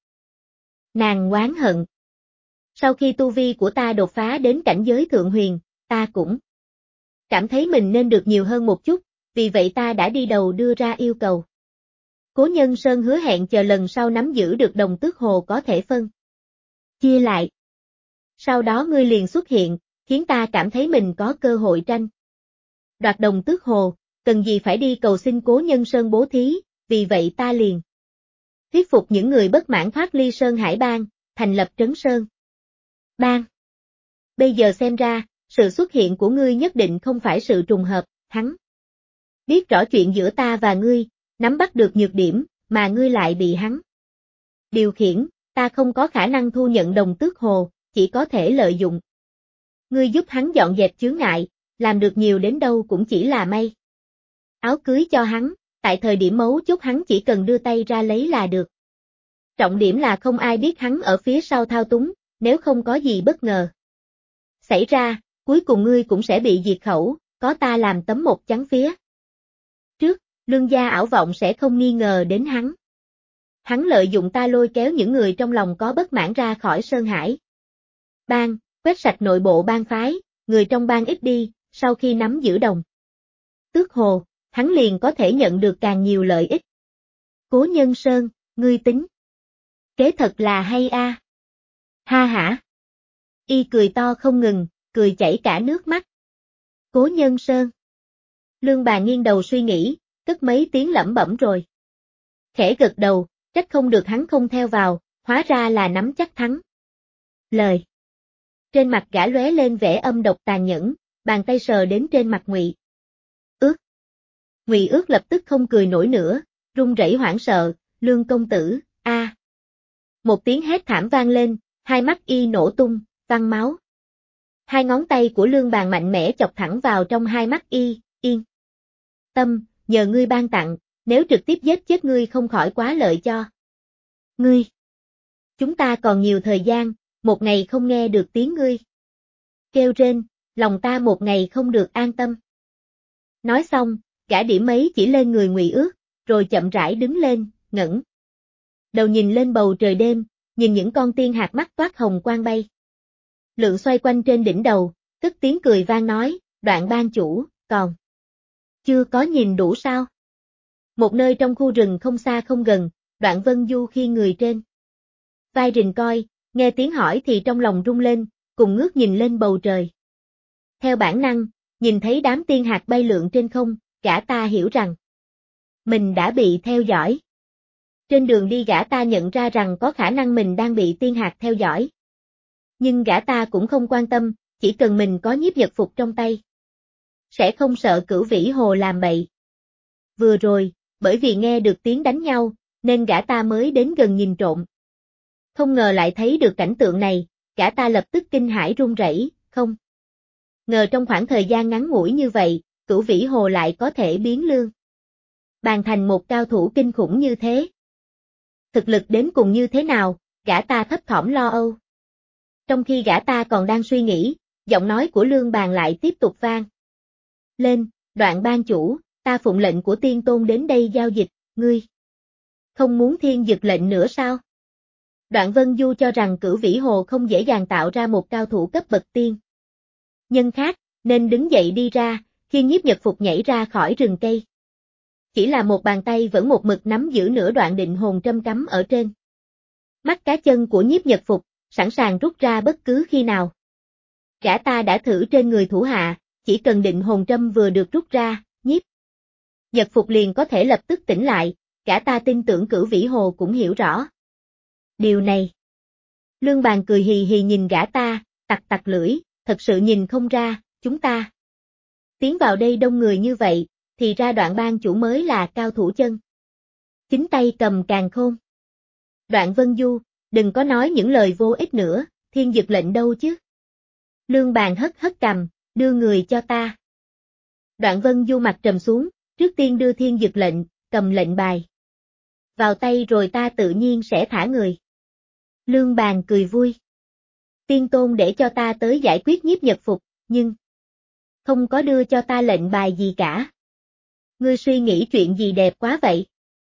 nàn oán hận. Sau khi tu vi của ta đột phá đến cảnh giới thượng huyền, ta cũng cảm thấy mình nên được nhiều hơn một chút, vì vậy ta đã đi đầu đưa ra yêu cầu. Cố Nhân Sơn hứa hẹn chờ lần sau nắm giữ được Đồng Tước Hồ có thể phân chia lại. Sau đó ngươi liền xuất hiện, khiến ta cảm thấy mình có cơ hội tranh đoạt Đồng Tước Hồ, cần gì phải đi cầu xin Cố Nhân Sơn bố thí, vì vậy ta liền thuyết phục những người bất mãn thoát ly Sơn Hải Bang, thành lập Trấn Sơn Bang. Bây giờ xem ra, sự xuất hiện của ngươi nhất định không phải sự trùng hợp, hắn biết rõ chuyện giữa ta và ngươi, nắm bắt được nhược điểm, mà ngươi lại bị hắn điều khiển, ta không có khả năng thu nhận Đồng Tước Hồ, chỉ có thể lợi dụng. Ngươi giúp hắn dọn dẹp chướng ngại, làm được nhiều đến đâu cũng chỉ là may áo cưới cho hắn, tại thời điểm mấu chốt hắn chỉ cần đưa tay ra lấy là được. Trọng điểm là không ai biết hắn ở phía sau thao túng, nếu không có gì bất ngờ xảy ra, cuối cùng ngươi cũng sẽ bị diệt khẩu, có ta làm tấm một chắn phía trước, Lương gia ảo vọng sẽ không nghi ngờ đến hắn. Hắn lợi dụng ta lôi kéo những người trong lòng có bất mãn ra khỏi Sơn Hải Bang, quét sạch nội bộ bang phái, người trong bang ít đi, sau khi nắm giữ Đồng Tước Hồ, hắn liền có thể nhận được càng nhiều lợi ích. Cố Nhân Sơn, ngươi tính kế thật là hay a. Ha hả. Y cười to không ngừng, cười chảy cả nước mắt. Cố Nhân Sơn. Lương Bàn nghiêng đầu suy nghĩ, cất mấy tiếng lẩm bẩm rồi khẽ gật đầu, trách không được hắn không theo vào, hóa ra là nắm chắc thắng lời. Trên mặt gã lóe lên vẻ âm độc tàn nhẫn, bàn tay sờ đến trên mặt Ngụy Ước. Ngụy Ước lập tức không cười nổi nữa, run rẩy hoảng sợ, Lương công tử, a. Một tiếng hét thảm vang lên, hai mắt y nổ tung, văng máu. Hai ngón tay của Lương Bàn mạnh mẽ chọc thẳng vào trong hai mắt y, yên tâm, nhờ ngươi ban tặng, nếu trực tiếp giết chết ngươi không khỏi quá lợi cho ngươi. Chúng ta còn nhiều thời gian, một ngày không nghe được tiếng ngươi kêu rên, lòng ta một ngày không được an tâm. Nói xong, gã điểm mấy chỉ lên người Ngụy Ước, rồi chậm rãi đứng lên, ngẩng đầu nhìn lên bầu trời đêm, nhìn những con tiên hạt mắt toát hồng quang bay lượn xoay quanh trên đỉnh đầu, cất tiếng cười vang nói, Đoạn ban chủ, còn chưa có nhìn đủ sao? Một nơi trong khu rừng không xa không gần, Đoạn Vân Du khi người trên vai rình coi, nghe tiếng hỏi thì trong lòng rung lên, cùng ngước nhìn lên bầu trời. Theo bản năng, nhìn thấy đám tiên hạt bay lượn trên không, gã ta hiểu rằng mình đã bị theo dõi. Trên đường đi gã ta nhận ra rằng có khả năng mình đang bị tiên hạt theo dõi. Nhưng gã ta cũng không quan tâm, chỉ cần mình có nhiếp nhật phục trong tay. Sẽ không sợ Cửu Vĩ Hồ làm bậy. Vừa rồi, bởi vì nghe được tiếng đánh nhau, nên gã ta mới đến gần nhìn trộm. Không ngờ lại thấy được cảnh tượng này, gã ta lập tức kinh hãi run rẩy, không ngờ trong khoảng thời gian ngắn ngủi như vậy, Cửu Vĩ Hồ lại có thể biến lương bàn thành một cao thủ kinh khủng như thế. Thực lực đến cùng như thế nào, gã ta thấp thỏm lo âu. Trong khi gã ta còn đang suy nghĩ, giọng nói của Lương Bàn lại tiếp tục vang lên, Đoạn ban chủ, ta phụng lệnh của Tiên Tôn đến đây giao dịch, ngươi không muốn thiên dực lệnh nữa sao? Đoạn Vân Du cho rằng Cửu Vĩ Hồ không dễ dàng tạo ra một cao thủ cấp bậc tiên nhân khác, nên đứng dậy đi ra, khi nhiếp nhật phục nhảy ra khỏi rừng cây. Chỉ là một bàn tay vẫn một mực nắm giữ nửa đoạn định hồn trâm cắm ở trên mắt cá chân của nhiếp nhật phục, sẵn sàng rút ra bất cứ khi nào. Gã ta đã thử trên người thủ hạ, chỉ cần định hồn trâm vừa được rút ra, nhiếp nhật phục liền có thể lập tức tỉnh lại, gã ta tin tưởng Cửu Vĩ Hồ cũng hiểu rõ điều này. Lương Bàn cười hì hì nhìn gã ta, tặc tặc lưỡi, thật sự nhìn không ra, chúng ta tiến vào đây đông người như vậy, thì ra Đoạn ban chủ mới là cao thủ chân chính tay cầm càn khôn. Đoạn Vân Du, đừng có nói những lời vô ích nữa, thiên dực lệnh đâu chứ? Lương Bàn hất hất cằm, đưa người cho ta. Đoạn Vân Du mặt trầm xuống, trước tiên đưa thiên dực lệnh, cầm lệnh bài vào tay rồi ta tự nhiên sẽ thả người. Lương Bàn cười vui. Tiên Tôn để cho ta tới giải quyết nhiếp nhật phục, nhưng không có đưa cho ta lệnh bài gì cả. Ngươi suy nghĩ chuyện gì đẹp quá vậy?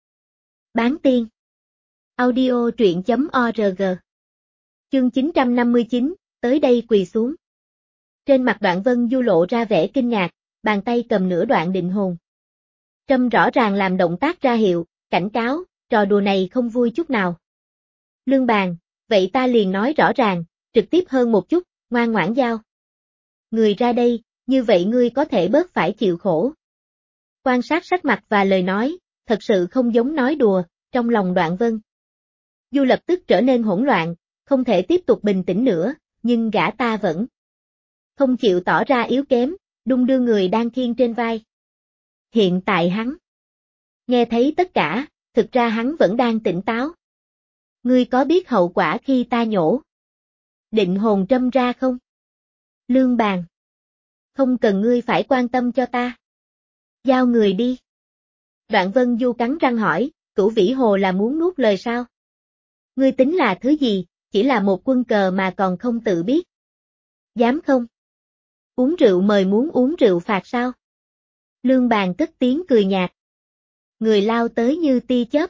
Bán tiên. Audio truyện.org. Chương 959, tới đây quỳ xuống. Trên mặt Đoạn Vân Du lộ ra vẻ kinh ngạc, bàn tay cầm nửa đoạn định hồn trâm rõ ràng làm động tác ra hiệu, cảnh cáo, trò đùa này không vui chút nào. Lương Bàn, vậy ta liền nói rõ ràng, trực tiếp hơn một chút, ngoan ngoãn giao người ra đây, như vậy ngươi có thể bớt phải chịu khổ. Quan sát sắc mặt và lời nói, thật sự không giống nói đùa, trong lòng Đoạn Vân Du lập tức trở nên hỗn loạn, không thể tiếp tục bình tĩnh nữa, nhưng gã ta vẫn không chịu tỏ ra yếu kém, đung đưa người đang khiêng trên vai. Hiện tại hắn nghe thấy tất cả, thực ra hắn vẫn đang tỉnh táo. Ngươi có biết hậu quả khi ta nhổ định hồn trâm ra không? Lương Bàn, không cần ngươi phải quan tâm cho ta. Giao người đi. Đoạn Vân Du cắn răng hỏi, Cửu Vĩ Hồ là muốn nuốt lời sao? Ngươi tính là thứ gì, chỉ là một quân cờ mà còn không tự biết. Dám không? Uống rượu mời muốn uống rượu phạt sao? Lương Bàn cất tiếng cười nhạt. Người lao tới như tia chớp.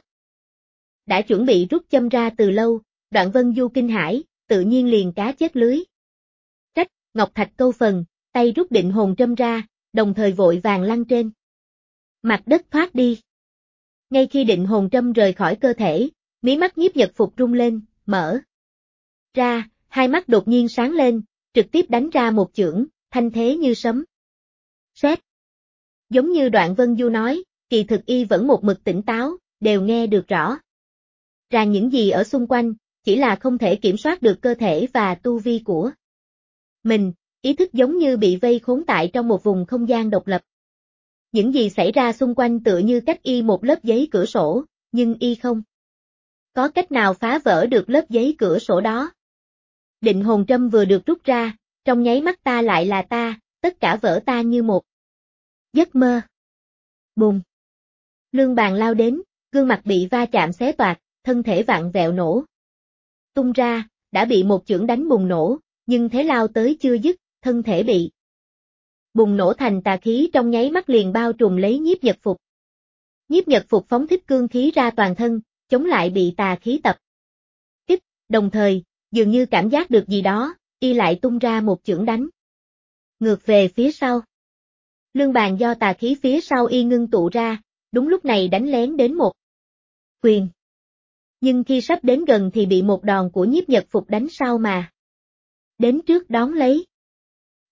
Đã chuẩn bị rút châm ra từ lâu, Đoạn Vân Du kinh hãi, tự nhiên liền cá chết lưới. Trách, Ngọc Thạch câu phần, tay rút định hồn trâm ra, đồng thời vội vàng lăn trên mặt đất thoát đi. Ngay khi định hồn trâm rời khỏi cơ thể, mí mắt nhiếp nhật phục rung lên, mở ra, hai mắt đột nhiên sáng lên, trực tiếp đánh ra một chưởng, thanh thế như sấm sét. Giống như Đoạn Vân Du nói, kỳ thực y vẫn một mực tỉnh táo, đều nghe được rõ ràng những gì ở xung quanh, chỉ là không thể kiểm soát được cơ thể và tu vi của mình, ý thức giống như bị vây khốn tại trong một vùng không gian độc lập. Những gì xảy ra xung quanh tựa như cách y một lớp giấy cửa sổ, nhưng y không có cách nào phá vỡ được lớp giấy cửa sổ đó. Định hồn trâm vừa được rút ra, trong nháy mắt ta lại là ta, tất cả vỡ ta như một giấc mơ. Bùng! Lương Bàn lao đến, gương mặt bị va chạm xé toạc, thân thể vặn vẹo nổ tung ra, đã bị một chưởng đánh bùng nổ, nhưng thế lao tới chưa dứt, thân thể bị bùng nổ thành tà khí trong nháy mắt liền bao trùm lấy nhiếp nhật phục. Nhiếp nhật phục phóng thích cương khí ra toàn thân, chống lại bị tà khí tập kích, đồng thời, dường như cảm giác được gì đó, y lại tung ra một chưởng đánh ngược về phía sau. Lương Bàn do tà khí phía sau y ngưng tụ ra, đúng lúc này đánh lén đến một quyền. Nhưng khi sắp đến gần thì bị một đòn của nhiếp nhật phục đánh sau mà đến trước đón lấy.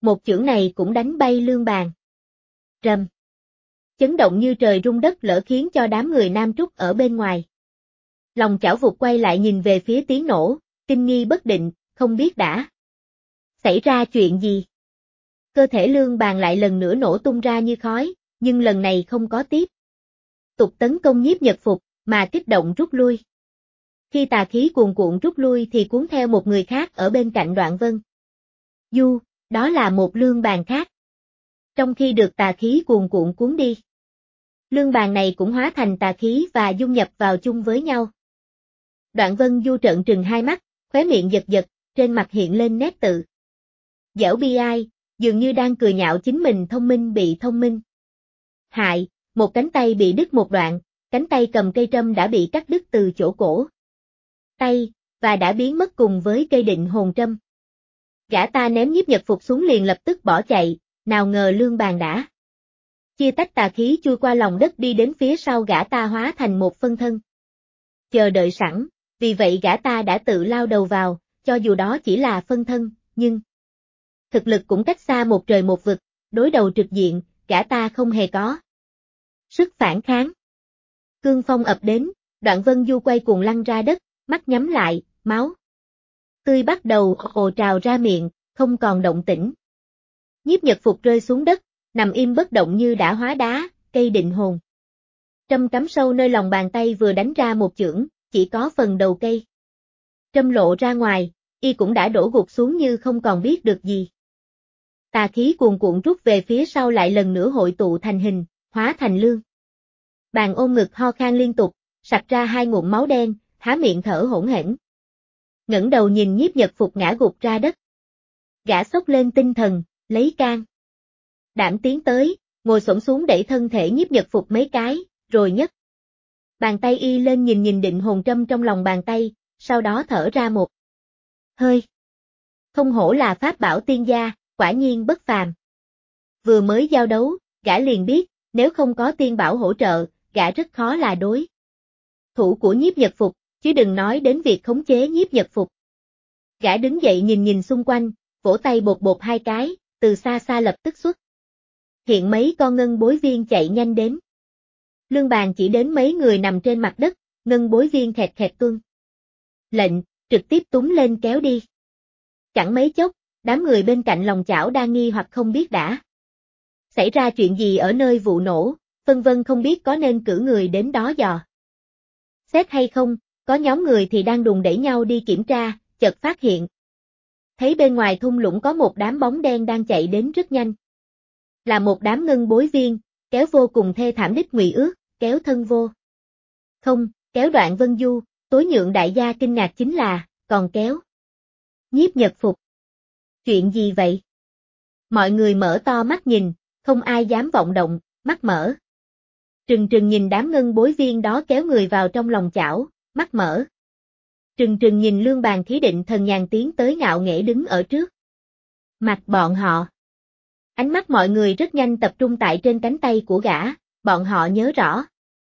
một chưởng này cũng đánh bay Lương Bàn. Rầm. Chấn động như trời rung đất lở khiến cho đám người Nam Trúc ở bên ngoài. Lòng chảo vụt quay lại nhìn về phía tiếng nổ, kinh nghi bất định, không biết đã xảy ra chuyện gì. Cơ thể Lương Bàn lại lần nữa nổ tung ra như khói, nhưng lần này không có tiếp tục tấn công Nhiếp Nhật Phục, mà kích động rút lui. Khi tà khí cuồn cuộn rút lui thì cuốn theo một người khác ở bên cạnh Đoạn Vân Du, đó là một Lương Bàn khác. Trong khi được tà khí cuồn cuộn cuốn đi, Lương Bàn này cũng hóa thành tà khí và dung nhập vào chung với nhau. Đoạn Vân Du trợn trừng hai mắt, khóe miệng giật giật, trên mặt hiện lên nét tự giễu bi ai, dường như đang cười nhạo chính mình thông minh bị thông minh hại, một cánh tay bị đứt một đoạn, cánh tay cầm cây trâm đã bị cắt đứt từ chỗ cổ tay, và đã biến mất cùng với cây định hồn trâm. Gã ta ném Nhiếp Nhật Phục xuống liền lập tức bỏ chạy, nào ngờ Lương Bàn đã chia tách tà khí chui qua lòng đất đi đến phía sau gã ta hóa thành một phân thân. Chờ đợi sẵn, vì vậy gã ta đã tự lao đầu vào, cho dù đó chỉ là phân thân, nhưng thực lực cũng cách xa một trời một vực, đối đầu trực diện, gã ta không hề có sức phản kháng. Cương phong ập đến, Đoạn Vân Du quay cuồng lăn ra đất, mắt nhắm lại, máu tươi bắt đầu ồ trào ra miệng, không còn động tĩnh. Nhiếp Nhật Phục rơi xuống đất, nằm im bất động như đã hóa đá, cây định hồn trâm cắm sâu nơi lòng bàn tay vừa đánh ra một chưởng, chỉ có phần đầu cây trâm lộ ra ngoài, y cũng đã đổ gục xuống như không còn biết được gì. Tà khí cuồn cuộn rút về phía sau lại lần nữa hội tụ thành hình, hóa thành Lương Bàn ôm ngực ho khan liên tục, sặc ra hai ngụm máu đen, há miệng thở hỗn hển. Ngẩng đầu nhìn Nhiếp Nhật Phục ngã gục ra đất. Gã xốc lên tinh thần, lấy can đảm tiến tới, ngồi xổm xuống đẩy thân thể Nhiếp Nhật Phục mấy cái, rồi nhấc bàn tay y lên nhìn định hồn trâm trong lòng bàn tay, sau đó thở ra một hơi. Không hổ là pháp bảo tiên gia, quả nhiên bất phàm. Vừa mới giao đấu, gã liền biết, nếu không có tiên bảo hỗ trợ, gã rất khó là đối thủ của Nhiếp Nhật Phục, chứ đừng nói đến việc khống chế Nhiếp Nhật Phục. Gã đứng dậy nhìn xung quanh, vỗ tay bột bột hai cái, từ xa xa lập tức xuất hiện mấy con ngân bối viên chạy nhanh đến. Lương Bàn chỉ đến mấy người nằm trên mặt đất, ngân bối viên khẹt khẹt tuân lệnh, trực tiếp túm lên kéo đi. Chẳng mấy chốc, đám người bên cạnh lòng chảo đa nghi hoặc không biết đã xảy ra chuyện gì ở nơi vụ nổ, phân vân không biết có nên cử người đến đó dò xét hay không, có nhóm người thì đang đùn đẩy nhau đi kiểm tra, chợt phát hiện thấy bên ngoài thung lũng có một đám bóng đen đang chạy đến rất nhanh. Là một đám ngân bối viên, kéo vô cùng thê thảm đích Ngụy Ước, kéo thân vô không, kéo Đoạn Vân Du, tối nhượng đại gia kinh ngạc chính là, còn kéo Nhiếp Nhật Phục. Chuyện gì vậy? Mọi người mở to mắt nhìn, không ai dám vọng động, mắt mở trừng trừng nhìn đám ngân bối viên đó kéo người vào trong lòng chảo, mắt mở trừng trừng nhìn Lương Bàn khí định thần nhàn tiến tới ngạo nghễ đứng ở trước mặt bọn họ. Ánh mắt mọi người rất nhanh tập trung tại trên cánh tay của gã, bọn họ nhớ rõ.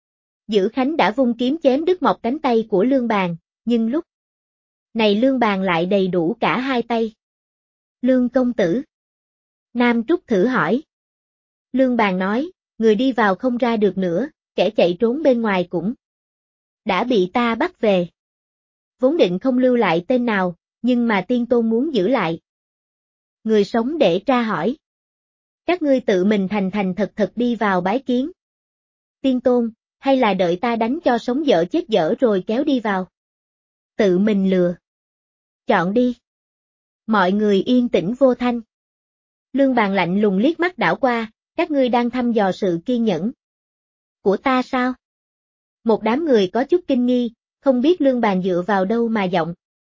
Dữ Khánh đã vung kiếm chém đứt một cánh tay của Lương Bàn, nhưng lúc này Lương Bàn lại đầy đủ cả hai tay. Lương công tử. Nam Trúc thử hỏi. Lương Bàn nói, người đi vào không ra được nữa, kẻ chạy trốn bên ngoài cũng đã bị ta bắt về. Vốn định không lưu lại tên nào, nhưng mà Tiên Tôn muốn giữ lại người sống để tra hỏi. Các ngươi tự mình thành thành thật thật đi vào bái kiến Tiên Tôn, hay là đợi ta đánh cho sống dở chết dở rồi kéo đi vào? Tự mình lừa. Chọn đi. Mọi người yên tĩnh vô thanh. Lương Bàn lạnh lùng liếc mắt đảo qua, các ngươi đang thăm dò sự kiên nhẫn của ta sao? Một đám người có chút kinh nghi, không biết Lương Bàn dựa vào đâu mà giọng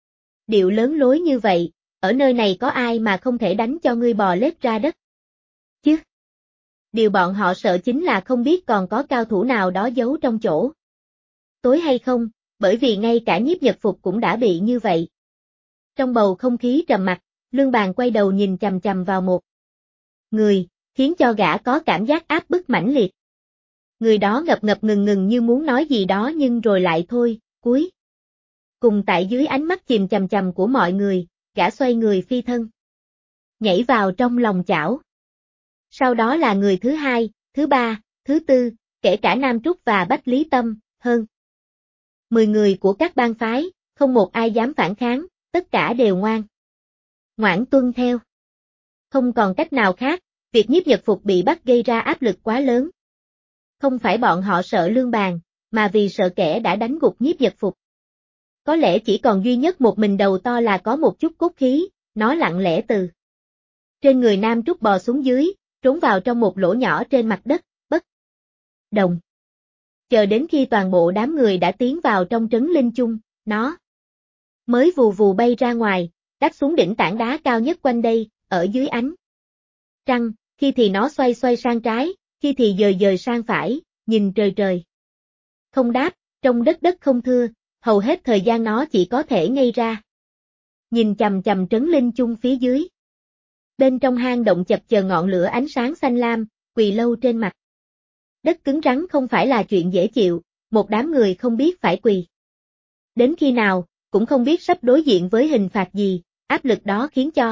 điệu lớn lối như vậy, ở nơi này có ai mà không thể đánh cho ngươi bò lết ra đất? Chứ? Điều bọn họ sợ chính là không biết còn có cao thủ nào đó giấu trong chỗ tối hay không, bởi vì ngay cả Nhiếp Nhật Phục cũng đã bị như vậy. Trong bầu không khí trầm mặc, Lương Bàn quay đầu nhìn chằm chằm vào một người, khiến cho gã có cảm giác áp bức mãnh liệt. Người đó ngập ngập ngừng ngừng như muốn nói gì đó nhưng rồi lại thôi, cuối cùng tại dưới ánh mắt chìm chằm chằm của mọi người, gã xoay người phi thân nhảy vào trong lòng chảo. Sau đó là người thứ hai, thứ ba, thứ tư, kể cả Nam Trúc và Bách Lý Tâm, hơn 10 người của các bang phái, không một ai dám phản kháng, tất cả đều ngoãn tuân theo. Không còn cách nào khác, việc Nhiếp Nhật Phục bị bắt gây ra áp lực quá lớn. Không phải bọn họ sợ Lương Bàn, mà vì sợ kẻ đã đánh gục Nhiếp Nhật Phục. Có lẽ chỉ còn duy nhất một mình đầu to là có một chút cốt khí, nó lặng lẽ từ trên người Nam Trúc bò xuống dưới, trốn vào trong một lỗ nhỏ trên mặt đất, bất động. Chờ đến khi toàn bộ đám người đã tiến vào trong trấn linh chung, nó mới vù vù bay ra ngoài, đáp xuống đỉnh tảng đá cao nhất quanh đây, ở dưới ánh trăng, khi thì nó xoay sang trái, khi thì dời sang phải, nhìn trời. Không đáp, trong đất không thưa, hầu hết thời gian nó chỉ có thể ngây ra. Nhìn chằm chằm trấn linh chung phía dưới. Bên trong hang động chập chờn ngọn lửa ánh sáng xanh lam, quỳ lâu trên mặt đất cứng rắn không phải là chuyện dễ chịu, một đám người không biết phải quỳ đến khi nào, cũng không biết sắp đối diện với hình phạt gì, áp lực đó khiến cho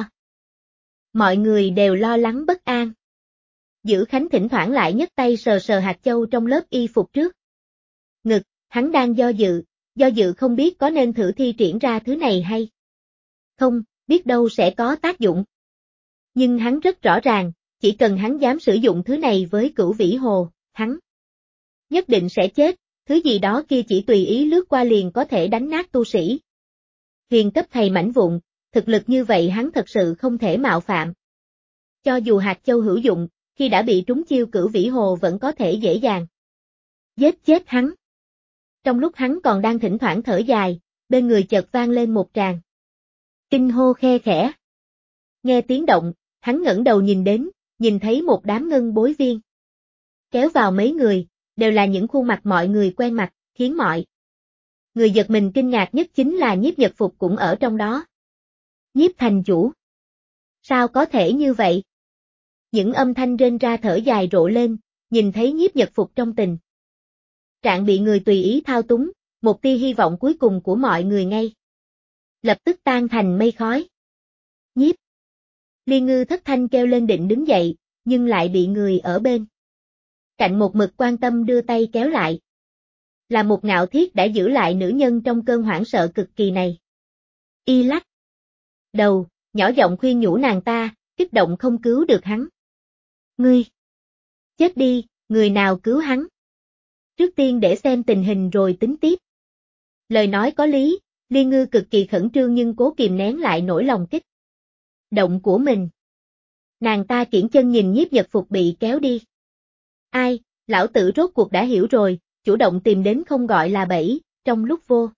mọi người đều lo lắng bất an. Dữ Khánh thỉnh thoảng lại nhấc tay sờ hạt châu trong lớp y phục trước ngực, hắn đang do dự không biết có nên thử thi triển ra thứ này hay không, biết đâu sẽ có tác dụng. Nhưng hắn rất rõ ràng, chỉ cần hắn dám sử dụng thứ này với Cửu Vĩ Hồ, hắn nhất định sẽ chết, thứ gì đó kia chỉ tùy ý lướt qua liền có thể đánh nát tu sĩ. Huyền cấp thầy mảnh vụn, thực lực như vậy hắn thật sự không thể mạo phạm. Cho dù hạt châu hữu dụng, khi đã bị trúng chiêu Cửu Vĩ Hồ vẫn có thể dễ dàng giết chết hắn. Trong lúc hắn còn đang thỉnh thoảng thở dài, bên người chợt vang lên một tràng kinh hô khe khẽ. Nghe tiếng động, hắn ngẩng đầu nhìn đến, nhìn thấy một đám ngân bối viên. Kéo vào mấy người, đều là những khuôn mặt mọi người quen mặt, khiến mọi người giật mình kinh ngạc nhất chính là Nhiếp Nhật Phục cũng ở trong đó. Nhiếp thành chủ. Sao có thể như vậy? Những âm thanh rên ra thở dài rộ lên, nhìn thấy Nhiếp Nhật Phục trong tình trạng bị người tùy ý thao túng, một tia hy vọng cuối cùng của mọi người ngay lập tức tan thành mây khói. Nhiếp Liên Ngư thất thanh kêu lên định đứng dậy, nhưng lại bị người ở bên cạnh một mực quan tâm đưa tay kéo lại. Là một Ngạo Thiết đã giữ lại nữ nhân trong cơn hoảng sợ cực kỳ này. Y lắc đầu, nhỏ giọng khuyên nhủ nàng ta, kích động không cứu được hắn. Ngươi chết đi, người nào cứu hắn? Trước tiên để xem tình hình rồi tính tiếp. Lời nói có lý, Liên Ngư cực kỳ khẩn trương nhưng cố kìm nén lại nỗi lòng kích động của mình. Nàng ta kiễng chân nhìn Nhiếp Nhật Phục bị kéo đi. Ai, lão tử rốt cuộc đã hiểu rồi, chủ động tìm đến không gọi là bẫy, trong lúc vô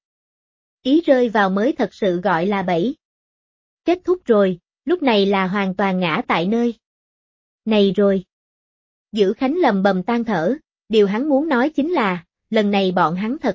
ý rơi vào mới thật sự gọi là bẫy. Kết thúc rồi, lúc này là hoàn toàn ngã tại nơi này rồi. Dữ Khánh lầm bầm than thở, điều hắn muốn nói chính là, lần này bọn hắn thật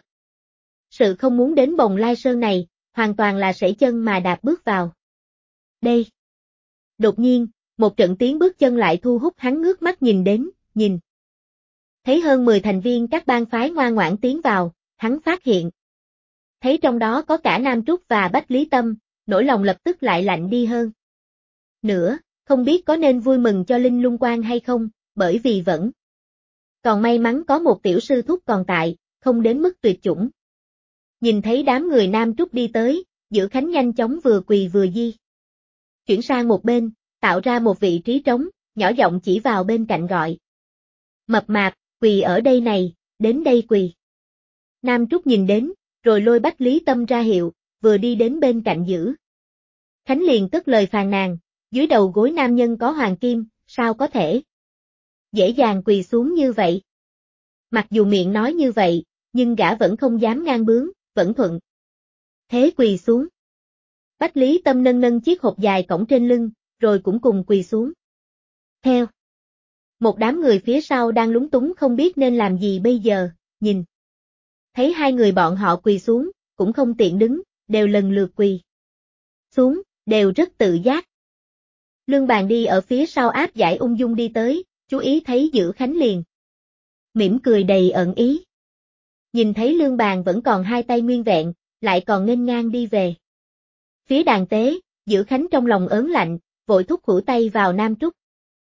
sự không muốn đến Bồng Lai Sơn này, hoàn toàn là sẩy chân mà đạp bước vào đây. Đột nhiên, một trận tiếng bước chân lại thu hút hắn ngước mắt nhìn đến, nhìn thấy hơn 10 thành viên các bang phái ngoan ngoãn tiến vào, hắn phát hiện thấy trong đó có cả Nam Trúc và Bách Lý Tâm, nỗi lòng lập tức lại lạnh đi hơn. Nữa, không biết có nên vui mừng cho Linh Lung Quan hay không, bởi vì vẫn còn may mắn có một tiểu sư thúc còn tại, không đến mức tuyệt chủng. Nhìn thấy đám người Nam Trúc đi tới, Dữ Khánh nhanh chóng vừa quỳ vừa di chuyển sang một bên, tạo ra một vị trí trống, nhỏ giọng chỉ vào bên cạnh gọi. Mập mạp, quỳ ở đây này, đến đây quỳ. Nam Trúc nhìn đến, rồi lôi Bách Lý Tâm ra hiệu, vừa đi đến bên cạnh Dữ Khánh liền cất lời phàn nàn, dưới đầu gối nam nhân có hoàng kim, sao có thể dễ dàng quỳ xuống như vậy. Mặc dù miệng nói như vậy, nhưng gã vẫn không dám ngang bướng, vẫn thuận thế quỳ xuống. Bách Lý Tâm nâng chiếc hộp dài cõng trên lưng, rồi cũng cùng quỳ xuống. Theo một đám người phía sau đang lúng túng không biết nên làm gì bây giờ, nhìn thấy hai người bọn họ quỳ xuống, cũng không tiện đứng, đều lần lượt quỳ xuống, đều rất tự giác. Lương Bàn đi ở phía sau áp giải ung dung đi tới, chú ý thấy Dữ Khánh liền mỉm cười đầy ẩn ý. Nhìn thấy Lương Bàn vẫn còn hai tay nguyên vẹn, lại còn nghênh ngang đi về phía đàn tế, Dữ Khánh trong lòng ớn lạnh, vội thúc khủi tay vào Nam Trúc.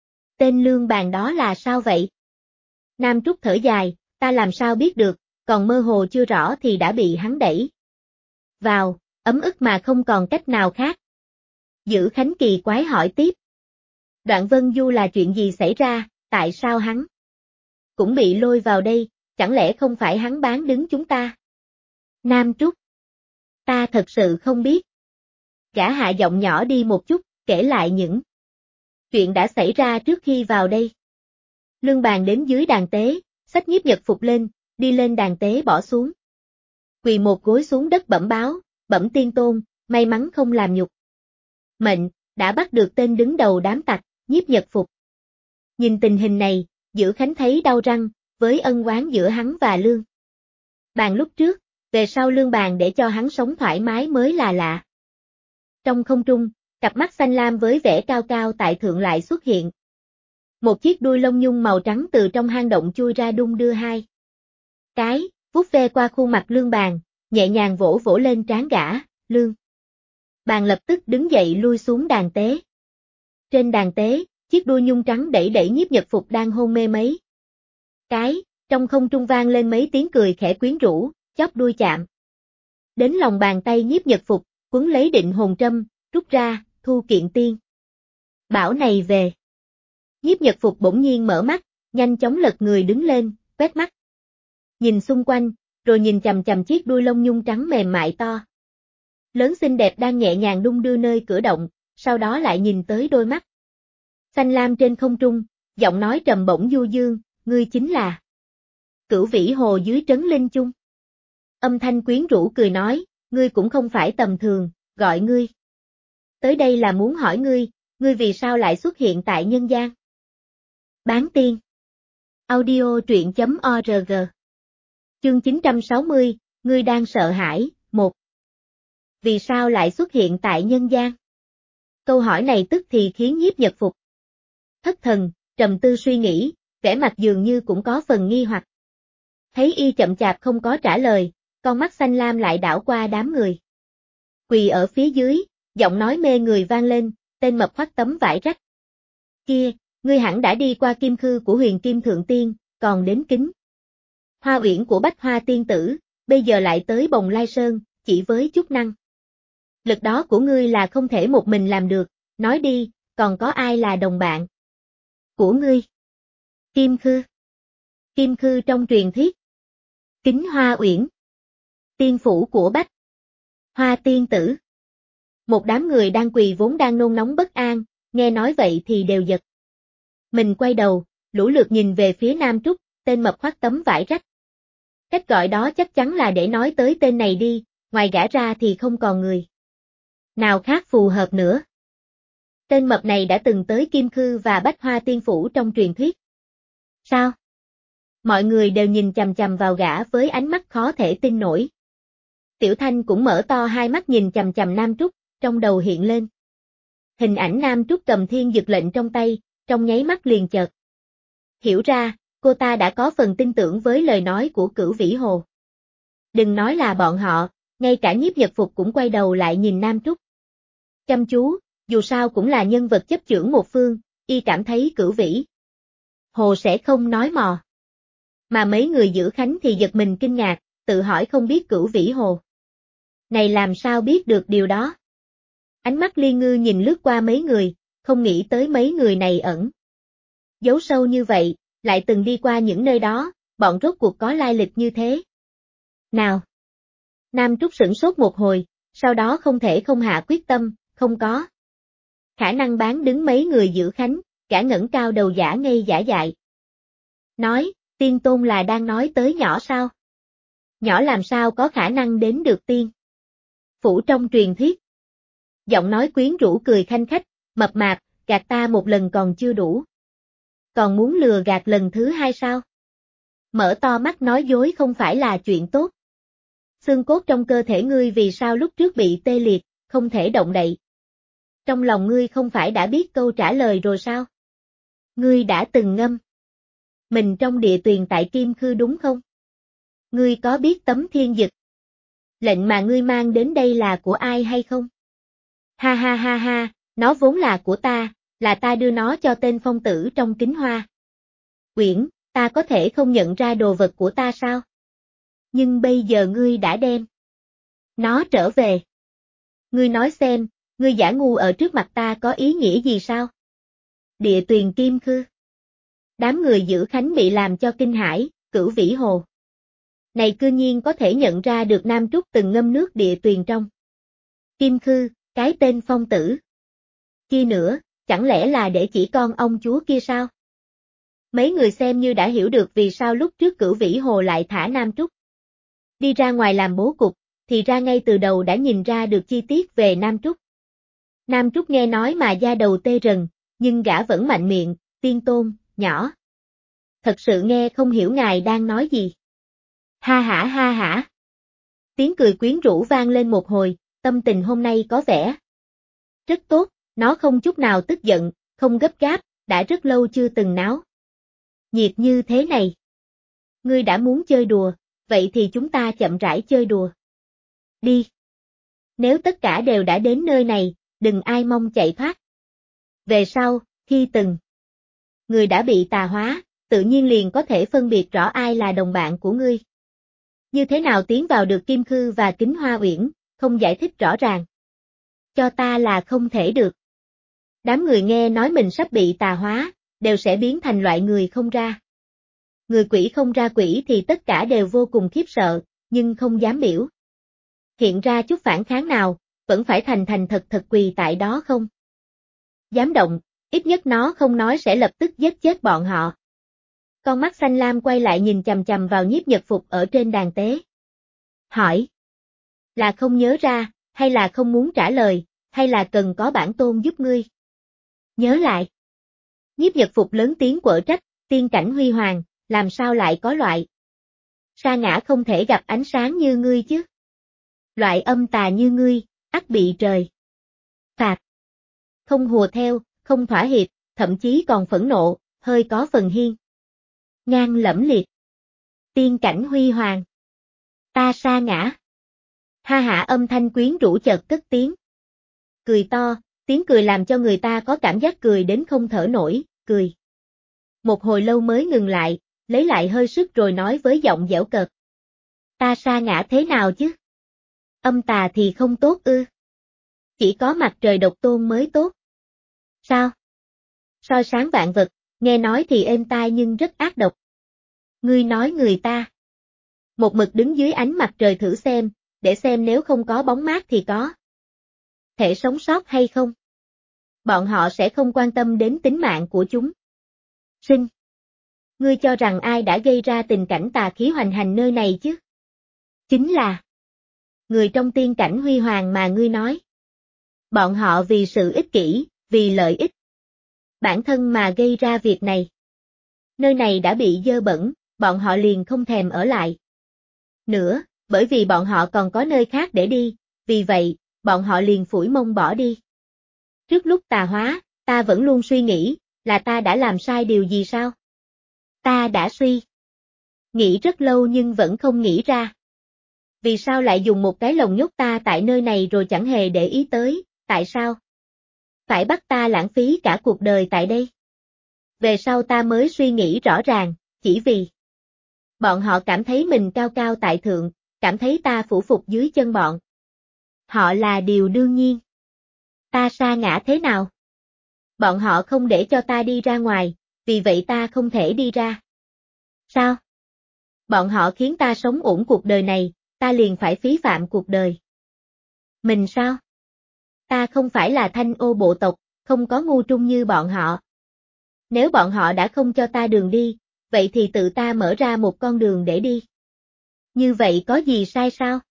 Tên lương bàn đó là sao vậy? Nam Trúc thở dài, ta làm sao biết được, còn mơ hồ chưa rõ thì đã bị hắn đẩy vào, ấm ức mà không còn cách nào khác. Dữ Khánh kỳ quái hỏi tiếp. Đoạn Vân Du là chuyện gì xảy ra, tại sao hắn cũng bị lôi vào đây, chẳng lẽ không phải hắn bán đứng chúng ta? Nam Trúc. Ta thật sự không biết. Gã hạ giọng nhỏ đi một chút, kể lại những chuyện đã xảy ra trước khi vào đây. Lương bàn đến dưới đàn tế, xách nhiếp nhật phục lên, đi lên đàn tế bỏ xuống. Quỳ một gối xuống đất bẩm báo, bẩm tiên tôn, may mắn không làm nhục mệnh, đã bắt được tên đứng đầu đám tặc, nhiếp nhật phục. Nhìn tình hình này, Dữ Khánh thấy đau răng, với ân oán giữa hắn và Lương bàn lúc trước, về sau Lương bàn để cho hắn sống thoải mái mới là lạ. Trong không trung, cặp mắt xanh lam với vẻ cao cao tại thượng lại xuất hiện. Một chiếc đuôi lông nhung màu trắng từ trong hang động chui ra đung đưa hai cái, vuốt ve qua khuôn mặt Lương bàn, nhẹ nhàng vỗ vỗ lên trán gã, Lương bàn lập tức đứng dậy lui xuống đàn tế. Trên đàn tế, chiếc đuôi nhung trắng đẩy đẩy nhiếp nhật phục đang hôn mê mấy cái, trong không trung vang lên mấy tiếng cười khẽ quyến rũ, chóp đuôi chạm đến lòng bàn tay nhiếp nhật phục, quấn lấy định hồn trâm, rút ra, thu kiện tiên bảo này về. Nhiếp nhật phục bỗng nhiên mở mắt, nhanh chóng lật người đứng lên, quét mắt nhìn xung quanh, rồi nhìn chằm chằm chiếc đuôi lông nhung trắng mềm mại to lớn xinh đẹp đang nhẹ nhàng đung đưa nơi cửa động, sau đó lại nhìn tới đôi mắt xanh lam trên không trung, giọng nói trầm bổng du dương, ngươi chính là Cửu Vĩ Hồ dưới trấn Linh Chung. Âm thanh quyến rũ cười nói, ngươi cũng không phải tầm thường, gọi ngươi tới đây là muốn hỏi ngươi vì sao lại xuất hiện tại nhân gian? Bán tiên. Audio truyện.org. Chương 960, ngươi đang sợ hãi, 1. Vì sao lại xuất hiện tại nhân gian? Câu hỏi này tức thì khiến nhiếp nhật phục thất thần, trầm tư suy nghĩ, vẻ mặt dường như cũng có phần nghi hoặc. Thấy y chậm chạp không có trả lời, con mắt xanh lam lại đảo qua đám người quỳ ở phía dưới, giọng nói mê người vang lên, tên mập khoác tấm vải rách kia, ngươi hẳn đã đi qua kim khư của Huyền Kim Thượng Tiên, còn đến Kính Hoa Uyển của Bách Hoa Tiên Tử, bây giờ lại tới Bồng Lai Sơn, chỉ với chút năng lực đó của ngươi là không thể một mình làm được, nói đi, còn có ai là đồng bạn của ngươi? Kim khư. Kim khư trong truyền thuyết. Kính Hoa Uyển. Tiên phủ của Bách Hoa Tiên Tử. Một đám người đang quỳ vốn đang nôn nóng bất an, nghe nói vậy thì đều giật mình quay đầu, lũ lượt nhìn về phía Nam Trúc, tên mập khoác tấm vải rách. Cách gọi đó chắc chắn là để nói tới tên này đi, ngoài gã ra thì không còn người nào khác phù hợp nữa. Tên mập này đã từng tới Kim Khư và Bách Hoa Tiên Phủ trong truyền thuyết. Sao? Mọi người đều nhìn chằm chằm vào gã với ánh mắt khó thể tin nổi. Tiểu Thanh cũng mở to hai mắt nhìn chằm chằm Nam Trúc, trong đầu hiện lên hình ảnh Nam Trúc cầm thiên dực lệnh trong tay, trong nháy mắt liền chợt hiểu ra, cô ta đã có phần tin tưởng với lời nói của Cửu Vĩ Hồ. Đừng nói là bọn họ, ngay cả nhiếp nhật phục cũng quay đầu lại nhìn Nam Trúc chăm chú, dù sao cũng là nhân vật chấp chưởng một phương, y cảm thấy Cửu Vĩ Hồ sẽ không nói mò. Mà mấy người Dữ Khánh thì giật mình kinh ngạc, tự hỏi không biết Cửu Vĩ Hồ này làm sao biết được điều đó. Ánh mắt Liên Ngư nhìn lướt qua mấy người, không nghĩ tới mấy người này ẩn giấu sâu như vậy, lại từng đi qua những nơi đó, bọn rốt cuộc có lai lịch như thế nào? Nam Trúc sửng sốt một hồi, sau đó không thể không hạ quyết tâm, không có khả năng bán đứng mấy người Dữ Khánh, cả ngẩng cao đầu giả ngây giả dại. Nói, tiên tôn là đang nói tới nhỏ sao? Nhỏ làm sao có khả năng đến được tiên phủ trong truyền thuyết? Giọng nói quyến rũ cười khanh khách, mập mạp, gạt ta một lần còn chưa đủ. Còn muốn lừa gạt lần thứ hai sao? Mở to mắt nói dối không phải là chuyện tốt. Xương cốt trong cơ thể ngươi vì sao lúc trước bị tê liệt, không thể động đậy? Trong lòng ngươi không phải đã biết câu trả lời rồi sao? Ngươi đã từng ngâm mình trong địa tuyền tại Kim Khư đúng không? Ngươi có biết tấm thiên dực lệnh mà ngươi mang đến đây là của ai hay không? Ha ha ha ha, Nó vốn là của ta, là ta đưa nó cho tên phong tử trong kính hoa. Uyển, ta có thể không nhận ra đồ vật của ta sao? Nhưng bây giờ ngươi đã đem nó trở về. Ngươi nói xem, ngươi giả ngu ở trước mặt ta có ý nghĩa gì sao? Địa tuyền kim khư. Đám người giữ khánh bị làm cho kinh hãi, Cửu Vĩ Hồ này cư nhiên có thể nhận ra được Nam Trúc từng ngâm nước địa tuyền trong kim khư, cái tên phong tử kia nữa, chẳng lẽ là để chỉ con ông chúa kia sao? Mấy người xem như đã hiểu được vì sao lúc trước Cửu Vĩ Hồ lại thả Nam Trúc đi ra ngoài làm bố cục, thì ra ngay từ đầu đã nhìn ra được chi tiết về Nam Trúc. Nam Trúc nghe nói mà da đầu tê rần, nhưng gã vẫn mạnh miệng, tiên tôn, nhỏ. Thật sự nghe không hiểu ngài đang nói gì. Ha hả ha hả. Tiếng cười quyến rũ vang lên một hồi, tâm tình hôm nay có vẻ rất tốt, nó không chút nào tức giận, không gấp gáp, đã rất lâu chưa từng náo nhiệt như thế này. Ngươi đã muốn chơi đùa, vậy thì chúng ta chậm rãi chơi đùa. Đi. Nếu tất cả đều đã đến nơi này, đừng ai mong chạy thoát. Về sau, khi từng người đã bị tà hóa, tự nhiên liền có thể phân biệt rõ ai là đồng bạn của ngươi. Như thế nào tiến vào được Kim Khư và Kính Hoa Uyển, không giải thích rõ ràng. Cho ta là không thể được. Đám người nghe nói mình sắp bị tà hóa, đều sẽ biến thành loại người không ra. Người quỷ không ra quỷ thì tất cả đều vô cùng khiếp sợ, nhưng không dám biểu hiện ra chút phản kháng nào, vẫn phải thành thành thật thật quỳ tại đó không dám động, ít nhất nó không nói sẽ lập tức giết chết bọn họ. Con mắt xanh lam quay lại nhìn chằm chằm vào Nhiếp Nhật Phục ở trên đàn tế. Hỏi. Là không nhớ ra, hay là không muốn trả lời, hay là cần có bản tôn giúp ngươi? Nhớ lại. Nhiếp Nhật Phục lớn tiếng quở trách, tiên cảnh huy hoàng, làm sao lại có loại sa ngã không thể gặp ánh sáng như ngươi chứ? Loại âm tà như ngươi, ắt bị trời phạt. Không hùa theo, không thỏa hiệp, thậm chí còn phẫn nộ, hơi có phần hiên ngang lẫm liệt. Tiên cảnh huy hoàng. Ta sa ngã. Ha hả, âm thanh quyến rũ chợt cất tiếng. Cười to, tiếng cười làm cho người ta có cảm giác cười đến không thở nổi, cười. Một hồi lâu mới ngừng lại, lấy lại hơi sức rồi nói với giọng dẻo cợt. Ta sa ngã thế nào chứ? Âm tà thì không tốt ư? Chỉ có mặt trời độc tôn mới tốt. Sao? Soi sáng vạn vật, nghe nói thì êm tai nhưng rất ác độc. Ngươi nói người ta. Một mực đứng dưới ánh mặt trời thử xem, để xem nếu không có bóng mát thì có thể sống sót hay không. Bọn họ sẽ không quan tâm đến tính mạng của chúng. Sinh. Ngươi cho rằng ai đã gây ra tình cảnh tà khí hoành hành nơi này chứ? Chính là người trong tiên cảnh huy hoàng mà ngươi nói. Bọn họ vì sự ích kỷ, vì lợi ích bản thân mà gây ra việc này. Nơi này đã bị dơ bẩn, bọn họ liền không thèm ở lại nữa, bởi vì bọn họ còn có nơi khác để đi, vì vậy, bọn họ liền phủi mông bỏ đi. Trước lúc tà hóa, ta vẫn luôn suy nghĩ, là ta đã làm sai điều gì sao? Ta đã suy nghĩ rất lâu nhưng vẫn không nghĩ ra. Vì sao lại dùng một cái lồng nhốt ta tại nơi này rồi chẳng hề để ý tới, tại sao? Phải bắt ta lãng phí cả cuộc đời tại đây. Về sau ta mới suy nghĩ rõ ràng, chỉ vì bọn họ cảm thấy mình cao cao tại thượng, cảm thấy ta phủ phục dưới chân bọn họ là điều đương nhiên. Ta sa ngã thế nào? Bọn họ không để cho ta đi ra ngoài, vì vậy ta không thể đi ra. Sao? Bọn họ khiến ta sống uổng cuộc đời này, ta liền phải phí phạm cuộc đời. Mình sao? Ta không phải là Thanh Ô bộ tộc, không có ngu trung như bọn họ. Nếu bọn họ đã không cho ta đường đi, vậy thì tự ta mở ra một con đường để đi. Như vậy có gì sai sao?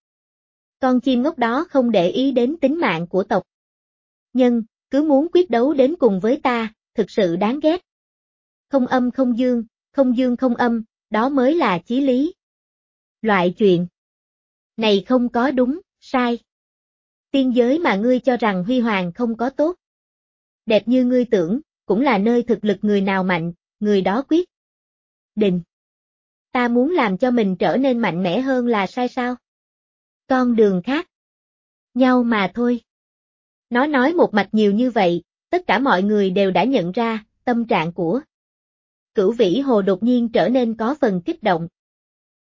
Con chim ngốc đó không để ý đến tính mạng của tộc nhân, cứ muốn quyết đấu đến cùng với ta, thực sự đáng ghét. Không âm không dương, không dương không âm, đó mới là chí lý. Loại chuyện này không có đúng, sai. Tiên giới mà ngươi cho rằng huy hoàng không có tốt. Đẹp như ngươi tưởng, cũng là nơi thực lực người nào mạnh, người đó quyết định. Ta muốn làm cho mình trở nên mạnh mẽ hơn là sai sao? Con đường khác nhau mà thôi. Nó nói một mạch nhiều như vậy, tất cả mọi người đều đã nhận ra, tâm trạng của Cửu Vĩ Hồ đột nhiên trở nên có phần kích động.